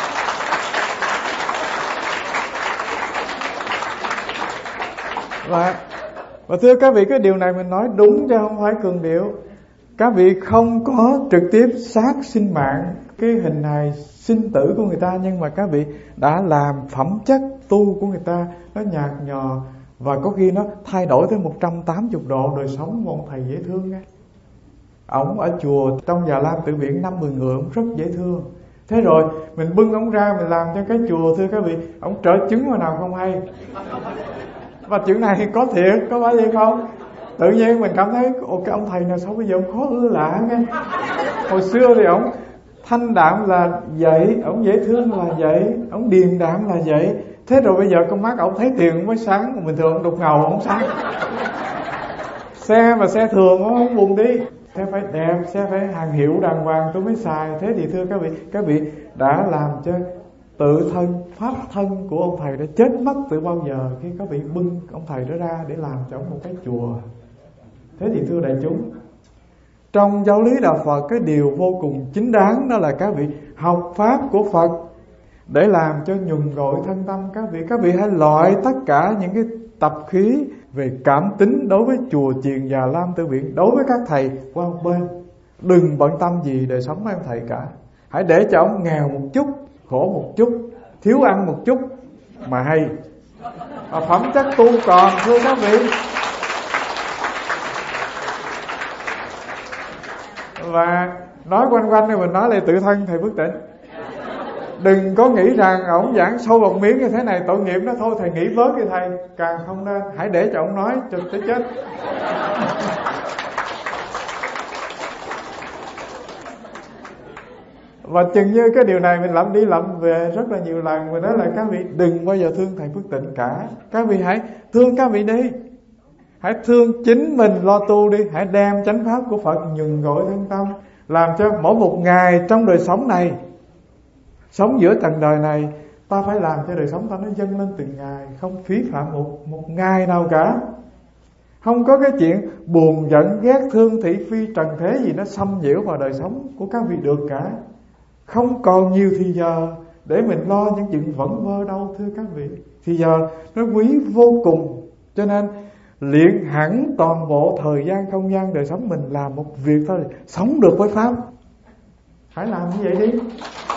Và, và thưa các vị, cái điều này mình nói đúng chứ không phải cường điệu. Các vị không có trực tiếp sát sinh mạng, cái hình hài sinh tử của người ta, nhưng mà các vị đã làm phẩm chất tu của người ta nó nhạt nhòa, và có khi nó thay đổi tới một trăm tám mươi độ đời sống của ông thầy dễ thương nghe. Ổng ở chùa trong Già Lam Tử Viện năm mười người, ổng rất dễ thương. Thế rồi mình bưng ổng ra, mình làm cho cái chùa, thưa các vị, ổng trở chứng hồi nào không hay. Và chuyện này có thiệt, có phải vậy không? Tự nhiên mình cảm thấy ồ, cái ông thầy nào sao bây giờ ông khó ưa lạ nghe. Hồi xưa thì ổng thanh đạm là vậy, ổng dễ thương là vậy, ổng điềm đạm là vậy. Thế rồi bây giờ con mắt ổng thấy tiền mới sáng, bình thường ổng đục ngầu ổng sáng. Xe mà xe thường ổng buồn đi, xe phải đẹp, xe phải hàng hiệu đàng hoàng tôi mới xài. Thế thì thưa các vị, các vị đã làm cho tự thân, pháp thân của ông thầy đã chết mất từ bao giờ khi các vị bưng ông thầy đó ra để làm cho ông một cái chùa. Thế thì thưa đại chúng, trong giáo lý đạo Phật, cái điều vô cùng chính đáng đó là các vị học pháp của Phật để làm cho nhuần gội thân tâm các vị. Các vị hãy loại tất cả những cái tập khí về cảm tính đối với chùa chiền Già Lam Tử Viện, đối với các thầy qua một bên. Đừng bận tâm gì đời sống mấy ông thầy cả. Hãy để cho ông nghèo một chút, khổ một chút, thiếu ăn một chút mà hay. Và phẩm chất tu còn, thưa các vị. Và nói quanh quanh thì mình nói lại tự thân thầy Phước Tịnh. Đừng có nghĩ rằng ổng giảng sâu một miếng như thế này tội nghiệp nó, thôi thầy nghĩ bớt đi thầy. Càng không nên, hãy để cho ổng nói cho tới chết. Và chừng như cái điều này mình lặp đi lặp về rất là nhiều lần. Và đó là các vị đừng bao giờ thương thầy Phước Tịnh cả. Các vị hãy thương các vị đi, hãy thương chính mình lo tu đi. Hãy đem chánh pháp của Phật nhuần gội thân tâm, làm cho mỗi một ngày trong đời sống này, sống giữa trần đời này, ta phải làm cho đời sống ta nó dâng lên từng ngày, không phí phạm một, một ngày nào cả. Không có cái chuyện buồn giận ghét thương thị phi trần thế gì nó xâm nhiễu vào đời sống của các vị được cả. Không còn nhiều thì giờ để mình lo những chuyện vẩn vơ đâu thưa các vị. Thì giờ nó quý vô cùng. Cho nên luyện hẳn toàn bộ thời gian không gian đời sống mình làm một việc thôi, sống được với pháp. Hãy làm như vậy đi.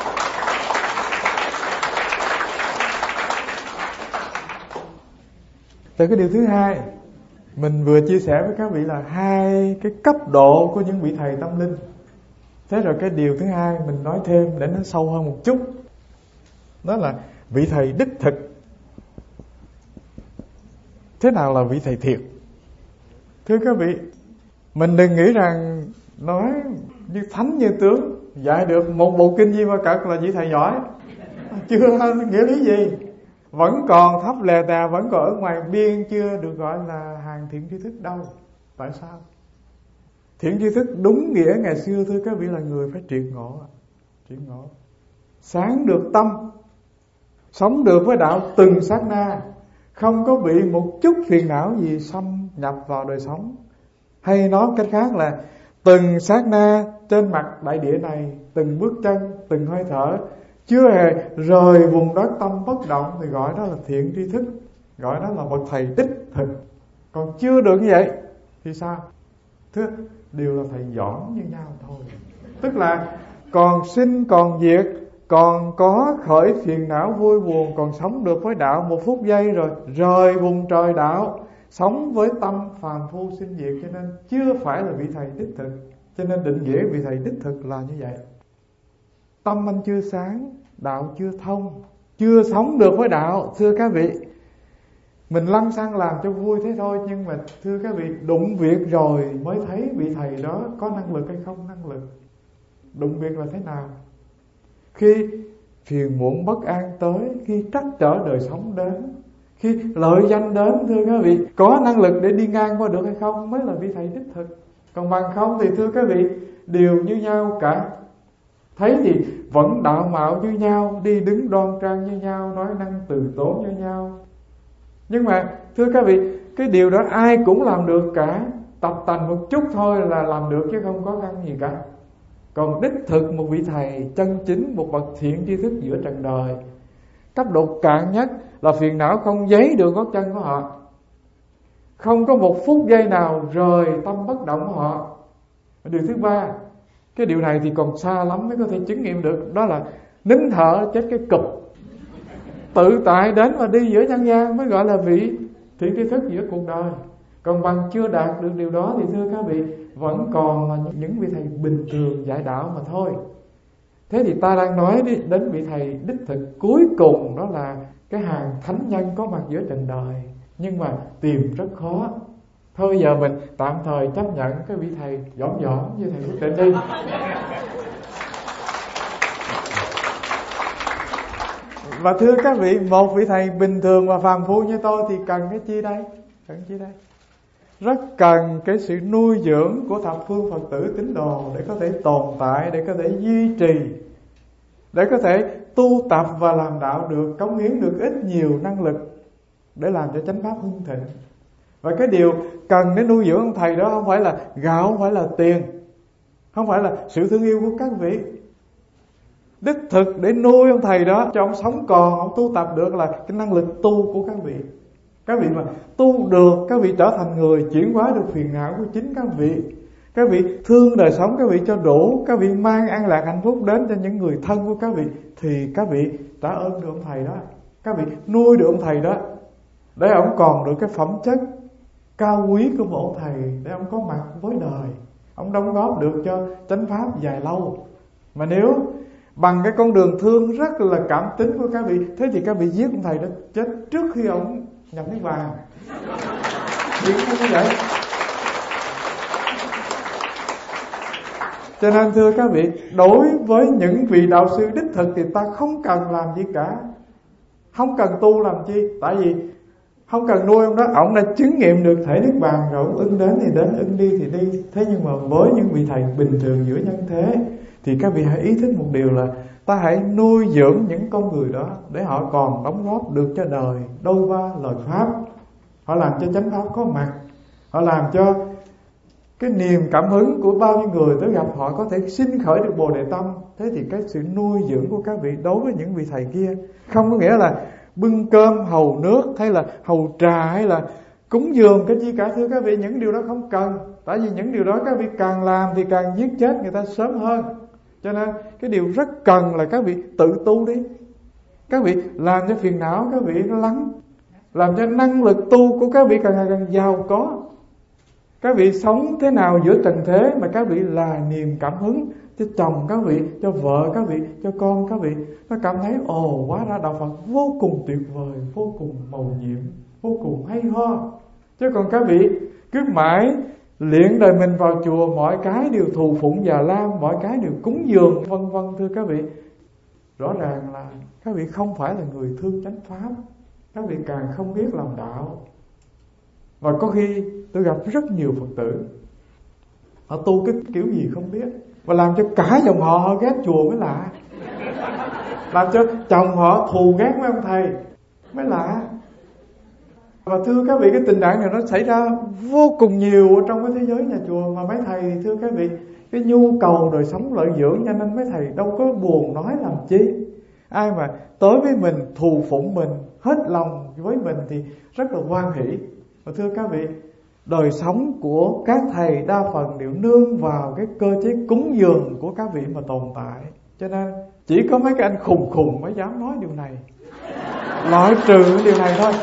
Từ cái điều thứ hai, mình vừa chia sẻ với các vị là hai cái cấp độ của những vị thầy tâm linh. Thế rồi cái điều thứ hai mình nói thêm để nó sâu hơn một chút, đó là vị thầy đích thực. Thế nào là vị thầy thiệt? Thưa các vị, mình đừng nghĩ rằng nói như thánh như tướng, dạy được một bộ kinh Di Ma Cật là vị thầy giỏi. Chưa nghĩa lý gì. Vẫn còn thấp lè tè, vẫn còn ở ngoài biên, chưa được gọi là hàng thiện tri thức đâu. Tại sao? Thiện tri thức đúng nghĩa ngày xưa thưa các vị là người phải triệt ngộ. Triệt ngộ, sáng được tâm, sống được với đạo từng sát na, không có bị một chút phiền não gì xâm nhập vào đời sống. Hay nói cách khác là từng sát na trên mặt đại địa này, từng bước chân, từng hơi thở, chưa hề rời vùng đất tâm bất động, thì gọi đó là thiện tri thức, gọi đó là bậc thầy đích thực. Còn chưa được như vậy thì sao? Thưa, đều là thầy giỏi như nhau thôi. Tức là còn sinh còn diệt, còn có khởi phiền não vui buồn, còn sống được với đạo một phút giây rồi rời vùng trời đạo, sống với tâm phàm phu sinh diệt. Cho nên chưa phải là vị thầy đích thực. Cho nên định nghĩa vị thầy đích thực là như vậy. Tâm anh chưa sáng, đạo chưa thông, chưa sống được với đạo. Thưa các vị, mình lăng xăng làm cho vui thế thôi, nhưng mà thưa các vị, đụng việc rồi mới thấy vị thầy đó có năng lực hay không năng lực. Đụng việc là thế nào? Khi phiền muộn bất an tới, khi trắc trở đời sống đến, khi lợi danh đến, thưa các vị, có năng lực để đi ngang qua được hay không mới là vị thầy đích thực. Còn bằng không thì thưa các vị, đều như nhau cả. thấy thì vẫn đạo mạo như nhau, đi đứng đoan trang như nhau, nói năng từ tốn như nhau. Nhưng mà thưa các vị, cái điều đó ai cũng làm được cả. Tập tành một chút thôi là làm được chứ không có khăn gì cả. Còn đích thực một vị thầy chân chính, một bậc thiện tri thức giữa trần đời, cấp độ cạn nhất là phiền não không giấy được gót chân của họ, không có một phút giây nào rời tâm bất động của họ. Điều thứ ba, cái điều này thì còn xa lắm mới có thể chứng nghiệm được, đó là nín thở chết cái cụp, tự tại đến và đi giữa nhân gian mới gọi là vị thiện tri thức giữa cuộc đời. Còn bằng chưa đạt được điều đó thì thưa các vị, vẫn còn là những vị thầy bình thường dạy đạo mà thôi. Thế thì ta đang nói đến vị thầy đích thực cuối cùng, đó là cái hàng thánh nhân có mặt giữa trần đời, nhưng mà tìm rất khó. Thôi giờ mình tạm thời chấp nhận cái vị thầy giỏm giỏm như thầy Phước Định đi. Và thưa các vị, một vị thầy bình thường và phàm phu như tôi thì cần cái chi đây? Cần chi đây? Rất cần cái sự nuôi dưỡng của thập phương Phật tử tín đồ để có thể tồn tại, để có thể duy trì, để có thể tu tập và làm đạo được, cống hiến được ít nhiều năng lực để làm cho chánh pháp hưng thịnh. Và cái điều cần để nuôi dưỡng ông thầy đó không phải là gạo, không phải là tiền, không phải là sự thương yêu của các vị. Đích thực để nuôi ông thầy đó cho ông sống còn, ông tu tập được là cái năng lực tu của các vị. Các vị mà tu được, các vị trở thành người chuyển hóa được phiền não của chính các vị. Các vị thương đời sống các vị cho đủ, các vị mang an lạc hạnh phúc đến cho những người thân của các vị, thì các vị trả ơn được ông thầy đó. Các vị nuôi được ông thầy đó để ông còn được cái phẩm chất cao quý của một ông thầy, để ông có mặt với đời, ông đóng góp được cho chánh pháp dài lâu. Mà nếu bằng cái con đường thương rất là cảm tính của các vị, thế thì các vị giết ông thầy đó chết trước khi ông nhập niết bàn. Vì như vậy. Cho nên thưa các vị, đối với những vị đạo sư đích thực thì ta không cần làm gì cả, không cần tu làm chi. Tại vì không cần nuôi ông đó, ông đã chứng nghiệm được thể niết bàn rồi, ông ưng đến thì đến, ưng đi thì đi. Thế nhưng mà với những vị thầy bình thường giữa nhân thế thì các vị hãy ý thức một điều là ta hãy nuôi dưỡng những con người đó để họ còn đóng góp được cho đời đâu ba lời pháp. Họ làm cho chánh pháp có mặt, họ làm cho cái niềm cảm hứng của bao nhiêu người tới gặp họ có thể sinh khởi được Bồ Đề Tâm. Thế thì cái sự nuôi dưỡng của các vị đối với những vị thầy kia không có nghĩa là bưng cơm hầu nước, hay là hầu trà, hay là cúng dường cái chi cả. Thưa các vị, những điều đó không cần. Tại vì những điều đó các vị càng làm thì càng giết chết người ta sớm hơn. Cho nên cái điều rất cần là các vị tự tu đi. Các vị làm cho phiền não các vị nó lắng, làm cho năng lực tu của các vị càng ngày càng giàu có. Các vị sống thế nào giữa trần thế mà các vị là niềm cảm hứng cho chồng các vị, cho vợ các vị, cho con các vị. Nó cảm thấy ồ, hóa ra đạo Phật vô cùng tuyệt vời, vô cùng mầu nhiệm, vô cùng hay ho. Chứ còn các vị cứ mãi luyện đời mình vào chùa, mọi cái đều thù phụng Già Lam, mọi cái đều cúng dường vân vân. Thưa các vị, rõ ràng là các vị không phải là người thương chánh pháp, các vị càng không biết làm đạo. Và có khi tôi gặp rất nhiều Phật tử, họ tu cái kiểu gì không biết, và làm cho cả dòng họ họ ghét chùa mới lạ, làm cho chồng họ thù ghét với ông thầy mới lạ. Và thưa các vị, cái tình trạng này nó xảy ra vô cùng nhiều ở trong cái thế giới nhà chùa. Mà mấy thầy thì thưa các vị, cái nhu cầu đời sống lợi dưỡng, cho nên mấy thầy đâu có buồn nói làm chi. Ai mà tới với mình, thù phụng mình, hết lòng với mình thì rất là hoan hỷ. Và thưa các vị, đời sống của các thầy đa phần đều nương vào cái cơ chế cúng dường của các vị mà tồn tại. Cho nên chỉ có mấy cái anh khùng khùng mới dám nói điều này, loại trừ cái điều này thôi.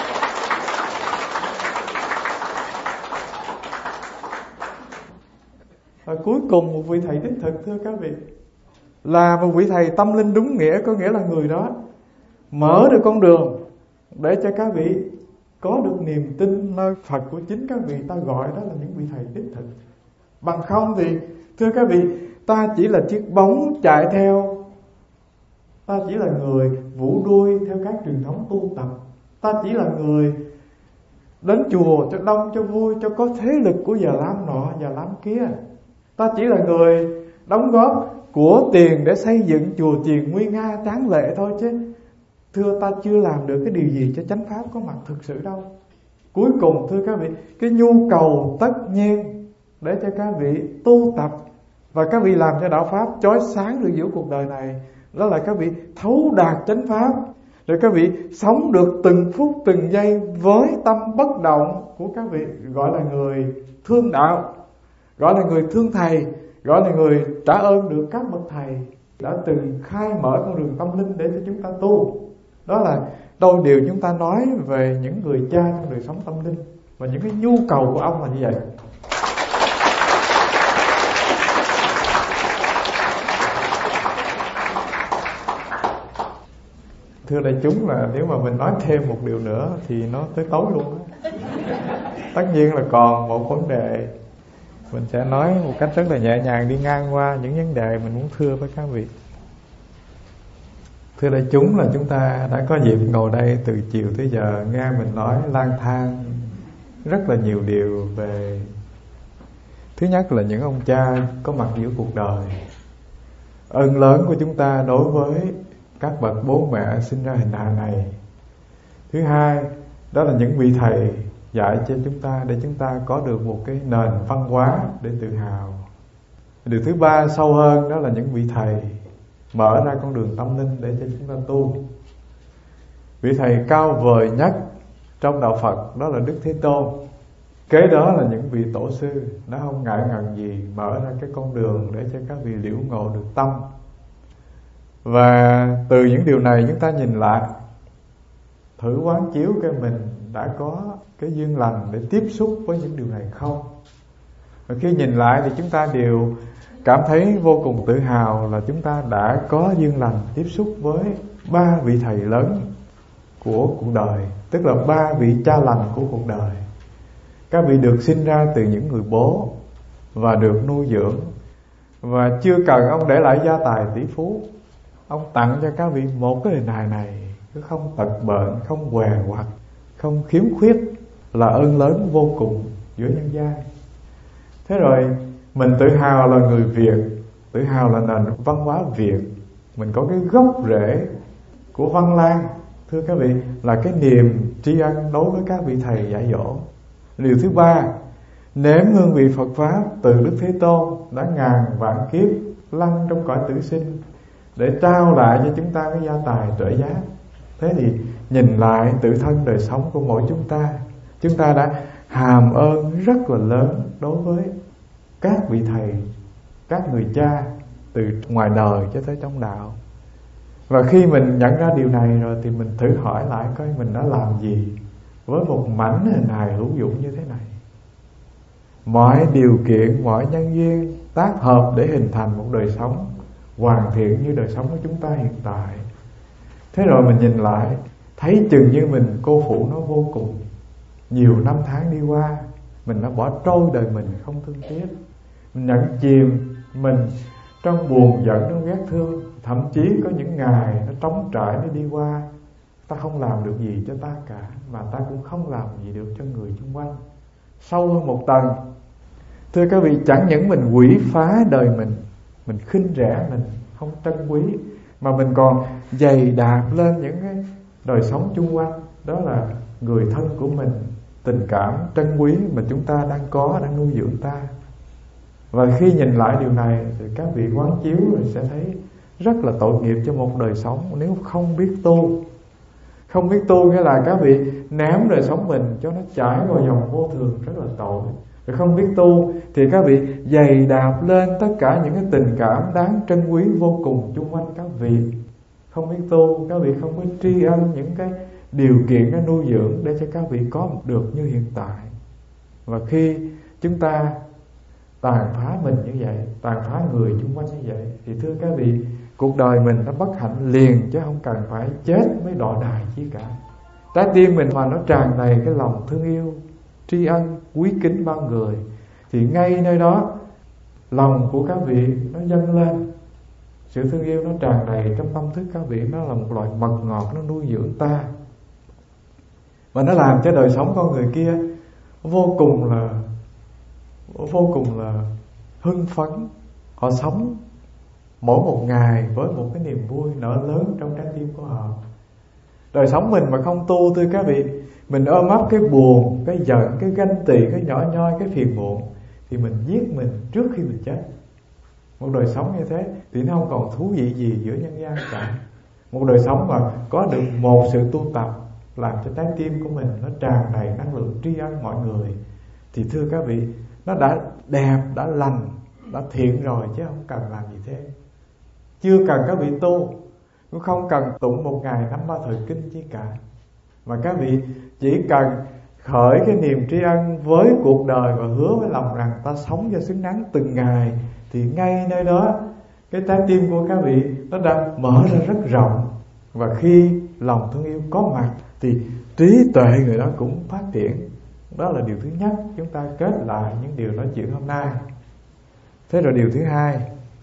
Và cuối cùng một vị thầy đích thực, thưa các vị, là một vị thầy tâm linh đúng nghĩa. Có nghĩa là người đó mở được con đường để cho các vị có được niềm tin nơi Phật của chính các vị. Ta gọi đó là những vị thầy đích thực. Bằng không thì thưa các vị, ta chỉ là chiếc bóng chạy theo, ta chỉ là người vũ đuôi theo các truyền thống tu tập, ta chỉ là người đến chùa cho đông cho vui, cho có thế lực của Già Lam nọ Già Lam kia, ta chỉ là người đóng góp của tiền để xây dựng chùa chiền nguy nga tráng lệ thôi chứ, thưa, ta chưa làm được cái điều gì cho chánh pháp có mặt thực sự đâu. Cuối cùng thưa các vị, cái nhu cầu tất nhiên để cho các vị tu tập và các vị làm cho đạo pháp chói sáng được giữa cuộc đời này, đó là các vị thấu đạt chánh pháp, rồi các vị sống được từng phút từng giây với tâm bất động của các vị, gọi là người thương đạo, gọi là người thương thầy, gọi là người trả ơn được các bậc thầy đã từng khai mở con đường tâm linh để cho chúng ta tu. Đó là đôi điều chúng ta nói về những người cha trong đời sống tâm linh, và những cái nhu cầu của ông là như vậy. Thưa đại chúng, là nếu mà mình nói thêm một điều nữa thì nó tới tối luôn đó. Tất nhiên là còn một vấn đề, mình sẽ nói một cách rất là nhẹ nhàng đi ngang qua những vấn đề mình muốn thưa với các vị. Thưa đại chúng, là chúng ta đã có dịp ngồi đây từ chiều tới giờ, nghe mình nói lang thang rất là nhiều điều về, thứ nhất là những ông cha có mặt giữa cuộc đời, ơn lớn của chúng ta đối với các bậc bố mẹ sinh ra hình hài này. Thứ hai, đó là những vị thầy dạy cho chúng ta để chúng ta có được một cái nền văn hóa để tự hào. Điều thứ ba sâu hơn, đó là những vị thầy mở ra con đường tâm linh để cho chúng ta tu. Vị thầy cao vời nhất trong đạo Phật đó là Đức Thế Tôn. Kế đó là những vị tổ sư đã không ngại ngần gì mở ra cái con đường để cho các vị liễu ngộ được tâm. Và từ những điều này chúng ta nhìn lại, thử quán chiếu cái mình đã có cái duyên lành để tiếp xúc với những điều này không. Và khi nhìn lại thì chúng ta đều cảm thấy vô cùng tự hào là chúng ta đã có duyên lành tiếp xúc với ba vị thầy lớn của cuộc đời, tức là ba vị cha lành của cuộc đời. Các vị được sinh ra từ những người bố và được nuôi dưỡng, và chưa cần ông để lại gia tài tỷ phú, ông tặng cho các vị một cái hình hài này, cứ không tật bệnh, không què quặt, không khiếm khuyết, là ơn lớn vô cùng giữa nhân gian. Thế rồi mình tự hào là người Việt, tự hào là nền văn hóa Việt, mình có cái gốc rễ của Văn Lang, thưa các vị, là cái niềm tri ân đối với các vị thầy dạy dỗ. Điều thứ ba, nếm hương vị Phật Pháp từ Đức Thế Tôn đã ngàn vạn kiếp lăn trong cõi tử sinh để trao lại cho chúng ta cái gia tài trợ giá. Thế thì nhìn lại tự thân đời sống của mỗi chúng ta, chúng ta đã hàm ơn rất là lớn đối với các vị thầy, các người cha từ ngoài đời cho tới trong đạo. Và khi mình nhận ra điều này rồi thì mình thử hỏi lại coi mình đã làm gì với một mảnh hình hài hữu dụng như thế này. Mọi điều kiện, mọi nhân duyên tác hợp để hình thành một đời sống hoàn thiện như đời sống của chúng ta hiện tại. Thế rồi mình nhìn lại, thấy chừng như mình cô phụ nó vô cùng. Nhiều năm tháng đi qua, mình đã bỏ trôi đời mình không thương tiếc. Mình nhận chìm mình trong buồn giận, trong ghét thương. Thậm chí có những ngày nó trống trải nó đi qua, ta không làm được gì cho ta cả, mà ta cũng không làm gì được cho người xung quanh. Sâu hơn một tầng, thưa các vị, chẳng những mình quỷ phá đời mình, mình khinh rẻ mình, không trân quý, mà mình còn dày đạp lên những cái đời sống chung quanh. Đó là người thân của mình, tình cảm trân quý mà chúng ta đang có, đang nuôi dưỡng ta. Và khi nhìn lại điều này thì các vị quán chiếu rồi sẽ thấy rất là tội nghiệp cho một đời sống nếu không biết tu. Không biết tu nghĩa là các vị ném đời sống mình cho nó chảy vào dòng vô thường, rất là tội. Rồi không biết tu thì các vị dày đạp lên tất cả những cái tình cảm đáng trân quý vô cùng chung quanh các vị. Không biết tu, các vị không có tri ân những cái điều kiện, cái nuôi dưỡng để cho các vị có được như hiện tại. Và khi chúng ta tàn phá mình như vậy, tàn phá người chung quanh như vậy, thì thưa các vị, cuộc đời mình nó bất hạnh liền, chứ không cần phải chết mới đọa đài chi cả. Trái tim mình mà nó tràn đầy cái lòng thương yêu, tri ân, quý kính bao người, thì ngay nơi đó lòng của các vị nó dâng lên. Sự thương yêu nó tràn đầy trong tâm thức các vị, nó là một loại mật ngọt, nó nuôi dưỡng ta, và nó làm cho đời sống con người kia vô cùng là vô cùng là hưng phấn. Họ sống mỗi một ngày với một cái niềm vui nở lớn trong trái tim của họ. Đời sống mình mà không tu, thưa các vị, mình ôm ấp cái buồn, cái giận, cái ganh tị, cái nhỏ nhoi, cái phiền muộn, thì mình giết mình trước khi mình chết. Một đời sống như thế thì nó không còn thú vị gì giữa nhân gian cả. Một đời sống mà có được một sự tu tập làm cho trái tim của mình nó tràn đầy năng lượng tri ân mọi người, thì thưa các vị, nó đã đẹp, đã lành, đã thiện rồi, chứ không cần làm gì thêm. Chưa cần các vị tu, cũng không cần tụng một ngày năm ba thời kinh chi cả, mà các vị chỉ cần khởi cái niềm tri ân với cuộc đời và hứa với lòng rằng ta sống cho xứng đáng từng ngày, thì ngay nơi đó cái trái tim của các vị nó đã mở ra rất rộng. Và khi lòng thương yêu có mặt thì trí tuệ người đó cũng phát triển. Đó là điều thứ nhất, chúng ta kết lại những điều nói chuyện hôm nay. Thế rồi điều thứ hai,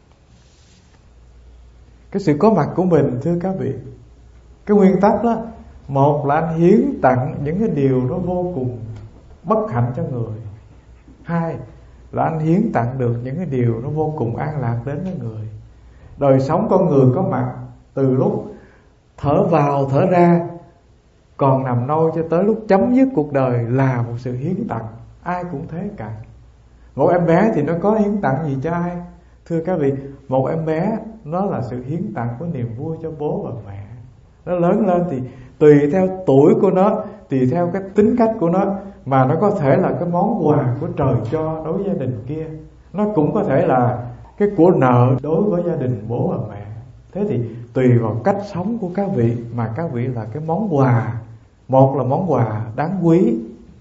cái sự có mặt của mình, thưa các vị, cái nguyên tắc đó, một là anh hiến tặng những cái điều nó vô cùng bất hạnh cho người. Hai là anh hiến tặng được những cái điều nó vô cùng an lạc đến với người. Đời sống con người có mặt từ lúc thở vào thở ra, còn nằm nôi cho tới lúc chấm dứt cuộc đời là một sự hiến tặng. Ai cũng thế cả. Một em bé thì nó có hiến tặng gì cho ai? Thưa các vị, một em bé nó là sự hiến tặng của niềm vui cho bố và mẹ. Nó lớn lên thì tùy theo tuổi của nó, tùy theo cái tính cách của nó, mà nó có thể là cái món quà của trời cho đối với gia đình kia. Nó cũng có thể là cái của nợ đối với gia đình bố và mẹ. Thế thì tùy vào cách sống của các vị mà các vị là cái món quà. Một là món quà đáng quý,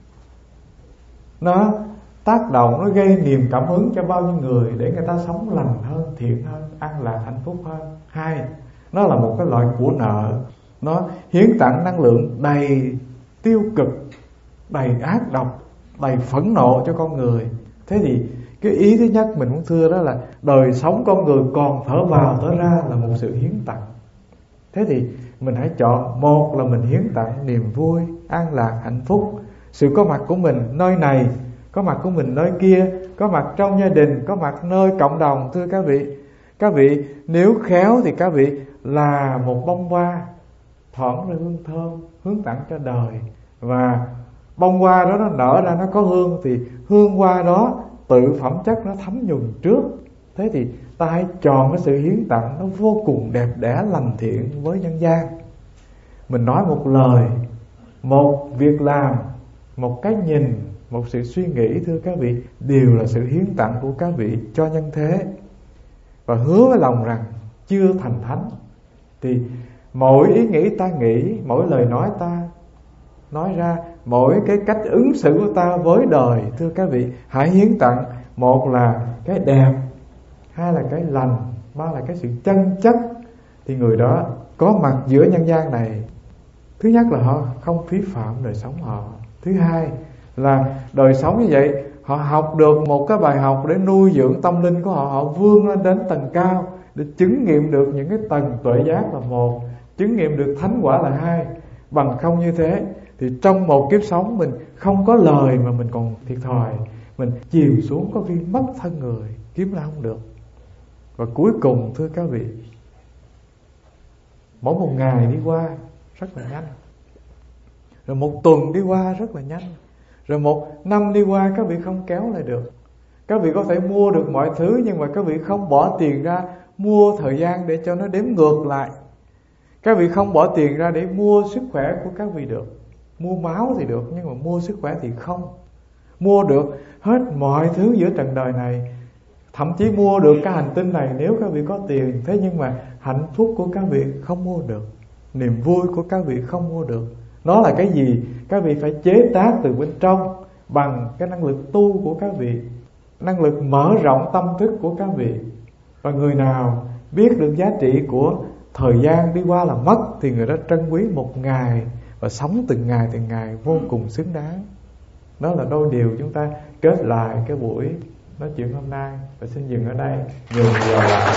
nó tác động, nó gây niềm cảm hứng cho bao nhiêu người để người ta sống lành hơn, thiện hơn, an lạc, hạnh phúc hơn. Hai, nó là một cái loại của nợ, nó hiến tặng năng lượng đầy tiêu cực, đầy ác độc, đầy phẫn nộ cho con người. Thế thì cái ý thứ nhất mình muốn thưa đó là đời sống con người còn thở vào thở ra là một sự hiến tặng. Thế thì mình hãy chọn, một là mình hiến tặng niềm vui, an lạc, hạnh phúc. Sự có mặt của mình nơi này, có mặt của mình nơi kia, có mặt trong gia đình, có mặt nơi cộng đồng. Thưa các vị, các vị nếu khéo thì các vị là một bông hoa thoảng ra hương thơm hướng tặng cho đời. Và bông hoa đó nó nở ra, nó có hương, thì hương hoa đó tự phẩm chất nó thấm nhuần trước. Thế thì ta hãy chọn cái sự hiến tặng nó vô cùng đẹp đẽ, lành thiện với nhân gian. Mình nói một lời, một việc làm, một cái nhìn, một sự suy nghĩ, thưa các vị, đều là sự hiến tặng của các vị cho nhân thế. Và hứa với lòng rằng chưa thành thánh thì mỗi ý nghĩ ta nghĩ, mỗi lời nói ta nói ra, mỗi cái cách ứng xử của ta với đời, thưa các vị, hãy hiến tặng. Một là cái đẹp, hai là cái lành, ba là cái sự chân chất, thì người đó có mặt giữa nhân gian này. Thứ nhất là họ không phí phạm đời sống họ. Thứ hai là đời sống như vậy, họ học được một cái bài học để nuôi dưỡng tâm linh của họ. Họ vươn lên đến tầng cao để chứng nghiệm được những cái tầng tuệ giác là một, chứng nghiệm được thánh quả là hai. Bằng không như thế thì trong một kiếp sống mình không có lời mà mình còn thiệt thòi, mình chìm xuống có khi mất thân người, kiếm lại không được. Và cuối cùng, thưa các vị, mỗi một ngày đi qua rất là nhanh, rồi một tuần đi qua rất là nhanh, rồi một năm đi qua các vị không kéo lại được. Các vị có thể mua được mọi thứ, nhưng mà các vị không bỏ tiền ra mua thời gian để cho nó đếm ngược lại. Các vị không bỏ tiền ra để mua sức khỏe của các vị được. Mua máu thì được, nhưng mà mua sức khỏe thì không. Mua được hết mọi thứ giữa trần đời này, thậm chí mua được cái hành tinh này nếu các vị có tiền. Thế nhưng mà hạnh phúc của các vị không mua được, niềm vui của các vị không mua được. Nó là cái gì? Các vị phải chế tác từ bên trong bằng cái năng lực tu của các vị, năng lực mở rộng tâm thức của các vị. Và người nào biết được giá trị của thời gian đi qua là mất thì người đó trân quý một ngày và sống từng ngày từng ngày vô cùng xứng đáng. Đó là đôi điều chúng ta kết lại cái buổi nói chuyện hôm nay. Và xin dừng ở đây, nhường giờ lại.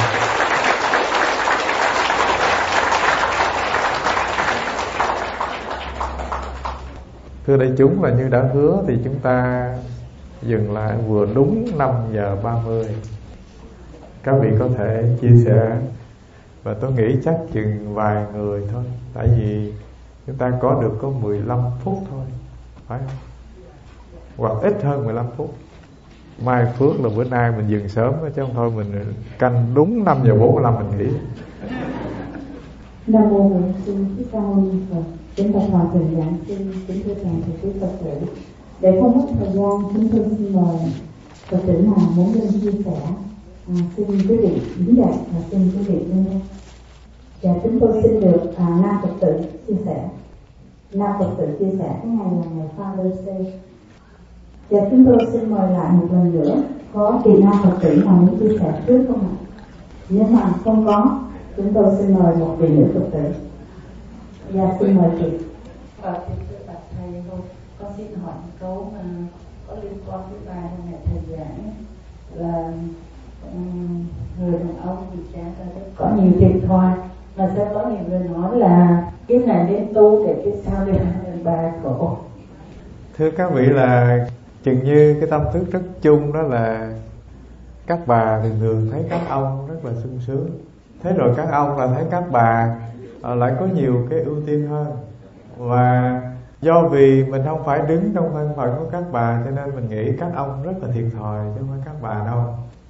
Thưa đại chúng, là như đã hứa thì chúng ta dừng lại vừa đúng năm giờ ba mươi. các vị có thể chia sẻ. Và tôi nghĩ chắc chừng vài người thôi, tại vì chúng ta có được có mười lăm phút thôi, phải không? Hoặc ít hơn mười lăm phút. Mai phước là bữa nay mình dừng sớm chứ không thôi mình canh đúng năm giờ bốn mươi lăm mình nghỉ. Nam mô Bổn Sư Thích Ca Mâu Ni Phật. Kính bạch hòa thượng giảng sư, kính thưa toàn thể quý Phật tử. Để không mất thời gian, chúng tôi xin mời Phật tử nào muốn lên chia sẻ. À, xin quý vị đứng dậy và xin quý vị lên đây. Và chúng tôi xin được à, nam Phật tử chia sẻ. Nam Phật tử chia sẻ cái ngày là ngày Father's Day. Và chúng tôi xin mời lại một lần nữa, có vị nam Phật tử nào muốn chia sẻ trước không ạ? Nếu mà không có, chúng tôi xin mời một vị nữ Phật tử. Và xin mời chị. Và thưa bạch thầy, con con xin hỏi một câu mà có liên quan với bài hôm nay thầy giảng là um, người đàn ông thì cha ta có nhiều thiệt thòi, mà sẽ có nhiều người nói là kiếp này nên tu để kiếp sau để đàn bà khổ. Thưa các vị, là chừng như cái tâm thức rất chung đó là các bà thì thường thấy các ông rất là sung sướng, thế rồi các ông là thấy các bà lại có nhiều cái ưu tiên hơn. Và do vì mình không phải đứng trong thân phận của các bà, cho nên mình nghĩ các ông rất là thiệt thòi, chứ không phải các bà đâu.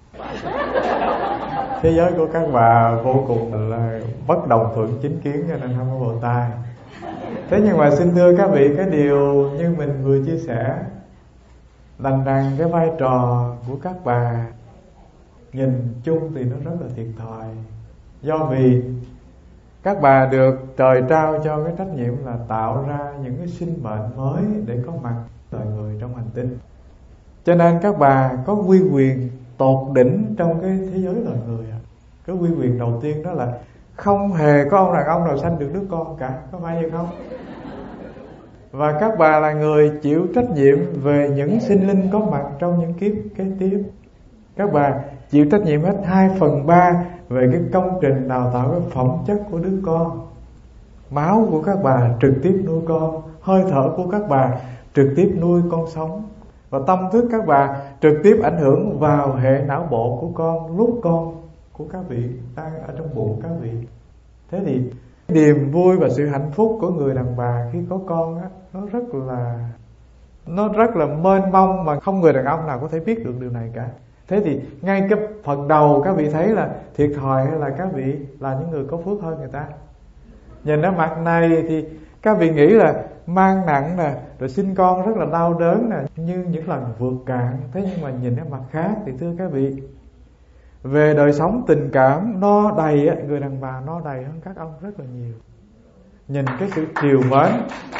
Thế giới của các bà vô cùng là bất đồng thuận chính kiến, cho nên không có bộ tai. Thế nhưng mà xin thưa các vị, cái điều như mình vừa chia sẻ, đành rằng cái vai trò của các bà nhìn chung thì nó rất là thiệt thòi. Do vì các bà được trời trao cho cái trách nhiệm là tạo ra những cái sinh mệnh mới để có mặt đời người trong hành tinh. Cho nên các bà có uy quyền tột đỉnh trong cái thế giới loài người. Cái uy quyền đầu tiên đó là không hề có ông đàn ông nào sanh được đứa con cả, có phải vậy không? Và các bà là người chịu trách nhiệm về những sinh linh có mặt trong những kiếp kế tiếp. Các bà chịu trách nhiệm hết hai phần ba về cái công trình đào tạo cái phẩm chất của đứa con. Máu của các bà trực tiếp nuôi con, hơi thở của các bà trực tiếp nuôi con sống, và tâm thức các bà trực tiếp ảnh hưởng vào hệ não bộ của con lúc con của các vị đang ở trong bụng các vị. Thế thì niềm vui và sự hạnh phúc của người đàn bà khi có con á, nó rất là nó rất là mênh mông, mà không người đàn ông nào có thể biết được điều này cả. Thế thì ngay cái phần đầu các vị thấy là thiệt thòi hay là các vị là những người có phước hơn người ta? Nhìn ở mặt này thì các vị nghĩ là mang nặng nè, rồi sinh con rất là đau đớn nè, như những lần vượt cạn. Thế nhưng mà nhìn ở mặt khác thì thưa các vị, về đời sống tình cảm no đầy á, người đàn bà no đầy hơn các ông rất là nhiều. Nhìn cái sự trìu mến,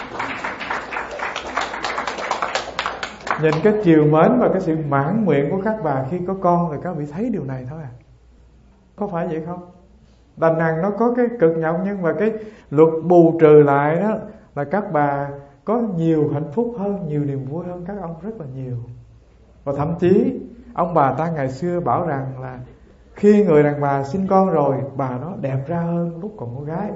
nhìn cái trìu mến và cái sự mãn nguyện của các bà khi có con thì các vị thấy điều này thôi à. Có phải vậy không? Đành rằng nó có cái cực nhọc, nhưng mà cái luật bù trừ lại đó là các bà có nhiều hạnh phúc hơn, nhiều niềm vui hơn các ông rất là nhiều. Và thậm chí ông bà ta ngày xưa bảo rằng là khi người đàn bà sinh con rồi, bà nó đẹp ra hơn lúc còn có gái,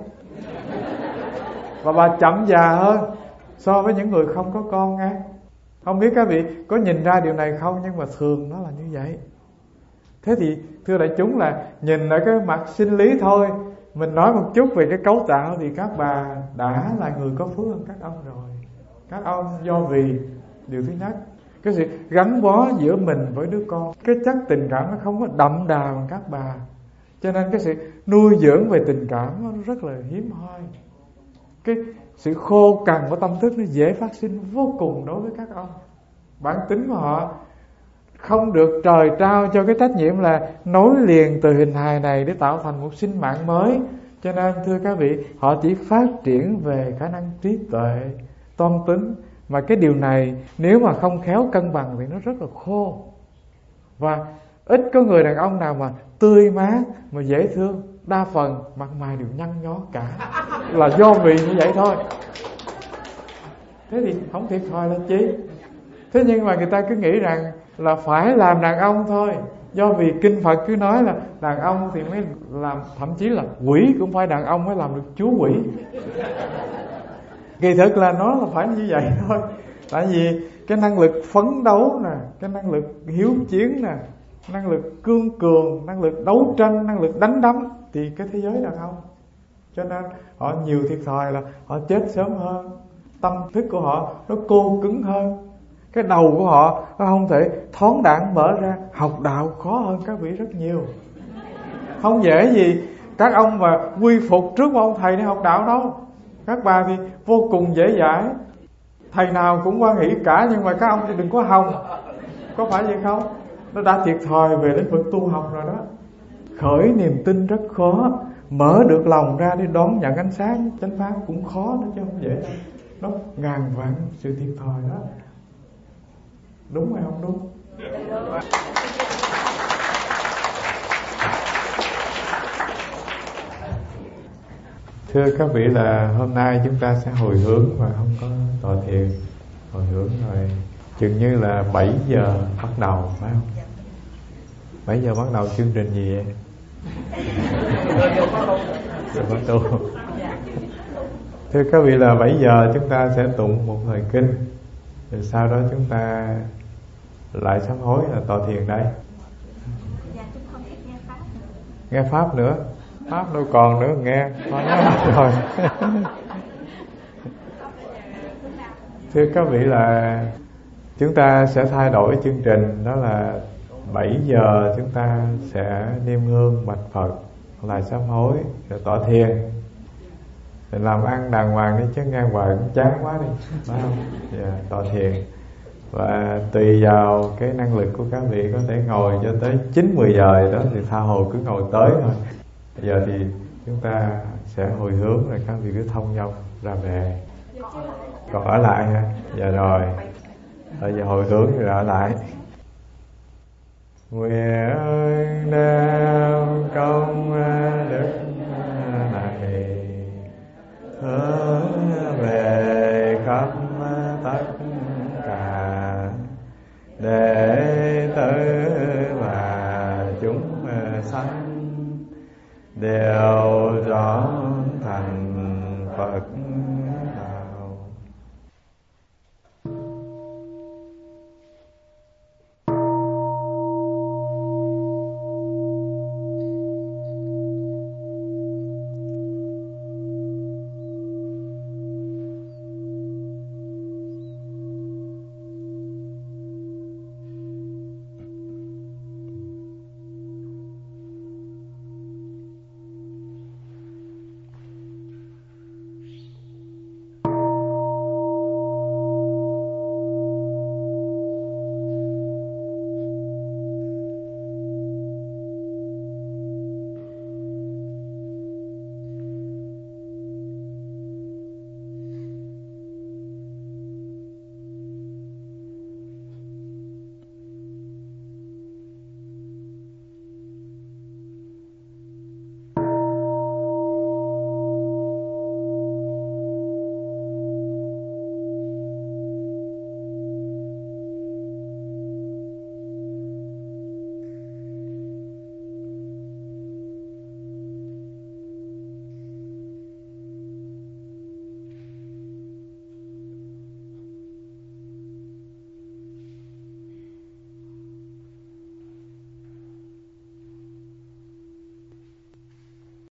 và bà chậm già hơn so với những người không có con nghe. Không biết các vị có nhìn ra điều này không, nhưng mà thường nó là như vậy. Thế thì thưa đại chúng, là nhìn ở cái mặt sinh lý thôi, mình nói một chút về cái cấu tạo thì các bà đã là người có phước hơn các ông rồi. Các ông do vì điều thứ nhất, cái sự gắn bó giữa mình với đứa con, cái chất tình cảm nó không có đậm đà bằng các bà, cho nên cái sự nuôi dưỡng về tình cảm nó rất là hiếm hoi. Cái sự khô cằn của tâm thức nó dễ phát sinh vô cùng đối với các ông. Bản tính của họ không được trời trao cho cái trách nhiệm là nối liền từ hình hài này để tạo thành một sinh mạng mới. Cho nên thưa các vị, họ chỉ phát triển về khả năng trí tuệ, toan tính. Mà cái điều này nếu mà không khéo cân bằng thì nó rất là khô. Và ít có người đàn ông nào mà tươi mát, mà dễ thương. Đa phần mặt mày đều nhăn nhó cả, là do vì như vậy thôi. Thế thì không thiệt thòi là chi. Thế nhưng mà người ta cứ nghĩ rằng là phải làm đàn ông thôi. Do vì kinh Phật cứ nói là đàn ông thì mới làm, thậm chí là quỷ cũng phải đàn ông mới làm được chú quỷ. Kỳ thực là nó là phải như vậy thôi. Tại vì cái năng lực phấn đấu nè, cái năng lực hiếu chiến nè, năng lực cương cường, năng lực đấu tranh, năng lực đánh đấm thì cái thế giới đàn ông. Cho nên họ nhiều thiệt thòi là họ chết sớm hơn, tâm thức của họ nó cô cứng hơn, cái đầu của họ nó không thể thoáng đãng mở ra. Học đạo khó hơn các vị rất nhiều, không dễ gì các ông mà quy phục trước một ông thầy đi học đạo đâu. Các bà thì vô cùng dễ dãi, thầy nào cũng quan hỷ cả, nhưng mà các ông thì đừng có hòng, có phải vậy không? Nó đã thiệt thòi về lĩnh vực tu học rồi đó. Khởi niềm tin rất khó, mở được lòng ra để đón nhận ánh sáng chánh pháp cũng khó nữa chứ không dễ. Nó ngàn vạn sự thiệt thòi đó. Đúng hay không đúng? Thưa các vị, là hôm nay chúng ta sẽ hồi hướng và không có tọa thiền. Hồi hướng rồi chừng như là bảy giờ bắt đầu, phải không? bảy giờ bắt đầu chương trình gì vậy? Giờ bắt tu. Thưa các vị, là bảy giờ chúng ta sẽ tụng một thời kinh, rồi sau đó chúng ta lại sám hối là tọa thiền đây. Nghe pháp nữa, pháp đâu còn nữa, nghe nói rồi. Thưa các vị, là chúng ta sẽ thay đổi chương trình, đó là bảy giờ chúng ta sẽ niêm hương bạch Phật, lại sám hối, rồi tọa thiền, rồi làm ăn đàng hoàng đi chứ ngang hoài cũng chán quá đi, phải không? Yeah, tọa thiền. Và tùy vào cái năng lực của các vị có thể ngồi cho tới chín mười giờ đó thì tha hồ cứ ngồi tới thôi. Bây giờ thì chúng ta sẽ hồi hướng, rồi các vị cứ thông dong ra về. Còn ở lại ha? Dạ rồi. Bây giờ hồi hướng rồi ở lại. Nguyện đem công đức này hướng về khắp tất cả đệ tử và chúng sanh đều trọn thành Phật.